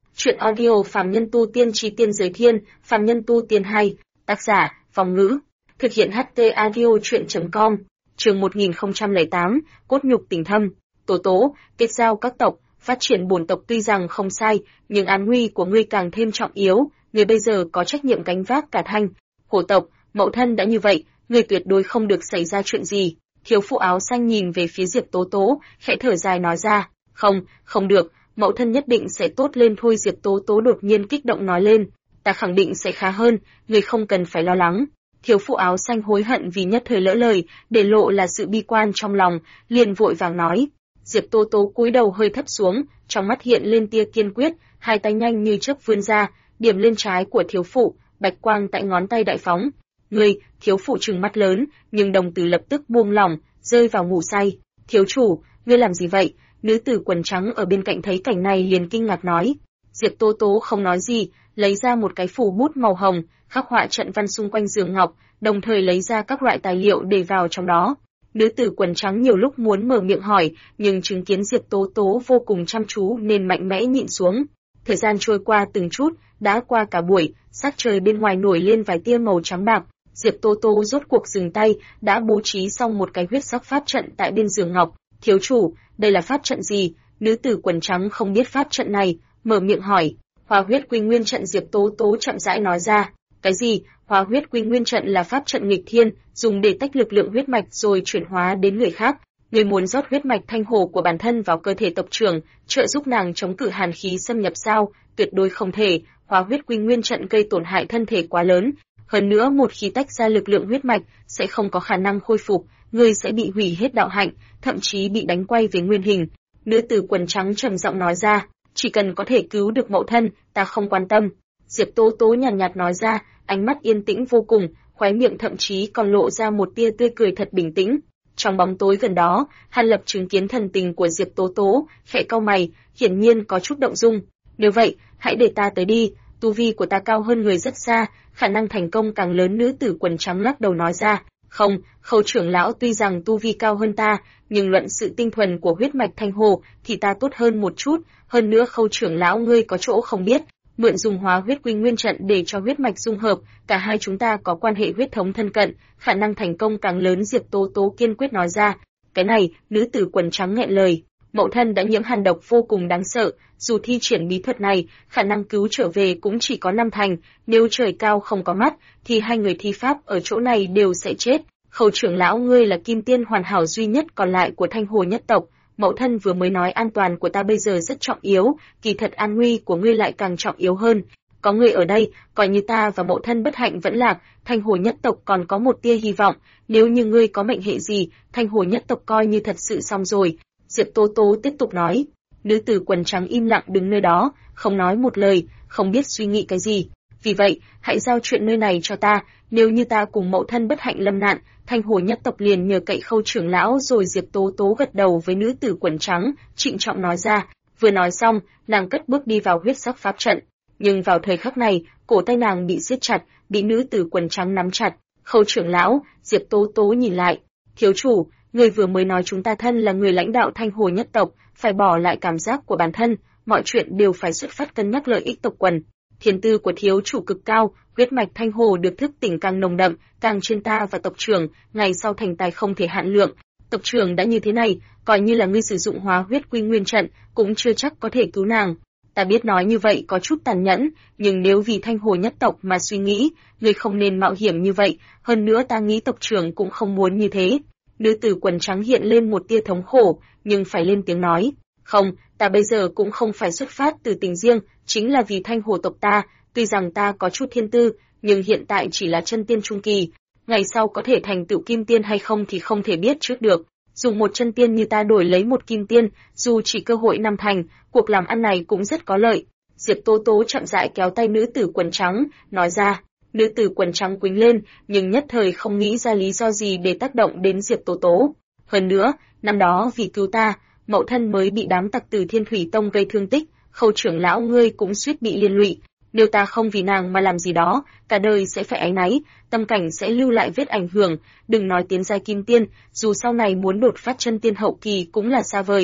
Truyện audio Phàm Nhân Tu Tiên Chí Tiên Giới Thiên, Phàm Nhân Tu Tiên 2, tác giả, Phong Ngữ. Thực hiện HT Audio Truyện.com, chương 1008, cốt nhục tình thâm. Tố tố, kết giao các tộc, phát triển bổn tộc tuy rằng không sai, nhưng an nguy của ngươi càng thêm trọng yếu, ngươi bây giờ có trách nhiệm gánh vác cả Thanh Hồ tộc, mẫu thân đã như vậy, ngươi tuyệt đối không được xảy ra chuyện gì. Thiếu phụ áo xanh nhìn về phía Diệp Tố Tố, khẽ thở dài nói ra, không được, mẫu thân nhất định sẽ tốt lên thôi. Diệp Tố Tố đột nhiên kích động nói lên, ta khẳng định sẽ khá hơn, ngươi không cần phải lo lắng. Thiếu phụ áo xanh hối hận vì nhất thời lỡ lời, để lộ là sự bi quan trong lòng, liền vội vàng nói. Diệp Tố Tố cúi đầu hơi thấp xuống, trong mắt hiện lên tia kiên quyết, hai tay nhanh như chớp vươn ra, điểm lên trái của thiếu phụ, bạch quang tại ngón tay đại phóng. Ngươi, thiếu phụ trừng mắt lớn, nhưng đồng tử lập tức buông lỏng, rơi vào ngủ say. Thiếu chủ, ngươi làm gì vậy? Nữ tử quần trắng ở bên cạnh thấy cảnh này liền kinh ngạc nói. Diệp Tố Tố không nói gì, lấy ra một cái phù bút màu hồng, khắc họa trận văn xung quanh giường ngọc, đồng thời lấy ra các loại tài liệu để vào trong đó. Nữ tử quần trắng nhiều lúc muốn mở miệng hỏi, nhưng chứng kiến Diệp Tố Tố vô cùng chăm chú nên mạnh mẽ nhịn xuống. Thời gian trôi qua từng chút, đã qua cả buổi, sắc trời bên ngoài nổi lên vài tia màu trắng bạc. Diệp Tố Tố rốt cuộc dừng tay, đã bố trí xong một cái huyết sắc pháp trận tại bên giường ngọc. Thiếu chủ, đây là pháp trận gì? Nữ tử quần trắng không biết pháp trận này, mở miệng hỏi. Hóa huyết quy nguyên trận. Diệp Tố Tố chậm rãi nói ra. Cái gì? Hóa huyết quy nguyên trận là pháp trận nghịch thiên, dùng để tách lực lượng huyết mạch rồi chuyển hóa đến người khác. Người muốn rót huyết mạch thanh hồ của bản thân vào cơ thể tộc trưởng, trợ giúp nàng chống cự hàn khí xâm nhập sao? Tuyệt đối không thể. Hóa huyết quy nguyên trận gây tổn hại thân thể quá lớn. Hơn nữa một khi tách ra lực lượng huyết mạch, sẽ không có khả năng khôi phục, ngươi sẽ bị hủy hết đạo hạnh, thậm chí bị đánh quay về nguyên hình. Nữ tử quần trắng trầm giọng nói ra, chỉ cần có thể cứu được mẫu thân, ta không quan tâm. Diệp Tố Tố nhàn nhạt nói ra, ánh mắt yên tĩnh vô cùng, khóe miệng thậm chí còn lộ ra một tia tươi cười thật bình tĩnh. Trong bóng tối gần đó, Hàn Lập chứng kiến thần tình của Diệp Tố Tố, khẽ cau mày, hiển nhiên có chút động dung. Nếu vậy, hãy để ta tới đi, tu vi của ta cao hơn người rất xa, khả năng thành công càng lớn. Nữ tử quần trắng lắc đầu nói ra, không, Khâu trưởng lão tuy rằng tu vi cao hơn ta, nhưng luận sự tinh thuần của huyết mạch thanh hồ thì ta tốt hơn một chút, hơn nữa Khâu trưởng lão ngươi có chỗ không biết, mượn dùng hóa huyết quy nguyên trận để cho huyết mạch dung hợp, cả hai chúng ta có quan hệ huyết thống thân cận, khả năng thành công càng lớn. Diệp Tố Tố kiên quyết nói ra. Cái này, nữ tử quần trắng nghẹn lời, mẫu thân đã nhiễm hàn độc vô cùng đáng sợ, dù thi triển bí thuật này, khả năng cứu trở về cũng chỉ có 5 thành, nếu trời cao không có mắt, thì hai người thi pháp ở chỗ này đều sẽ chết. Khâu trưởng lão ngươi là kim tiên hoàn hảo duy nhất còn lại của Thanh Hồ nhất tộc, mẫu thân vừa mới nói an toàn của ta bây giờ rất trọng yếu, kỳ thật an nguy của ngươi lại càng trọng yếu hơn. Có ngươi ở đây, coi như ta và mẫu thân bất hạnh vẫn lạc, Thanh Hồ nhất tộc còn có một tia hy vọng, nếu như ngươi có mệnh hệ gì, Thanh Hồ nhất tộc coi như thật sự xong rồi. Diệp Tố Tố tiếp tục nói. Nữ tử quần trắng im lặng đứng nơi đó, không nói một lời, không biết suy nghĩ cái gì. Vì vậy, hãy giao chuyện nơi này cho ta, nếu như ta cùng mẫu thân bất hạnh lâm nạn, Thanh Hồ nhất tộc liền nhờ cậy Khâu trưởng lão rồi. Diệp Tố Tố gật đầu với nữ tử quần trắng, trịnh trọng nói ra. Vừa nói xong, nàng cất bước đi vào huyết sắc pháp trận. Nhưng vào thời khắc này, cổ tay nàng bị siết chặt, bị nữ tử quần trắng nắm chặt. Khâu trưởng lão, Diệp Tố Tố nhìn lại. Thiếu chủ, người vừa mới nói chúng ta thân là người lãnh đạo Thanh Hồ nhất tộc, phải bỏ lại cảm giác của bản thân, mọi chuyện đều phải xuất phát cân nhắc lợi ích tộc quần. Thiên tư của thiếu chủ cực cao, huyết mạch Thanh Hồ được thức tỉnh càng nồng đậm, càng trên ta và tộc trưởng, ngày sau thành tài không thể hạn lượng. Tộc trưởng đã như thế này, coi như là ngươi sử dụng hóa huyết quy nguyên trận, cũng chưa chắc có thể cứu nàng. Ta biết nói như vậy có chút tàn nhẫn, nhưng nếu vì Thanh Hồ nhất tộc mà suy nghĩ, ngươi không nên mạo hiểm như vậy, hơn nữa ta nghĩ tộc trưởng cũng không muốn như thế. Nữ tử quần trắng hiện lên một tia thống khổ, nhưng phải lên tiếng nói. Không, ta bây giờ cũng không phải xuất phát từ tình riêng, chính là vì Thanh Hồ tộc ta, tuy rằng ta có chút thiên tư, nhưng hiện tại chỉ là chân tiên trung kỳ. Ngày sau có thể thành tựu kim tiên hay không thì không thể biết trước được. Dùng một chân tiên như ta đổi lấy một kim tiên, dù chỉ cơ hội 5 thành, cuộc làm ăn này cũng rất có lợi. Diệp Tố Tố chậm rãi kéo tay nữ tử quần trắng, nói ra. Nữ tử quần trắng quýnh lên, nhưng nhất thời không nghĩ ra lý do gì để tác động đến Diệp Tố Tố. Hơn nữa, năm đó vì cứu ta, mẫu thân mới bị đám tặc từ Thiên Thủy Tông gây thương tích, Khâu trưởng lão ngươi cũng suýt bị liên lụy. Nếu ta không vì nàng mà làm gì đó, cả đời sẽ phải áy náy, tâm cảnh sẽ lưu lại vết ảnh hưởng, đừng nói tiến giai kim tiên, dù sau này muốn đột phát chân tiên hậu kỳ cũng là xa vời.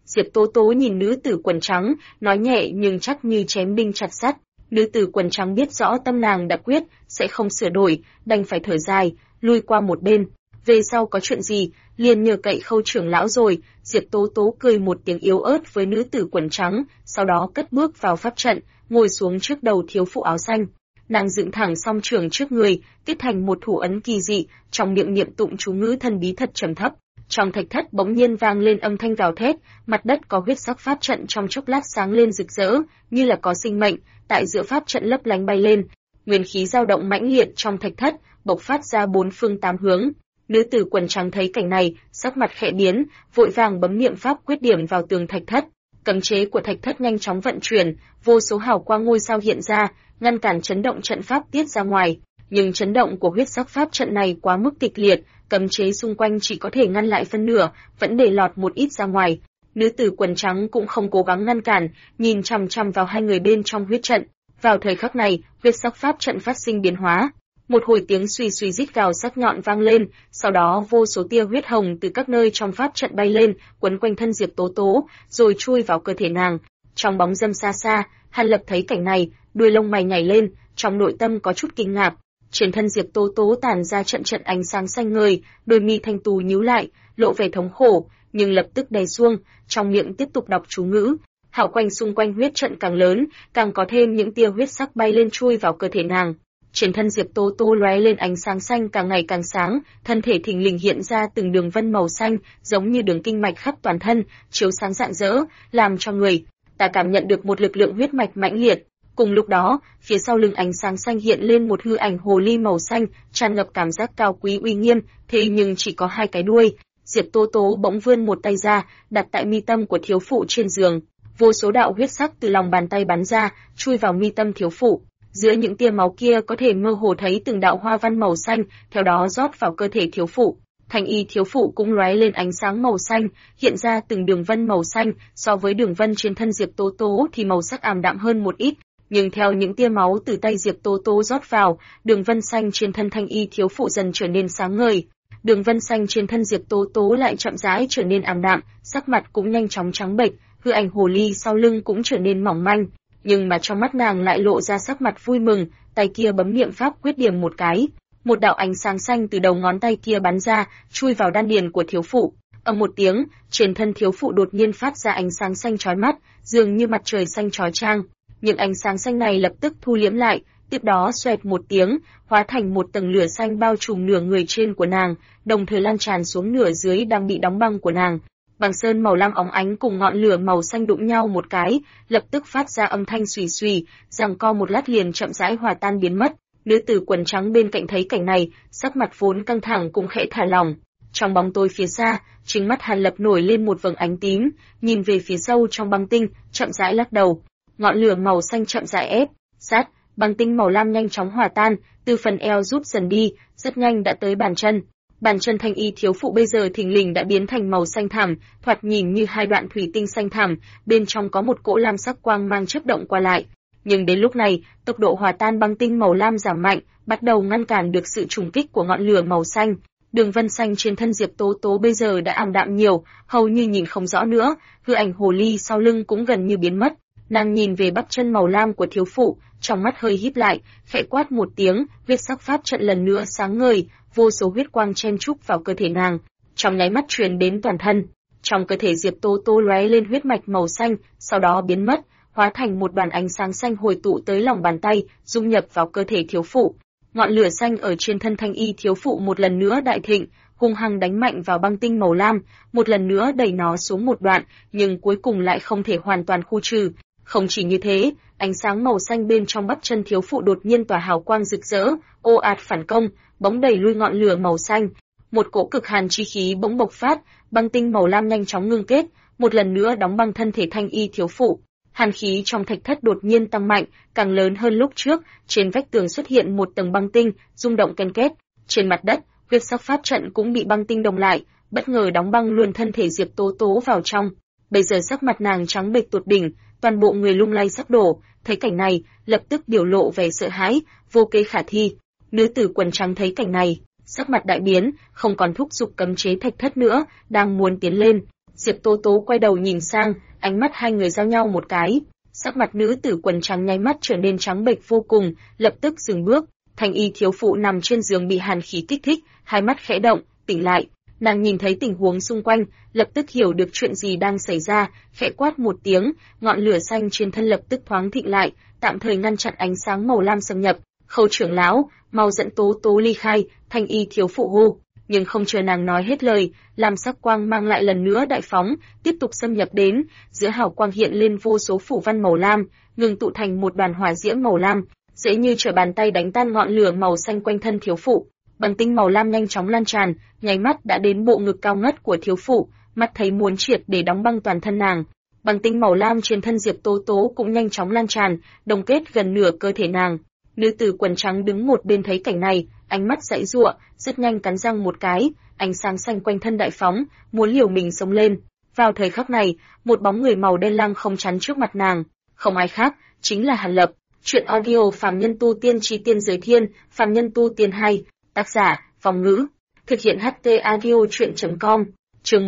Diệp Tố Tố nhìn nữ tử quần trắng, nói nhẹ nhưng chắc như chém đinh chặt sắt. Nữ tử quần trắng biết rõ tâm nàng đã quyết, sẽ không sửa đổi, đành phải thở dài, lui qua một bên. Về sau có chuyện gì, liền nhờ cậy Khâu trưởng lão rồi. Diệp Tố Tố cười một tiếng yếu ớt với nữ tử quần trắng, sau đó cất bước vào pháp trận, ngồi xuống trước đầu thiếu phụ áo xanh. Nàng dựng thẳng song trường trước người, kết thành một thủ ấn kỳ dị, trong miệng niệm tụng chú ngữ thần bí thật trầm thấp. Trong thạch thất bỗng nhiên vang lên âm thanh gào thét, mặt đất có huyết sắc pháp trận trong chốc lát sáng lên rực rỡ, như là có sinh mệnh, tại giữa pháp trận lấp lánh bay lên. Nguyên khí dao động mãnh liệt trong thạch thất, bộc phát ra bốn phương tám hướng. Nữ tử quần trắng thấy cảnh này, sắc mặt khẽ biến, vội vàng bấm niệm pháp quyết điểm vào tường thạch thất. Cấm chế của thạch thất nhanh chóng vận chuyển, vô số hào quang ngôi sao hiện ra, ngăn cản chấn động trận pháp tiết ra ngoài. Nhưng chấn động của huyết sắc pháp trận này quá mức kịch liệt, cấm chế xung quanh chỉ có thể ngăn lại phân nửa, vẫn để lọt một ít ra ngoài. Nữ tử quần trắng cũng không cố gắng ngăn cản, nhìn chằm chằm vào hai người bên trong huyết trận. Vào thời khắc này, huyết sắc pháp trận phát sinh biến hóa. Một hồi tiếng suy suy rít gào sắc nhọn vang lên, sau đó vô số tia huyết hồng từ các nơi trong pháp trận bay lên, quấn quanh thân Diệp Tố Tố, rồi chui vào cơ thể nàng. Trong bóng râm xa xa, Hàn Lập thấy cảnh này, đuôi lông mày nhảy lên, trong nội tâm có chút kinh ngạc. Trên thân Diệp Tố Tố tản ra trận trận ánh sáng xanh ngời, đôi mi thanh tú nhíu lại, lộ vẻ thống khổ, nhưng lập tức đè xuông, trong miệng tiếp tục đọc chú ngữ. Hào quang xung quanh huyết trận càng lớn, càng có thêm những tia huyết sắc bay lên chui vào cơ thể nàng. Trên thân Diệp Tố Tố lóe lên ánh sáng xanh càng ngày càng sáng, thân thể thình lình hiện ra từng đường vân màu xanh, giống như đường kinh mạch khắp toàn thân, chiếu sáng rạng rỡ, làm cho người ta cảm nhận được một lực lượng huyết mạch mãnh liệt. Cùng lúc đó, phía sau lưng ánh sáng xanh hiện lên một hư ảnh hồ ly màu xanh, tràn ngập cảm giác cao quý uy nghiêm, thế nhưng chỉ có hai cái đuôi. Diệp Tố Tố bỗng vươn một tay ra, đặt tại mi tâm của thiếu phụ trên giường. Vô số đạo huyết sắc từ lòng bàn tay bắn ra, chui vào mi tâm thiếu phụ. Giữa những tia máu kia có thể mơ hồ thấy từng đạo hoa văn màu xanh, theo đó rót vào cơ thể thiếu phụ. Thanh y thiếu phụ cũng lóe lên ánh sáng màu xanh, hiện ra từng đường vân màu xanh, so với đường vân trên thân Diệp Tố Tố thì màu sắc ảm đạm hơn một ít. Nhưng theo những tia máu từ tay Diệp Tố Tố rót vào, đường vân xanh trên thân thanh y thiếu phụ dần trở nên sáng ngời. Đường vân xanh trên thân Diệp Tố Tố lại chậm rãi trở nên ảm đạm, sắc mặt cũng nhanh chóng trắng bệch, hư ảnh hồ ly sau lưng cũng trở nên mỏng manh. Nhưng mà trong mắt nàng lại lộ ra sắc mặt vui mừng, tay kia bấm niệm pháp quyết điểm một cái. Một đạo ánh sáng xanh từ đầu ngón tay kia bắn ra, chui vào đan điền của thiếu phụ. Ầm một tiếng, trên thân thiếu phụ đột nhiên phát ra ánh sáng xanh chói mắt, dường như mặt trời xanh chói chang. Nhưng ánh sáng xanh này lập tức thu liễm lại, tiếp đó xoẹt một tiếng, hóa thành một tầng lửa xanh bao trùm nửa người trên của nàng, đồng thời lan tràn xuống nửa dưới đang bị đóng băng của nàng. Băng sơn màu lam óng ánh cùng ngọn lửa màu xanh đụng nhau một cái, lập tức phát ra âm thanh xùy xùy, giằng co một lát liền chậm rãi hòa tan biến mất. Nữ tử quần trắng bên cạnh thấy cảnh này, sắc mặt vốn căng thẳng cũng khẽ thả lỏng. Trong bóng tối phía xa, chính mắt Hàn Lập nổi lên một vầng ánh tím, nhìn về phía sâu trong băng tinh, chậm rãi lắc đầu. Ngọn lửa màu xanh chậm rãi ép sát, băng tinh màu lam nhanh chóng hòa tan, từ phần eo rút dần đi, rất nhanh đã tới bàn chân. Bàn chân thanh y thiếu phụ bây giờ thình lình đã biến thành màu xanh thẳm, thoạt nhìn như hai đoạn thủy tinh xanh thẳm, bên trong có một cỗ lam sắc quang mang chớp động qua lại. Nhưng đến lúc này, tốc độ hòa tan băng tinh màu lam giảm mạnh, bắt đầu ngăn cản được sự trùng kích của ngọn lửa màu xanh. Đường vân xanh trên thân Diệp Tố Tố bây giờ đã ảm đạm nhiều, hầu như nhìn không rõ nữa, hư ảnh hồ ly sau lưng cũng gần như biến mất. Nàng nhìn về bắp chân màu lam của thiếu phụ, trong mắt hơi híp lại, khẽ quát một tiếng, huyết sắc pháp trận lần nữa sáng ngời, vô số huyết quang chen chúc vào cơ thể nàng, trong nháy mắt truyền đến toàn thân. Trong cơ thể Diệp Tố Tố lóe lên huyết mạch màu xanh, sau đó biến mất, hóa thành một đoàn ánh sáng xanh hồi tụ tới lòng bàn tay, dung nhập vào cơ thể thiếu phụ. Ngọn lửa xanh ở trên thân thanh y thiếu phụ một lần nữa đại thịnh, hung hăng đánh mạnh vào băng tinh màu lam, một lần nữa đẩy nó xuống một đoạn, nhưng cuối cùng lại không thể hoàn toàn khu trừ. Không chỉ như thế, ánh sáng màu xanh bên trong bắp chân thiếu phụ đột nhiên tỏa hào quang rực rỡ, ồ ạt phản công, bỗng đẩy lui ngọn lửa màu xanh. Một cỗ cực hàn chi khí bỗng bộc phát, băng tinh màu lam nhanh chóng ngưng kết, một lần nữa đóng băng thân thể thanh y thiếu phụ. Hàn khí trong thạch thất đột nhiên tăng mạnh, càng lớn hơn lúc trước, trên vách tường xuất hiện một tầng băng tinh, rung động ken két. Trên mặt đất, huyết sắc pháp trận cũng bị băng tinh đồng lại, bất ngờ đóng băng luôn thân thể Diệp Tố Tố vào trong. Bây giờ sắc mặt nàng trắng bệch tột đỉnh, toàn bộ người lung lay sắp đổ, thấy cảnh này, lập tức biểu lộ vẻ sợ hãi, vô kế khả thi. Nữ tử quần trắng thấy cảnh này, sắc mặt đại biến, không còn thúc giục cấm chế thạch thất nữa, đang muốn tiến lên. Diệp Tố Tố quay đầu nhìn sang, ánh mắt hai người giao nhau một cái. Sắc mặt nữ tử quần trắng nháy mắt trở nên trắng bệch vô cùng, lập tức dừng bước. Thanh y thiếu phụ nằm trên giường bị hàn khí kích thích, hai mắt khẽ động, tỉnh lại. Nàng nhìn thấy tình huống xung quanh, lập tức hiểu được chuyện gì đang xảy ra, khẽ quát một tiếng, ngọn lửa xanh trên thân lập tức thoáng thịnh lại, tạm thời ngăn chặn ánh sáng màu lam xâm nhập. Khâu trưởng lão, mau dẫn Tố Tố ly khai, thanh y thiếu phụ hô. Nhưng không chờ nàng nói hết lời, lam sắc quang mang lại lần nữa đại phóng, tiếp tục xâm nhập đến, giữa hào quang hiện lên vô số phủ văn màu lam, ngừng tụ thành một đoàn hỏa diễm màu lam, dễ như trở bàn tay đánh tan ngọn lửa màu xanh quanh thân thiếu phụ. Băng tinh màu lam nhanh chóng lan tràn, nháy mắt đã đến bộ ngực cao ngất của thiếu phụ, mắt thấy muốn triệt để đóng băng toàn thân nàng. Băng tinh màu lam trên thân Diệp Tố Tố cũng nhanh chóng lan tràn, đồng kết gần nửa cơ thể nàng. Nữ tử quần trắng đứng một bên thấy cảnh này, ánh mắt giãy giụa, rất nhanh cắn răng một cái, ánh sáng xanh quanh thân đại phóng, muốn liều mình xông lên. Vào thời khắc này, một bóng người màu đen lăng không chắn trước mặt nàng, không ai khác, chính là Hàn Lập. Truyện audio Phàm Nhân Tu Tiên Chi Tiên Giới Thiên, Phàm Nhân Tu Tiên 2, tác giả, Phong Ngữ, thực hiện HT audio truyện.com, chương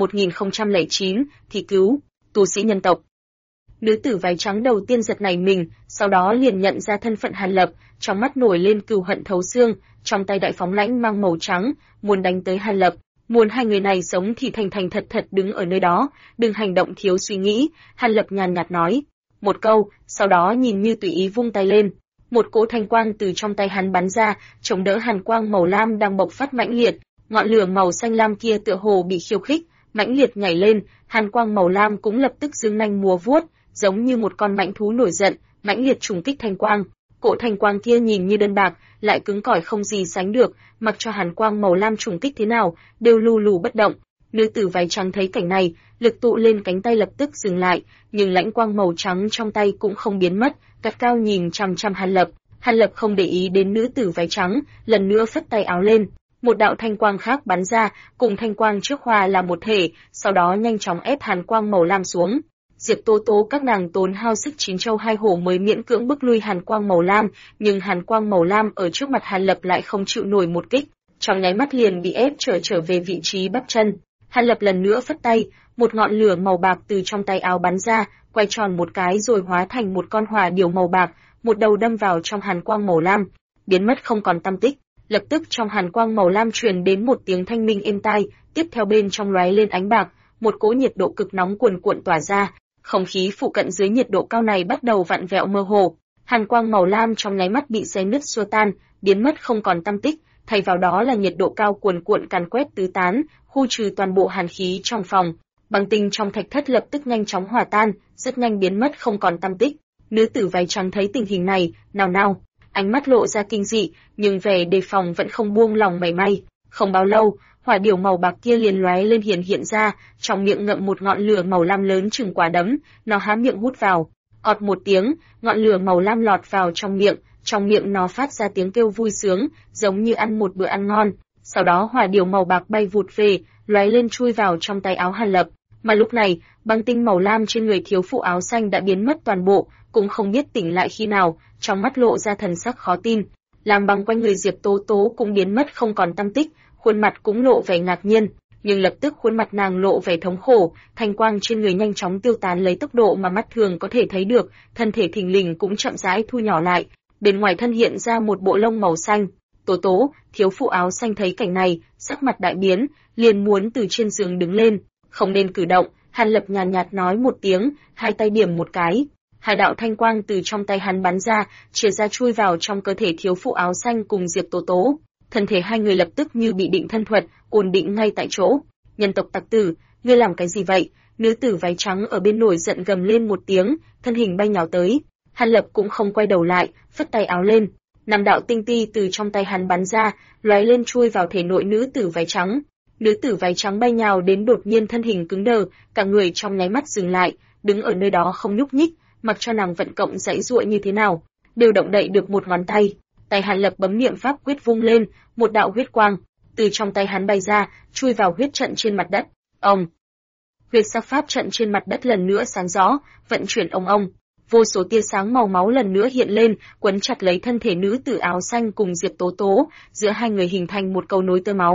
1009, thì cứu, tu sĩ nhân tộc. Nữ tử váy trắng đầu tiên giật nảy mình, sau đó liền nhận ra thân phận Hàn Lập, trong mắt nổi lên cừu hận thấu xương, trong tay đại phóng lãnh mang màu trắng, muốn đánh tới Hàn Lập. Muốn hai người này sống thì thành thành thật thật đứng ở nơi đó, đừng hành động thiếu suy nghĩ, Hàn Lập nhàn nhạt nói. Một câu, sau đó nhìn như tùy ý vung tay lên. Một cỗ thanh quang từ trong tay hắn bắn ra, chống đỡ hàn quang màu lam đang bộc phát mãnh liệt. Ngọn lửa màu xanh lam kia tựa hồ bị khiêu khích, mãnh liệt nhảy lên, hàn quang màu lam cũng lập tức giương nanh múa vuốt, giống như một con mãnh thú nổi giận, mãnh liệt trùng kích thanh quang. Cỗ thanh quang kia nhìn như đơn bạc, lại cứng cỏi không gì sánh được, mặc cho hàn quang màu lam trùng kích thế nào, đều lù lù bất động. Nữ tử váy trắng thấy cảnh này, lực tụ lên cánh tay lập tức dừng lại, nhưng lãnh quang màu trắng trong tay cũng không biến mất, gắt cao nhìn chằm chằm Hàn Lập. Hàn Lập không để ý đến nữ tử váy trắng, lần nữa phất tay áo lên, một đạo thanh quang khác bắn ra, cùng thanh quang trước hòa là một thể, sau đó nhanh chóng ép hàn quang màu lam xuống. Diệp Tố Tố các nàng tốn hao sức chín châu hai hổ mới miễn cưỡng bức lui hàn quang màu lam, nhưng hàn quang màu lam ở trước mặt Hàn Lập lại không chịu nổi một kích, trong nháy mắt liền bị ép trở về vị trí bắp chân. Hàn Lập lần nữa phất tay, một ngọn lửa màu bạc từ trong tay áo bắn ra, quay tròn một cái rồi hóa thành một con hỏa điểu màu bạc, một đầu đâm vào trong hàn quang màu lam, biến mất không còn tăm tích. Lập tức trong hàn quang màu lam truyền đến một tiếng thanh minh êm tai, tiếp theo bên trong lóe lên ánh bạc, một cỗ nhiệt độ cực nóng cuồn cuộn tỏa ra, không khí phụ cận dưới nhiệt độ cao này bắt đầu vặn vẹo mơ hồ. Hàn quang màu lam trong nháy mắt bị xé nứt xua tan, biến mất không còn tăm tích, thay vào đó là nhiệt độ cao cuồn cuộn càn quét tứ tán, khu trừ toàn bộ hàn khí trong phòng. Băng tinh trong thạch thất lập tức nhanh chóng hòa tan, rất nhanh biến mất không còn tăm tích. Nữ tử váy trắng thấy tình hình này, nào, ánh mắt lộ ra kinh dị, nhưng vẻ đề phòng vẫn không buông lòng mảy may. Không bao lâu, hỏa điểu màu bạc kia liền lóe lên hiện ra, trong miệng ngậm một ngọn lửa màu lam lớn chừng quả đấm, nó há miệng hút vào. Ọt một tiếng, ngọn lửa màu lam lọt vào trong miệng nó phát ra tiếng kêu vui sướng, giống như ăn một bữa ăn ngon. Sau đó hỏa điểu màu bạc bay vụt về, lóe lên chui vào trong tay áo Hàn Lập. Mà lúc này, băng tinh màu lam trên người thiếu phụ áo xanh đã biến mất toàn bộ, cũng không biết tỉnh lại khi nào, trong mắt lộ ra thần sắc khó tin. Làm băng quanh người Diệp Tố Tố cũng biến mất không còn tăm tích, khuôn mặt cũng lộ vẻ ngạc nhiên, nhưng lập tức khuôn mặt nàng lộ vẻ thống khổ, thanh quang trên người nhanh chóng tiêu tán lấy tốc độ mà mắt thường có thể thấy được, thân thể thình lình cũng chậm rãi thu nhỏ lại, bên ngoài thân hiện ra một bộ lông màu xanh. Tố Tố, thiếu phụ áo xanh thấy cảnh này, sắc mặt đại biến, liền muốn từ trên giường đứng lên, không nên cử động. Hàn Lập nhàn nhạt nói một tiếng, hai tay điểm một cái, hai đạo thanh quang từ trong tay hắn bắn ra, chia ra chui vào trong cơ thể thiếu phụ áo xanh cùng Diệp Tố Tố. Thân thể hai người lập tức như bị định thân thuật, ổn định ngay tại chỗ. Nhân tộc tặc tử, ngươi làm cái gì vậy? Nữ tử váy trắng ở bên nổi giận gầm lên một tiếng, thân hình bay nhào tới. Hàn Lập cũng không quay đầu lại, phất tay áo lên, năm đạo tinh ti từ trong tay hắn bắn ra, lóe lên chui vào thể nội nữ tử váy trắng. Nữ tử váy trắng bay nhào đến đột nhiên thân hình cứng đờ, cả người trong nháy mắt dừng lại, đứng ở nơi đó không nhúc nhích, mặc cho nàng vận cộng giãy giụa như thế nào, đều động đậy được một ngón tay. Tay Hàn Lập bấm niệm pháp quyết vung lên, một đạo huyết quang từ trong tay hắn bay ra, chui vào huyết trận trên mặt đất. Ông, huyết sắc pháp trận trên mặt đất lần nữa sáng rõ, vận chuyển ông. Vô số tia sáng màu máu lần nữa hiện lên, quấn chặt lấy thân thể nữ tử áo xanh cùng Diệp Tố Tố, giữa hai người hình thành một cầu nối tơ máu.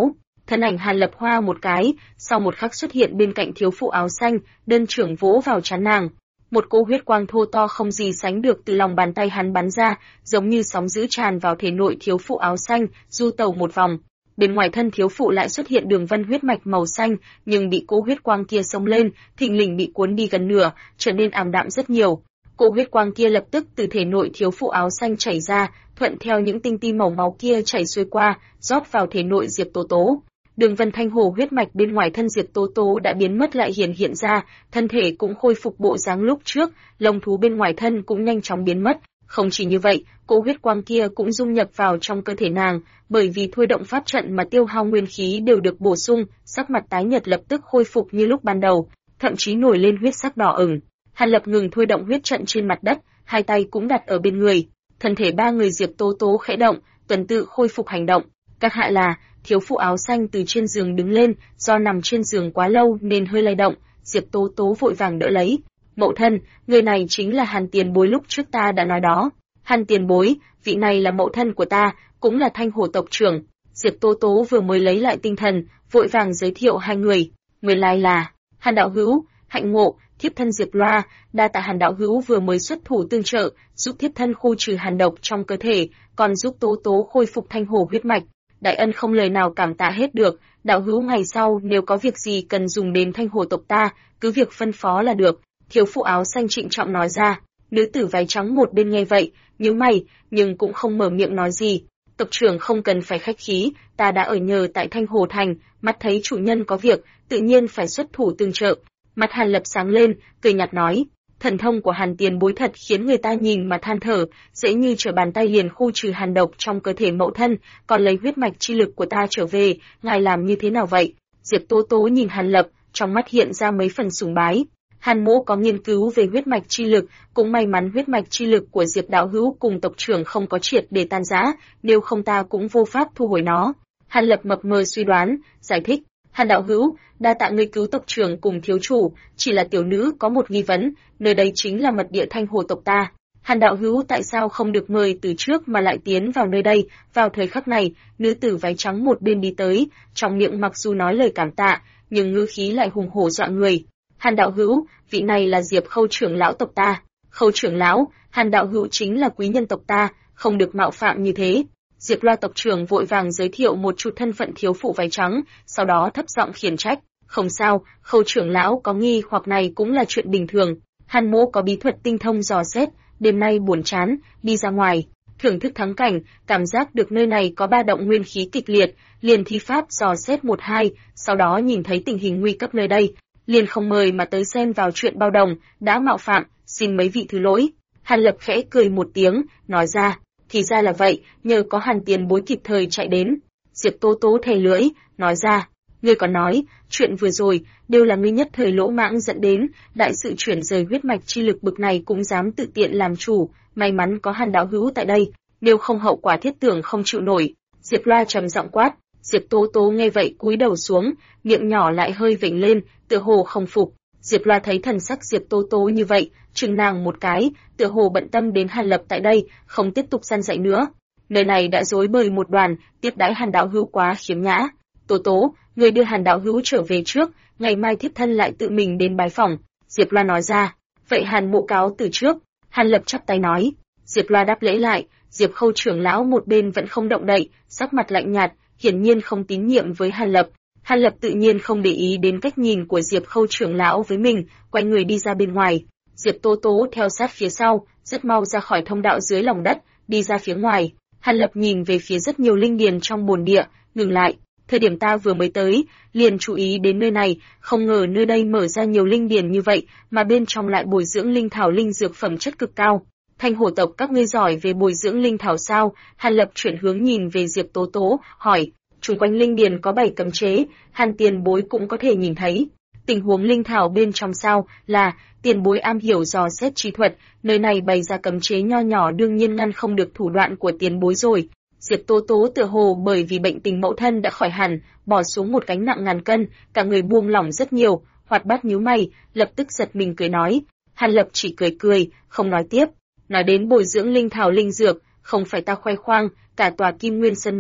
Thân ảnh Hàn Lập hoa một cái, sau một khắc xuất hiện bên cạnh thiếu phụ áo xanh, đơn trưởng vỗ vào trán nàng. Một cỗ huyết quang thô to không gì sánh được từ lòng bàn tay hắn bắn ra, giống như sóng dữ tràn vào thể nội thiếu phụ áo xanh, du tẩu một vòng. Bên ngoài thân thiếu phụ lại xuất hiện đường vân huyết mạch màu xanh, nhưng bị cỗ huyết quang kia xông lên, thình lình bị cuốn đi gần nửa, trở nên ảm đạm rất nhiều. Cỗ huyết quang kia lập tức từ thể nội thiếu phụ áo xanh chảy ra, thuận theo những tinh ti màu máu kia chảy xuôi qua, rót vào thể nội Diệp Tố Tố. Đường vân thanh hồ huyết mạch bên ngoài thân Diệp Tố Tố đã biến mất lại hiện ra, thân thể cũng khôi phục bộ dáng lúc trước, lông thú bên ngoài thân cũng nhanh chóng biến mất. Không chỉ như vậy, cỗ huyết quang kia cũng dung nhập vào trong cơ thể nàng, bởi vì thôi động pháp trận mà tiêu hao nguyên khí đều được bổ sung, sắc mặt tái nhợt lập tức khôi phục như lúc ban đầu, thậm chí nổi lên huyết sắc đỏ ửng. Hàn Lập ngừng thôi động huyết trận trên mặt đất, hai tay cũng đặt ở bên người, thân thể ba người Diệp Tố Tố khẽ động, tuần tự khôi phục hành động. Các hạ là, thiếu phụ áo xanh từ trên giường đứng lên, do nằm trên giường quá lâu nên hơi lay động, Diệp Tố Tố vội vàng đỡ lấy. Mậu thân, người này chính là Hàn tiền bối lúc trước ta đã nói đó. Hàn tiền bối, vị này là mậu thân của ta, cũng là Thanh Hổ tộc trưởng. Diệp Tố Tố vừa mới lấy lại tinh thần, vội vàng giới thiệu hai người. Nguyên lai là Hàn đạo hữu, Hạnh Ngộ, thiếp thân Diệp Loa, đa tạ Hàn đạo hữu vừa mới xuất thủ tương trợ, giúp thiếp thân khu trừ hàn độc trong cơ thể, còn giúp Tố Tố khôi phục Thanh Hổ huyết mạch. Đại ân không lời nào cảm tạ hết được, đạo hữu ngày sau nếu có việc gì cần dùng đến Thanh Hổ tộc ta, cứ việc phân phó là được. Thiếu phụ áo xanh trịnh trọng nói ra. Nữ tử váy trắng một bên nghe vậy, nhíu mày, nhưng cũng không mở miệng nói gì. Tộc trưởng không cần phải khách khí, ta đã ở nhờ tại Thanh Hồ Thành, mắt thấy chủ nhân có việc, tự nhiên phải xuất thủ tương trợ. Mặt Hàn Lập sáng lên, cười nhạt nói, thần thông của Hàn tiền bối thật khiến người ta nhìn mà than thở, dễ như trở bàn tay liền khu trừ hàn độc trong cơ thể mậu thân, còn lấy huyết mạch chi lực của ta trở về, ngài làm như thế nào vậy? Diệp Tố Tố nhìn Hàn Lập, trong mắt hiện ra mấy phần sùng bái. Hàn Mỗ có nghiên cứu về huyết mạch chi lực, cũng may mắn huyết mạch chi lực của Diệp đạo hữu cùng tộc trưởng không có triệt để tan rã, nếu không ta cũng vô pháp thu hồi nó. Hàn Lập mập mờ suy đoán, giải thích, Hàn đạo hữu, đa tạ ngươi cứu tộc trưởng cùng thiếu chủ, chỉ là tiểu nữ có một nghi vấn, nơi đây chính là mật địa Thanh Hồ tộc ta. Hàn đạo hữu tại sao không được mời từ trước mà lại tiến vào nơi đây? Vào thời khắc này, nữ tử váy trắng một bên đi tới, trong miệng mặc dù nói lời cảm tạ, nhưng ngữ khí lại hùng hổ dọa người. Hàn đạo hữu, vị này là Diệp Khâu trưởng lão tộc ta. Khâu trưởng lão, Hàn đạo hữu chính là quý nhân tộc ta, không được mạo phạm như thế. Diệp Loa tộc trưởng vội vàng giới thiệu một chút thân phận thiếu phụ váy trắng, sau đó thấp giọng khiển trách. Không sao, Khâu trưởng lão có nghi hoặc này cũng là chuyện bình thường. Hàn Mỗ có bí thuật tinh thông dò xét, đêm nay buồn chán, đi ra ngoài, thưởng thức thắng cảnh, cảm giác được nơi này có ba động nguyên khí kịch liệt, liền thi pháp dò xét 1-2, sau đó nhìn thấy tình hình nguy cấp nơi đây, liền không mời mà tới xen vào chuyện bao đồng, đã mạo phạm, xin mấy vị thứ lỗi. Hàn Lập khẽ cười một tiếng, nói ra, thì ra là vậy, nhờ có Hàn tiền bối kịp thời chạy đến. Diệp Tố Tố thè lưỡi, nói ra, ngươi còn nói, chuyện vừa rồi, đều là ngươi nhất thời lỗ mãng dẫn đến, đại sự chuyển rời huyết mạch chi lực bực này cũng dám tự tiện làm chủ, may mắn có Hàn đạo hữu tại đây, nếu không hậu quả thiết tưởng không chịu nổi. Diệp Loa trầm giọng quát, Diệp Tố Tố nghe vậy cúi đầu xuống, miệng nhỏ lại hơi vểnh lên, tựa hồ không phục. Diệp Loa thấy thần sắc Diệp Tố Tố như vậy, chừng nàng một cái, tựa hồ bận tâm đến Hàn Lập tại đây, không tiếp tục gian dạy nữa. Nơi này đã rối bời một đoàn, tiếp đãi Hàn đạo hữu quá khiếm nhã. Tố Tố, người đưa Hàn đạo hữu trở về trước, ngày mai thiếp thân lại tự mình đến bái phỏng. Diệp Loa nói ra, vậy Hàn Mộ cáo từ trước. Hàn Lập chắp tay nói. Diệp Loa đáp lễ lại, Diệp Khâu trưởng lão một bên vẫn không động đậy, sắc mặt lạnh nhạt, hiển nhiên không tín nhiệm với Hàn Lập. Hàn Lập tự nhiên không để ý đến cách nhìn của Diệp Khâu trưởng lão với mình, quay người đi ra bên ngoài. Diệp Tố Tố theo sát phía sau, rất mau ra khỏi thông đạo dưới lòng đất, đi ra phía ngoài. Hàn Lập nhìn về phía rất nhiều linh điền trong bồn địa, ngừng lại. Thời điểm ta vừa mới tới, liền chú ý đến nơi này, không ngờ nơi đây mở ra nhiều linh điền như vậy, mà bên trong lại bồi dưỡng linh thảo linh dược phẩm chất cực cao. Thanh Hổ tộc các ngươi giỏi về bồi dưỡng linh thảo sao? Hàn Lập chuyển hướng nhìn về Diệp Tố Tố, hỏi. Chung quanh linh điền có 7 cấm chế, Hàn tiền bối cũng có thể nhìn thấy. Tình huống linh thảo bên trong sao? Là tiền bối am hiểu dò xét trí thuật, nơi này bày ra cấm chế nho nhỏ đương nhiên ngăn không được thủ đoạn của tiền bối rồi. Diệp Tố Tố tựa hồ bởi vì bệnh tình mẫu thân đã khỏi hẳn, bỏ xuống một gánh nặng ngàn cân, cả người buông lỏng rất nhiều, hoạt bát nhíu mày, lập tức giật mình cười nói. Hàn Lập chỉ cười cười, không nói tiếp. Nói đến bồi dưỡng linh thảo linh dược, không phải ta khoe khoang, cả tòa Kim Nguyên Sơn mạch,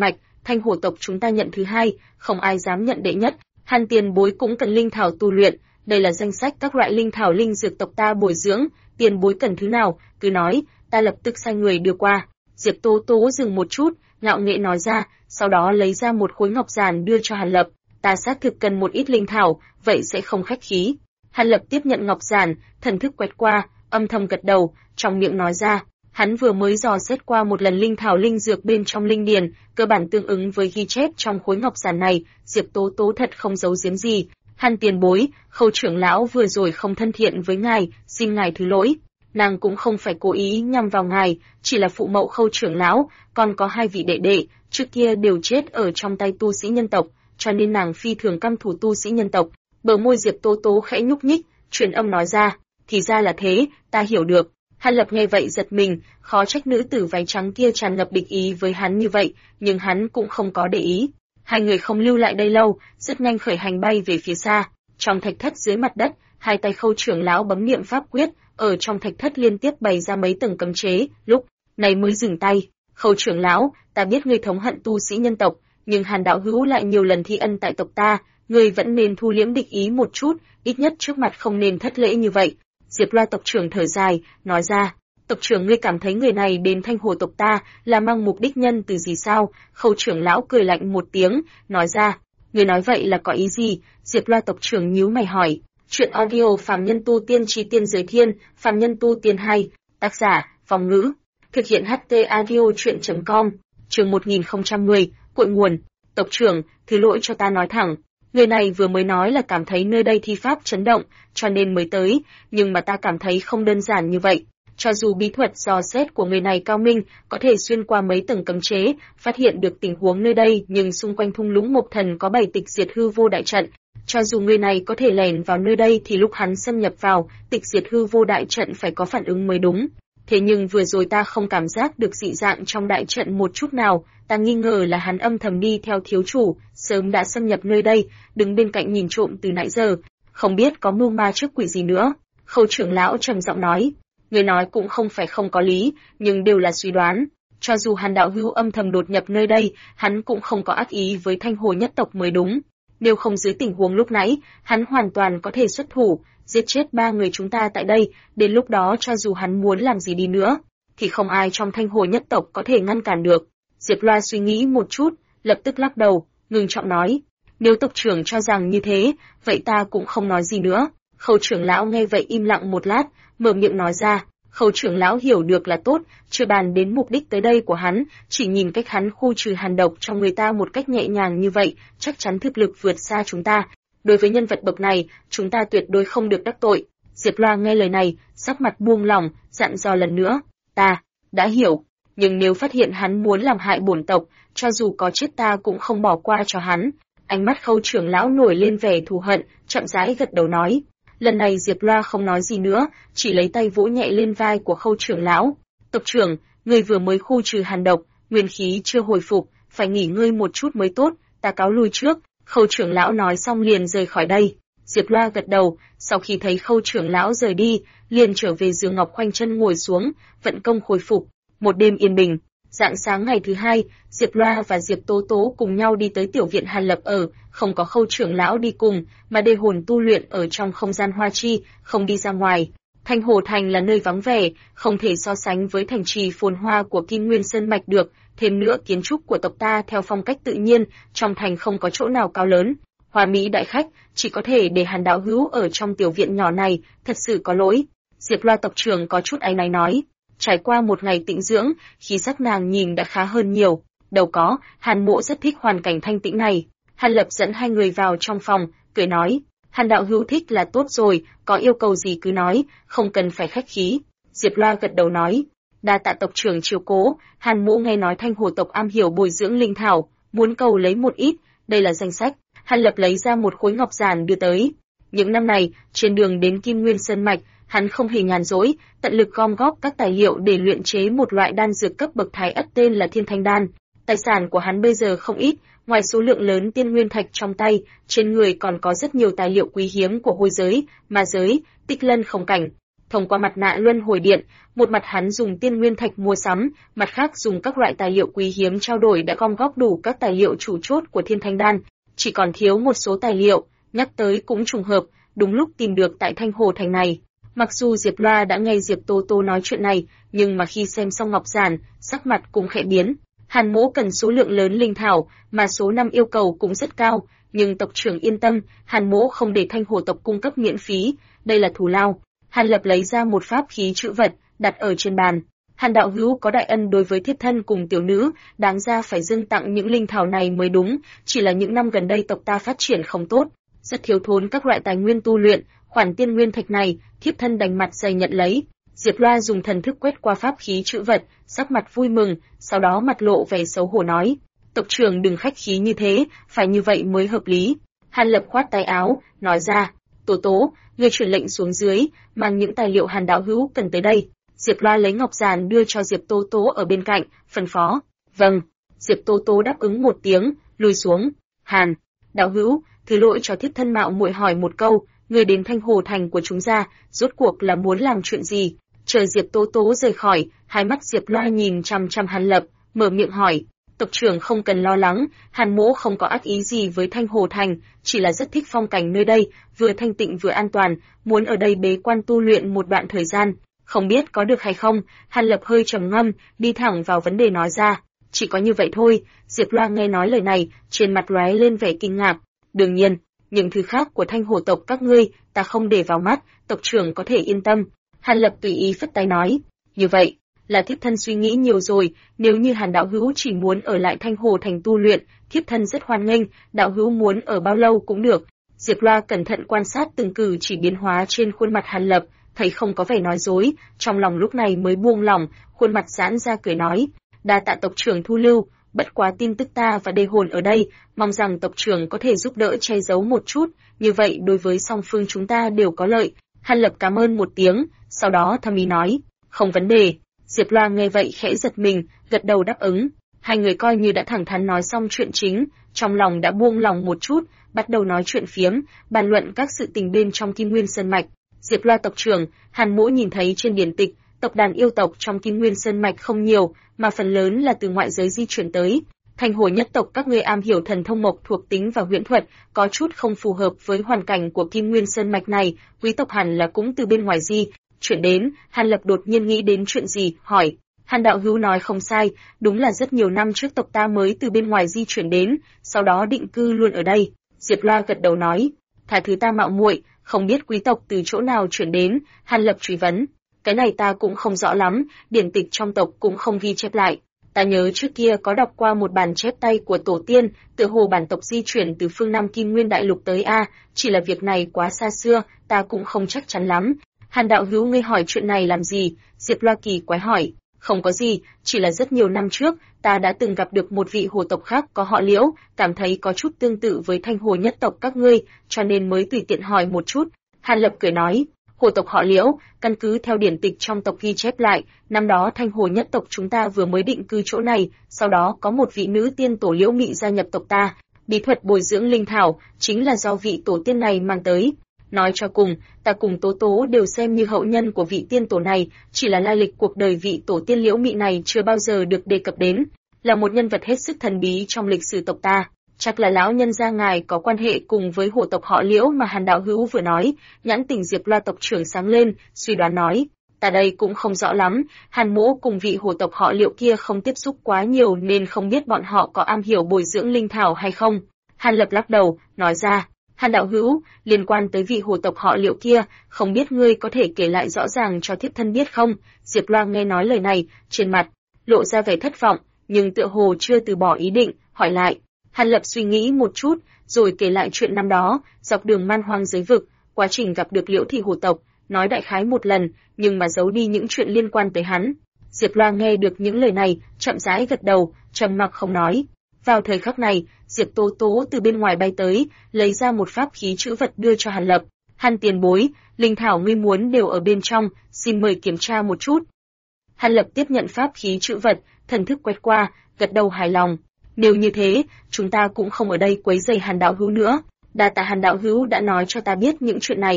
Thanh Hổ tộc chúng ta nhận thứ hai, không ai dám nhận đệ nhất. Hàn tiền bối cũng cần linh thảo tu luyện, đây là danh sách các loại linh thảo linh dược tộc ta bồi dưỡng, tiền bối cần thứ nào, cứ nói, ta lập tức sai người đưa qua. Diệp Tố Tố dừng một chút, ngạo nghễ nói ra, sau đó lấy ra một khối ngọc giản đưa cho Hàn Lập, ta xác thực cần một ít linh thảo, vậy sẽ không khách khí. Hàn Lập tiếp nhận ngọc giản, thần thức quét qua, âm thầm gật đầu, trong miệng nói ra, hắn vừa mới dò xét qua một lần linh thảo linh dược bên trong linh điền, cơ bản tương ứng với ghi chép trong khối ngọc giản này, Diệp Tố Tố thật không giấu giếm gì. Hàn tiền bối, Khâu trưởng lão vừa rồi không thân thiện với ngài, xin ngài thứ lỗi. Nàng cũng không phải cố ý nhằm vào ngài, chỉ là phụ mẫu Khâu trưởng lão, còn có hai vị đệ đệ, trước kia đều chết ở trong tay tu sĩ nhân tộc, cho nên nàng phi thường căm thù tu sĩ nhân tộc. Bờ môi Diệp Tố Tố khẽ nhúc nhích, truyền âm nói ra, thì ra là thế, ta hiểu được. Hàn Lập nghe vậy giật mình, khó trách nữ tử váy trắng kia tràn ngập địch ý với hắn như vậy, nhưng hắn cũng không có để ý. Hai người không lưu lại đây lâu, rất nhanh khởi hành bay về phía xa. Trong thạch thất dưới mặt đất, hai tay Khâu trưởng lão bấm niệm pháp quyết, ở trong thạch thất liên tiếp bày ra mấy tầng cấm chế, lúc này mới dừng tay. Khâu trưởng lão, ta biết ngươi thống hận tu sĩ nhân tộc, nhưng Hàn đạo hữu lại nhiều lần thi ân tại tộc ta, ngươi vẫn nên thu liễm địch ý một chút, ít nhất trước mặt không nên thất lễ như vậy. Diệp Loa tộc trưởng thở dài, nói ra, tộc trưởng ngươi cảm thấy người này đến Thanh Hồ tộc ta là mang mục đích nhân từ gì sao? Khâu trưởng lão cười lạnh một tiếng, nói ra, ngươi nói vậy là có ý gì? Diệp Loa tộc trưởng nhíu mày hỏi. Chuyện audio Phàm Nhân Tu Tiên Chi Tiên Giới Thiên, Phàm Nhân Tu Tiên 2, tác giả, Phong Ngữ, thực hiện HT audio chuyện.com, chương 1010, cội nguồn, tộc trưởng, thứ lỗi cho ta nói thẳng. Người này vừa mới nói là cảm thấy nơi đây thi pháp chấn động, cho nên mới tới, nhưng mà ta cảm thấy không đơn giản như vậy. Cho dù bí thuật dò xét của người này cao minh, có thể xuyên qua mấy tầng cấm chế, phát hiện được tình huống nơi đây, nhưng xung quanh thung lũng Mộc Thần có 7 tịch diệt hư vô đại trận. Cho dù người này có thể lẻn vào nơi đây thì lúc hắn xâm nhập vào, tịch diệt hư vô đại trận phải có phản ứng mới đúng. Thế nhưng vừa rồi ta không cảm giác được dị dạng trong đại trận một chút nào, ta nghi ngờ là hắn âm thầm đi theo thiếu chủ, sớm đã xâm nhập nơi đây, đứng bên cạnh nhìn trộm từ nãy giờ, không biết có mưu ma trước quỷ gì nữa. Khâu trưởng lão trầm giọng nói, người nói cũng không phải không có lý, nhưng đều là suy đoán. Cho dù Hàn đạo hữu âm thầm đột nhập nơi đây, hắn cũng không có ác ý với Thanh Hồ nhất tộc mới đúng. Nếu không dưới tình huống lúc nãy, hắn hoàn toàn có thể xuất thủ, giết chết 3 người chúng ta tại đây, đến lúc đó cho dù hắn muốn làm gì đi nữa, thì không ai trong Thanh Hồ nhất tộc có thể ngăn cản được. Diệp Loa suy nghĩ một chút, lập tức lắc đầu, ngừng trọng nói, nếu tộc trưởng cho rằng như thế, vậy ta cũng không nói gì nữa. Khâu trưởng lão nghe vậy im lặng một lát, mở miệng nói ra, Khâu trưởng lão hiểu được là tốt, chưa bàn đến mục đích tới đây của hắn, chỉ nhìn cách hắn khu trừ hàn độc trong người ta một cách nhẹ nhàng như vậy, chắc chắn thực lực vượt xa chúng ta. Đối với nhân vật bậc này, chúng ta tuyệt đối không được đắc tội. Diệp Loa nghe lời này, sắc mặt buông lỏng, dặn dò lần nữa, ta đã hiểu, nhưng nếu phát hiện hắn muốn làm hại bổn tộc, cho dù có chết ta cũng không bỏ qua cho hắn. Ánh mắt Khâu trưởng lão nổi lên vẻ thù hận, chậm rãi gật đầu nói. Lần này Diệp Loa không nói gì nữa, chỉ lấy tay vỗ nhẹ lên vai của Khâu trưởng lão. Tộc trưởng, người vừa mới khu trừ hàn độc, nguyên khí chưa hồi phục, phải nghỉ ngơi một chút mới tốt, ta cáo lui trước. Khâu trưởng lão nói xong liền rời khỏi đây. Diệp Loa gật đầu, sau khi thấy Khâu trưởng lão rời đi, liền trở về giường ngọc khoanh chân ngồi xuống, vận công hồi phục. Một đêm yên bình. Rạng sáng ngày thứ hai, Diệp Loa và Diệp Tố Tố cùng nhau đi tới tiểu viện Hàn Lập ở, không có Khâu trưởng lão đi cùng, mà để hồn tu luyện ở trong không gian hoa chi, không đi ra ngoài. Thanh Hồ Thành là nơi vắng vẻ, không thể so sánh với thành trì phồn hoa của Kim Nguyên Sơn Mạch được, thêm nữa kiến trúc của tộc ta theo phong cách tự nhiên, trong thành không có chỗ nào cao lớn. Hoa mỹ đại khách, chỉ có thể để Hàn đạo hữu ở trong tiểu viện nhỏ này, thật sự có lỗi. Diệp Loa tộc trưởng có chút áy náy nói. Trải qua một ngày tĩnh dưỡng, khí sắc nàng nhìn đã khá hơn nhiều. Đâu có, Hàn Mộ rất thích hoàn cảnh thanh tĩnh này. Hàn Lập dẫn hai người vào trong phòng, cười nói, Hàn đạo hữu thích là tốt rồi, có yêu cầu gì cứ nói, không cần phải khách khí. Diệp Loa gật đầu nói, đa tạ tộc trưởng chiếu cố, Hàn Mộ nghe nói Thanh Hồ tộc am hiểu bồi dưỡng linh thảo, muốn cầu lấy một ít, đây là danh sách. Hàn Lập lấy ra một khối ngọc giản đưa tới. Những năm này, trên đường đến Kim Nguyên Sơn Mạch, hắn không hề nhàn rỗi, tận lực gom góp các tài liệu để luyện chế một loại đan dược cấp bậc thái ất tên là Thiên Thanh đan. Tài sản của hắn bây giờ không ít, ngoài số lượng lớn tiên nguyên thạch trong tay, trên người còn có rất nhiều tài liệu quý hiếm của hôi giới, ma giới, tích lân không cảnh. Thông qua mặt nạ luân hồi điện, một mặt hắn dùng tiên nguyên thạch mua sắm, mặt khác dùng các loại tài liệu quý hiếm trao đổi đã gom góp đủ các tài liệu chủ chốt của Thiên Thanh Đan, chỉ còn thiếu một số tài liệu, nhắc tới cũng trùng hợp, đúng lúc tìm được tại Thanh Hồ Thành này. Mặc dù Diệp Loa đã nghe Diệp Tô Tô nói chuyện này, nhưng mà khi xem xong ngọc giản, sắc mặt cũng khẽ biến. Hàn Mỗ cần số lượng lớn linh thảo, mà số năm yêu cầu cũng rất cao, nhưng tộc trưởng yên tâm, Hàn Mỗ không để Thanh Hồ tộc cung cấp miễn phí, đây là thù lao. Hàn Lập lấy ra một pháp khí trữ vật, đặt ở trên bàn. Hàn đạo hữu có đại ân đối với thiếp thân cùng tiểu nữ, đáng ra phải dâng tặng những linh thảo này mới đúng, chỉ là những năm gần đây tộc ta phát triển không tốt, rất thiếu thốn các loại tài nguyên tu luyện, khoản tiên nguyên thạch này, thiếp thân đành mặt dày nhận lấy. Diệp Loa dùng thần thức quét qua pháp khí trữ vật, sắc mặt vui mừng, sau đó mặt lộ vẻ xấu hổ nói: "Tộc trưởng đừng khách khí như thế, phải như vậy mới hợp lý." Hàn Lập khoát tay áo, nói ra: "Tố Tố, ngươi truyền lệnh xuống dưới, mang những tài liệu Hàn đạo hữu cần tới đây." Diệp Loa lấy ngọc giản đưa cho Diệp Tố Tố ở bên cạnh, phân phó: "Vâng." Diệp Tố Tố đáp ứng một tiếng, lùi xuống. "Hàn đạo hữu, thứ lỗi cho thiếp thân mạo muội hỏi một câu, ngươi đến Thanh Hồ Thành của chúng ta, rốt cuộc là muốn làm chuyện gì?" Chờ Diệp Tố Tố rời khỏi, hai mắt Diệp Loa nhìn chằm chằm Hàn Lập, mở miệng hỏi: "Tộc trưởng không cần lo lắng, Hàn Mỗ không có ác ý gì với Thanh Hồ Thành, chỉ là rất thích phong cảnh nơi đây, vừa thanh tịnh vừa an toàn, muốn ở đây bế quan tu luyện một đoạn thời gian, không biết có được hay không?" Hàn Lập hơi trầm ngâm, đi thẳng vào vấn đề nói ra: "Chỉ có như vậy thôi." Diệp Loa nghe nói lời này, trên mặt lóe lên vẻ kinh ngạc. "Đương nhiên, những thứ khác của Thanh Hồ tộc các ngươi, ta không để vào mắt, tộc trưởng có thể yên tâm." Hàn Lập tùy ý phất tay nói: "Như vậy, là thiếp thân suy nghĩ nhiều rồi, nếu như Hàn đạo hữu chỉ muốn ở lại Thanh Hồ Thành tu luyện, thiếp thân rất hoan nghênh, đạo hữu muốn ở bao lâu cũng được." Diệp Loa cẩn thận quan sát từng cử chỉ biến hóa trên khuôn mặt Hàn Lập, thấy không có vẻ nói dối, trong lòng lúc này mới buông lỏng, khuôn mặt giãn ra cười nói: "Đa tạ tộc trưởng thu lưu, bất quá tin tức ta và Đê Hồn ở đây, mong rằng tộc trưởng có thể giúp đỡ che giấu một chút, như vậy đối với song phương chúng ta đều có lợi." Hàn Lập cảm ơn một tiếng, sau đó thầm ý nói: "Không vấn đề." Diệp Loa nghe vậy khẽ giật mình, gật đầu đáp ứng. Hai người coi như đã thẳng thắn nói xong chuyện chính, trong lòng đã buông lòng một chút, bắt đầu nói chuyện phiếm, bàn luận các sự tình bên trong Kim Nguyên Sơn mạch. Diệp Loa tộc trưởng, Hàn Mỗ nhìn thấy trên điển tịch, tộc đàn yêu tộc trong Kim Nguyên Sơn mạch không nhiều, mà phần lớn là từ ngoại giới di chuyển tới. Thanh Hồ nhất tộc các ngươi am hiểu thần thông mộc thuộc tính và huyễn thuật, có chút không phù hợp với hoàn cảnh của Kim Nguyên Sơn mạch này, quý tộc hẳn là cũng từ bên ngoài di chuyển đến." Hàn Lập đột nhiên nghĩ đến chuyện gì, hỏi: "Hàn đạo hữu nói không sai, đúng là rất nhiều năm trước tộc ta mới từ bên ngoài di chuyển đến, sau đó định cư luôn ở đây." Diệp Loa gật đầu nói: "Tha thứ ta mạo muội, không biết quý tộc từ chỗ nào chuyển đến." Hàn Lập truy vấn: "Cái này ta cũng không rõ lắm, điển tịch trong tộc cũng không ghi chép lại. Ta nhớ trước kia có đọc qua một bản chép tay của tổ tiên, tựa hồ bản tộc di chuyển từ phương Nam Kim Nguyên đại lục tới a, chỉ là việc này quá xa xưa, ta cũng không chắc chắn lắm." "Hàn đạo hữu ngươi hỏi chuyện này làm gì?" Diệp Loa kỳ quái hỏi. "Không có gì, chỉ là rất nhiều năm trước, ta đã từng gặp được một vị hồ tộc khác có họ Liễu, cảm thấy có chút tương tự với Thanh Hồ nhất tộc các ngươi, cho nên mới tùy tiện hỏi một chút." Hàn Lập cười nói: "Hồ tộc họ Liễu, căn cứ theo điển tịch trong tộc ghi chép lại, năm đó Thanh Hồ nhất tộc chúng ta vừa mới định cư chỗ này, sau đó có một vị nữ tiên tổ Liễu Mị gia nhập tộc ta, bí thuật bồi dưỡng linh thảo chính là do vị tổ tiên này mang tới. Nói cho cùng, ta cùng Tố Tố đều xem như hậu nhân của vị tiên tổ này, chỉ là lai lịch cuộc đời vị tổ tiên Liễu Mị này chưa bao giờ được đề cập đến, là một nhân vật hết sức thần bí trong lịch sử tộc ta. Chắc là lão nhân gia ngài có quan hệ cùng với hồ tộc họ Liễu mà Hàn đạo hữu vừa nói." Nhãn tình Diệp Loa tộc trưởng sáng lên, suy đoán nói: "Ta đây cũng không rõ lắm, Hàn Mỗ cùng vị hồ tộc họ Liễu kia không tiếp xúc quá nhiều nên không biết bọn họ có am hiểu bồi dưỡng linh thảo hay không." Hàn Lập lắc đầu, nói ra: "Hàn đạo hữu, liên quan tới vị hồ tộc họ Liễu kia, không biết ngươi có thể kể lại rõ ràng cho thiếp thân biết không?" Diệp Loa nghe nói lời này, trên mặt lộ ra vẻ thất vọng, nhưng tựa hồ chưa từ bỏ ý định, hỏi lại. Hàn Lập suy nghĩ một chút, rồi kể lại chuyện năm đó, dọc đường man hoang giới vực, quá trình gặp được Liễu thị hồ tộc, nói đại khái một lần, nhưng mà giấu đi những chuyện liên quan tới hắn. Diệp Loa nghe được những lời này, chậm rãi gật đầu, trầm mặc không nói. Vào thời khắc này, Diệp Tố Tố từ bên ngoài bay tới, lấy ra một pháp khí trữ vật đưa cho Hàn Lập. "Hàn tiền bối, linh thảo ngươi muốn đều ở bên trong, xin mời kiểm tra một chút." Hàn Lập tiếp nhận pháp khí trữ vật, thần thức quét qua, gật đầu hài lòng. "Nếu như thế, chúng ta cũng không ở đây quấy rầy Hàn đạo hữu nữa. Đa tạ Hàn đạo hữu đã nói cho ta biết những chuyện này."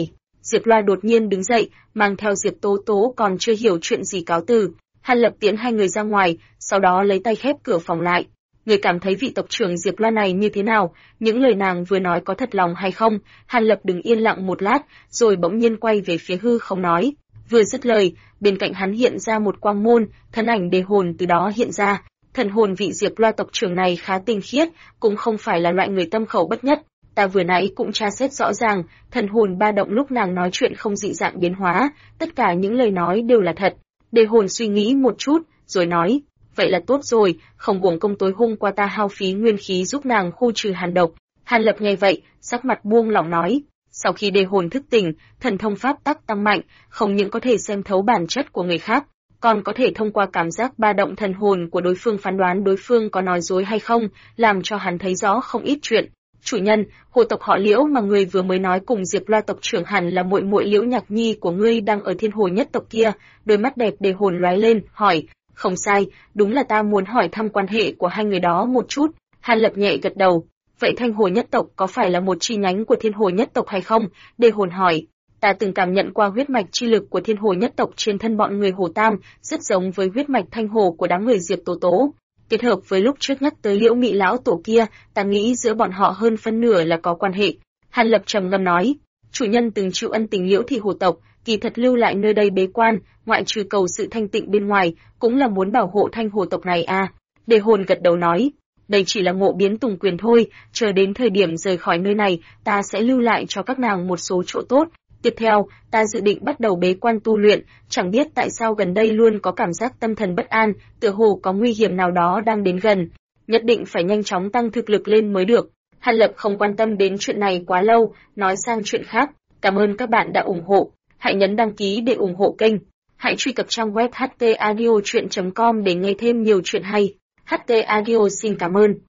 Diệp Loa đột nhiên đứng dậy, mang theo Diệp Tố Tố còn chưa hiểu chuyện gì cáo từ. Hàn Lập tiễn hai người ra ngoài, sau đó lấy tay khép cửa phòng lại. Người cảm thấy vị tộc trưởng Diệp Loa này như thế nào, những lời nàng vừa nói có thật lòng hay không? Hàn Lập đứng yên lặng một lát, rồi bỗng nhiên quay về phía hư không nói. Vừa dứt lời, bên cạnh hắn hiện ra một quang môn, thân ảnh đề hồn từ đó hiện ra. Thần hồn vị Diệp Loa tộc trưởng này khá tinh khiết, cũng không phải là loại người tâm khẩu bất nhất. Ta vừa nãy cũng tra xét rõ ràng, thần hồn ba động lúc nàng nói chuyện không dị dạng biến hóa, tất cả những lời nói đều là thật. Đề hồn suy nghĩ một chút, rồi nói, vậy là tốt rồi, không uổng công tối hôm qua ta hao phí nguyên khí giúp nàng khu trừ hàn độc. Hàn Lập nghe vậy, sắc mặt buông lỏng nói, sau khi đề hồn thức tỉnh, thần thông pháp tắc tăng mạnh, không những có thể xem thấu bản chất của người khác, còn có thể thông qua cảm giác ba động thần hồn của đối phương phán đoán đối phương có nói dối hay không, làm cho hắn thấy rõ không ít chuyện. Chủ nhân, hồ tộc họ Liễu mà ngươi vừa mới nói cùng Diệp Loa tộc trưởng hẳn là muội muội Liễu Nhạc Nhi của ngươi đang ở Thiên Hồ nhất tộc kia. Đôi mắt đẹp đề hồn lóe lên, hỏi, không sai, đúng là ta muốn hỏi thăm quan hệ của hai người đó một chút. Hàn Lập nhẹ gật đầu. Vậy Thanh Hồ nhất tộc có phải là một chi nhánh của Thiên Hồ nhất tộc hay không? Đề hồn hỏi. Ta từng cảm nhận qua huyết mạch chi lực của Thiên Hồ nhất tộc trên thân bọn người Hồ Tam, rất giống với huyết mạch Thanh Hồ của đám người Diệp Tố Tố. Kết hợp với lúc trước nhắc tới Liễu Mị lão tổ kia, ta nghĩ giữa bọn họ hơn phân nửa là có quan hệ. Hàn Lập trầm ngâm nói, chủ nhân từng chịu ân tình Liễu thị Hồ tộc, kỳ thật lưu lại nơi đây bế quan, ngoại trừ cầu sự thanh tịnh bên ngoài, cũng là muốn bảo hộ Thanh Hồ tộc này à. Đề hồn gật đầu nói, đây chỉ là ngộ biến tùng quyền thôi, chờ đến thời điểm rời khỏi nơi này, ta sẽ lưu lại cho các nàng một số chỗ tốt. Tiếp theo, ta dự định bắt đầu bế quan tu luyện, chẳng biết tại sao gần đây luôn có cảm giác tâm thần bất an, tựa hồ có nguy hiểm nào đó đang đến gần. Nhất định phải nhanh chóng tăng thực lực lên mới được. Hàn Lập không quan tâm đến chuyện này quá lâu, nói sang chuyện khác. Cảm ơn các bạn đã ủng hộ. Hãy nhấn đăng ký để ủng hộ kênh. Hãy truy cập trang web htaudio.com để nghe thêm nhiều chuyện hay. HT Audio xin cảm ơn.